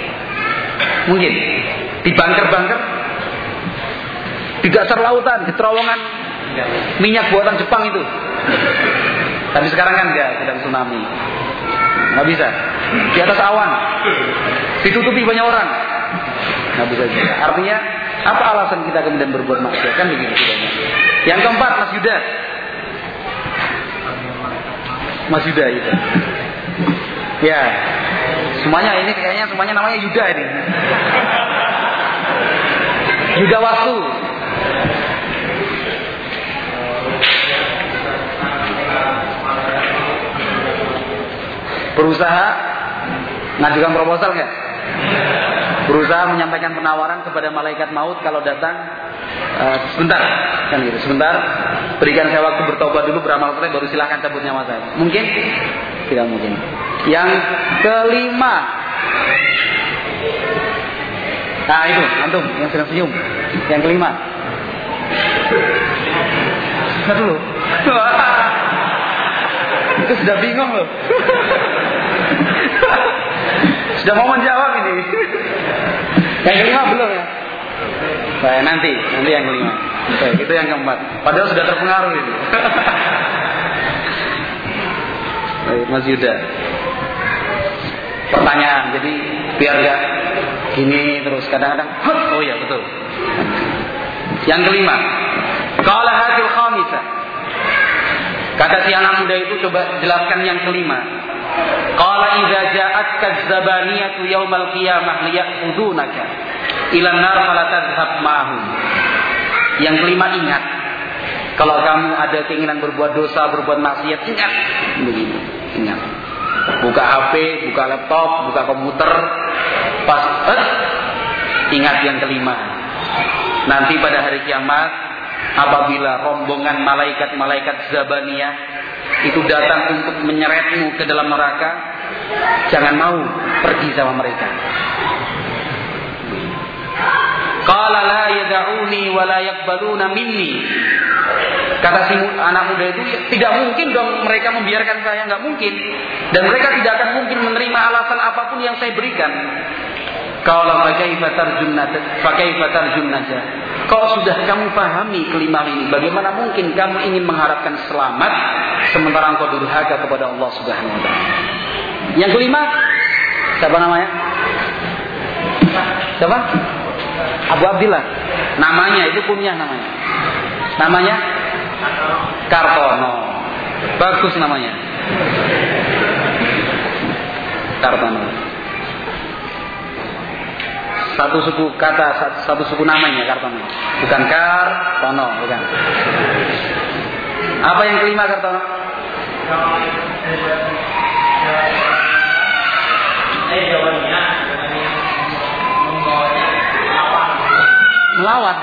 di bunker-bunker, di dasar lautan, di terowongan minyak buatan Jepang itu. Tapi sekarang kan dia sedang tsunami, nggak bisa. Di atas awan, ditutupi banyak orang, nggak bisa juga. Artinya apa alasan kita kemudian berbuat maksiat? Kan begitu tidaknya. Yang keempat, Mas Yuda itu. Ya, semuanya ini kayaknya semuanya namanya Yuda ini. Yuda waktu. Berusaha ngajukan proposal nggak? berusaha menyampaikan penawaran kepada malaikat maut kalau datang, sebentar, kan gitu, sebentar, berikan saya waktu bertobat dulu, beramal soleh, baru silahkan cabut nyawa saya. Mungkin? Tidak mungkin. Yang kelima, nah itu, antum yang sedang senyum. Yang kelima, nah dulu, itu sudah bingung loh. Sudah mau menjawab ini. Yang kelima belum ya? Baik, nanti yang kelima. Baik, itu yang keempat. Padahal sudah terpengaruh ini. Baik, Mas Yuda. Pertanyaan, jadi biar gak gini terus kadang-kadang. Oh iya betul. Yang kelima, qala hadil khamisah. Kata si anak muda itu, coba jelaskan yang kelima. Qala idza ja'atka az-zabaniyatu yaumal qiyamah liya'khudunaka ila an-nar fala tadhhab ma'hum. Yang kelima, ingat, kalau kamu ada keinginan berbuat dosa, berbuat maksiat, ingat begini, ingat. Buka HP, buka laptop, buka komputer, pas ingat yang kelima. Nanti pada hari kiamat, apabila rombongan malaikat-malaikat Zabaniyah itu datang untuk menyeretmu ke dalam neraka, jangan mau pergi sama mereka. Qala la yad'uni wa la yaqbaluna minni. Kata si anak muda itu, tidak mungkin dong mereka membiarkan saya, enggak mungkin. Dan mereka tidak akan mungkin menerima alasan apapun yang saya berikan. Qala fakaifa tarjunnaja. Kalau sudah kamu pahami kelima ini, bagaimana mungkin kamu ingin mengharapkan selamat sementara engkau durhaka kepada Allah Subhanahu wa taala. Yang kelima, siapa namanya? Siapa? Abu Abdillah. Namanya itu kunyah namanya. Namanya Kartono. Bagus namanya. Kartono. Satu suku kata, satu suku namanya Kartono. Bukan Kartono, bukan. Apa yang kelima Kartono? Melawan.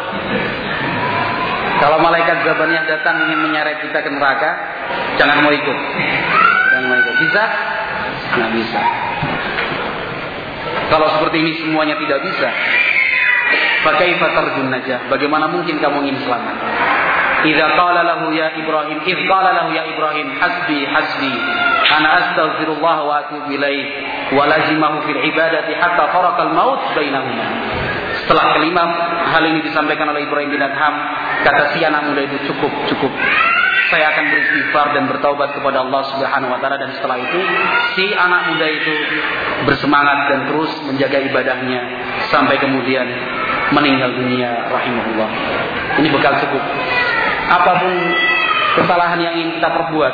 Kalau malaikat Zabaniyah datang ingin menyeret kita ke neraka, jangan mau ikut. Jangan mau ikut. Bisa? Nggak bisa. Kalau seperti ini semuanya tidak bisa, fakaifa tarjunnaja? Bagaimana mungkin kamu ingin selamat? Idza qala lahu ya Ibrahim, idz qala lahu ya Ibrahim, hasbi hasbi, ana astaghfirullah wa atubu ilaih, wa lazimahu fil ibadati hatta faraqal maut bainahuma. Setelah kelima hal ini disampaikan oleh Ibrahim bin Adham, kata si anak muda itu, cukup. Saya akan beristighfar dan bertaubat kepada Allah Subhanahu wa taala. Dan setelah itu si anak muda itu bersemangat dan terus menjaga ibadahnya sampai kemudian meninggal dunia rahimahullah. Ini bekal cukup. Apapun kesalahan yang ingin kita perbuat,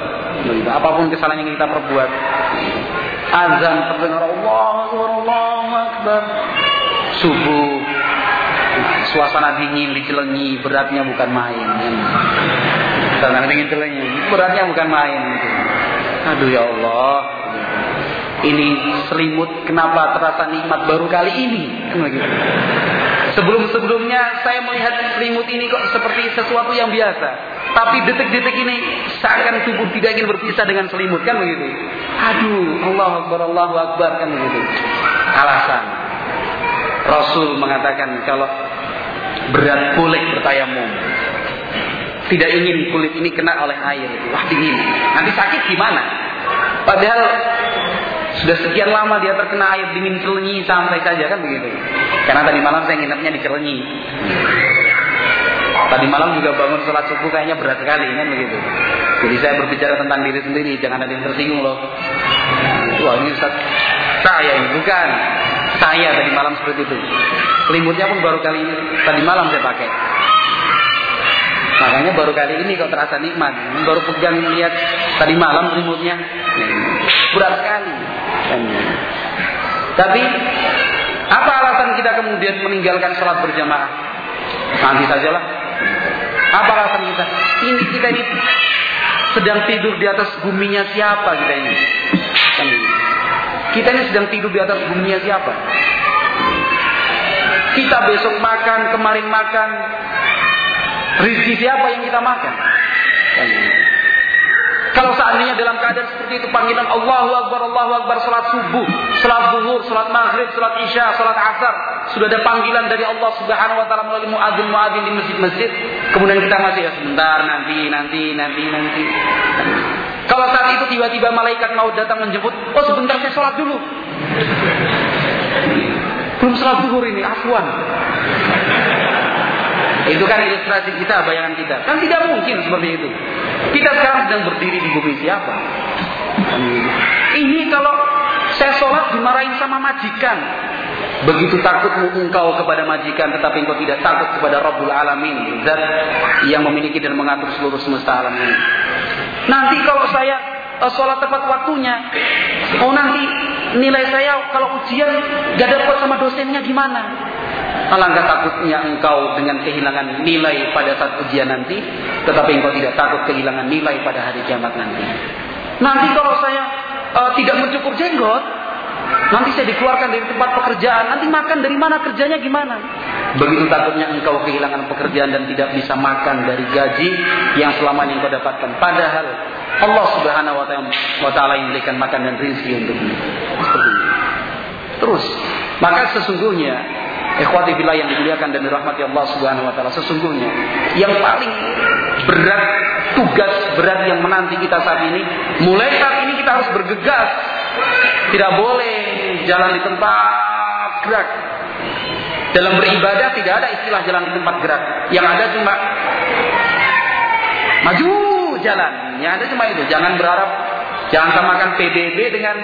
azan terdengar Allahu Akbar, subuh, suasana dingin di Cilenyi, beratnya bukan main. Suasana dingin Cilenyi, beratnya bukan main. Aduh ya Allah, ini selimut kenapa terasa nikmat baru kali ini? Sebelum-sebelumnya saya melihat selimut ini kok seperti sesuatu yang biasa. Tapi detik-detik ini seakan tubuh tidak ingin berpisah dengan selimut, kan begitu? Aduh, Allahu Akbar, kan begitu. Alasan Rasul mengatakan kalau berat kulit bertayamum, tidak ingin kulit ini kena oleh air, wah dingin, nanti sakit gimana? Padahal sudah sekian lama dia terkena air dingin Cilenyi, santai saja, kan begitu. Karena tadi malam saya nginepnya di Cilenyi. Tadi malam juga bangun sholat subuh kayaknya berat sekali, kan begitu. Jadi saya berbicara tentang diri sendiri, jangan ada yang tersinggung loh. Wah ini Ustaz, saya ini bukan. Saya tadi malam seperti itu. Selimutnya pun baru kali ini, tadi malam saya pakai. Makanya baru kali ini kok terasa nikmat. Baru pegang lihat tadi malam selimutnya, berat sekali. Tapi apa alasan kita kemudian meninggalkan sholat berjamaah? Nanti sajalah. Apa alasan kita? Kita ini sedang tidur di atas buminya siapa kita ini? Kita ini sedang tidur di atas buminya siapa? Kita besok makan, kemarin makan. Rezeki siapa yang kita makan? Kalau seandainya dalam keadaan seperti itu, panggilan Allahu Akbar, salat subuh, salat zuhur, salat maghrib, salat isya, salat asar, sudah ada panggilan dari Allah Subhanahu wa taala melalui muadzin di masjid-masjid, kemudian kita masih sebentar, nanti. Kalau saat itu tiba-tiba malaikat mau datang menjemput, oh sebentar saya salat dulu. Belum salat zuhur ini, afwan. Itu kan ilustrasi kita, bayangan kita. Kan tidak mungkin seperti itu. Kita sekarang sedang berdiri di bumi siapa? Ini kalau saya sholat dimarahin sama majikan. Begitu takutmu engkau kepada majikan, tetapi engkau tidak takut kepada Rabbul Alamin, Zat yang memiliki dan mengatur seluruh semesta alam ini. Nanti kalau saya sholat tepat waktunya, nanti nilai saya kalau ujian gak dapat sama dosennya gimana? Alangkah takutnya engkau dengan kehilangan nilai pada saat ujian nanti, tetapi engkau tidak takut kehilangan nilai pada hari kiamat nanti. Nanti kalau saya tidak mencukur jenggot, nanti saya dikeluarkan dari tempat pekerjaan, nanti makan dari mana, kerjanya gimana? Begitu takutnya engkau kehilangan pekerjaan dan tidak bisa makan dari gaji yang selama ini engkau dapatkan. Padahal Allah Subhanahu wa taala yang memberikan makan dan rezeki untukmu. Seperti itu. Terus, maka sesungguhnya ikhwati billah yang dimuliakan dan dirahmati Allah Subhanahu wa taala, sesungguhnya yang paling berat, tugas berat yang menanti kita saat ini, mulai saat ini kita harus bergegas. Tidak boleh jalan di tempat gerak. Dalam beribadah tidak ada istilah jalan di tempat gerak. Yang ada cuma maju jalan. Yang ada cuma itu. Jangan berharap, jangan samakan PBB dengan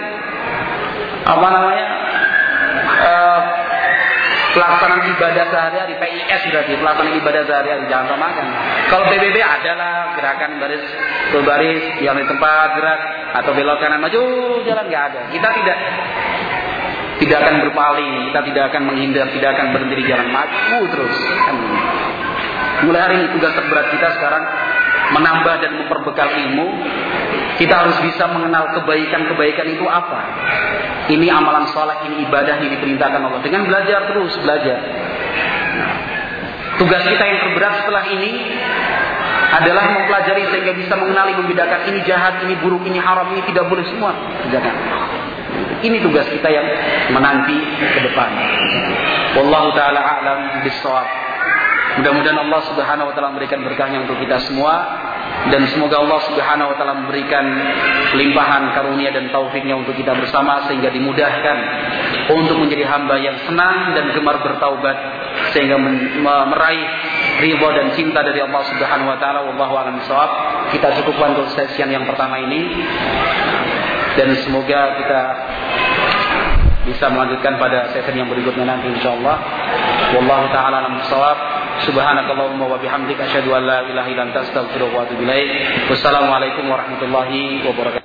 pelaksanaan ibadah sehari-hari, PIS berarti pelaksanaan ibadah sehari-hari, jangan samakan. Kalau PBB adalah gerakan baris ke baris yang di tempat gerak atau belok kanan maju jalan, nggak ada. Kita tidak akan berpaling, kita tidak akan menghindar, tidak akan berhenti di jalan, maju terus. Mulai hari ini tugas terberat kita sekarang menambah dan memperbekal ilmu. Kita harus bisa mengenal kebaikan itu apa. Ini amalan saleh, ini ibadah yang diperintahkan Allah. Dengan belajar terus, belajar. Tugas kita yang terberat setelah ini adalah mempelajari sehingga bisa mengenali, membedakan ini jahat, ini buruk, ini haram, ini tidak boleh, semua kerjakan. Ini tugas kita yang menanti ke depan. Wallahu taala a'lam bis-shawab. Mudah-mudahan Allah Subhanahu wa taala memberikan berkahnya untuk kita semua, dan semoga Allah Subhanahu wa taala memberikan limpahan karunia dan taufiknya untuk kita bersama, sehingga dimudahkan untuk menjadi hamba yang senang dan gemar bertaubat, sehingga meraih ridha dan cinta dari Allah Subhanahu wa taala. Wallahu a'lam bishawab. Kita cukupkan untuk sesi yang pertama ini, dan semoga kita bisa melanjutkan pada sesi yang berikutnya nanti insyaallah. Wallahu taala a'lam bishawab. Subhanakallahumma wa bihamdika asyhadu an la ilaha illa anta astaghfiruka wa atubu ilaik. Wassalamualaikum warahmatullahi wabarakatuh.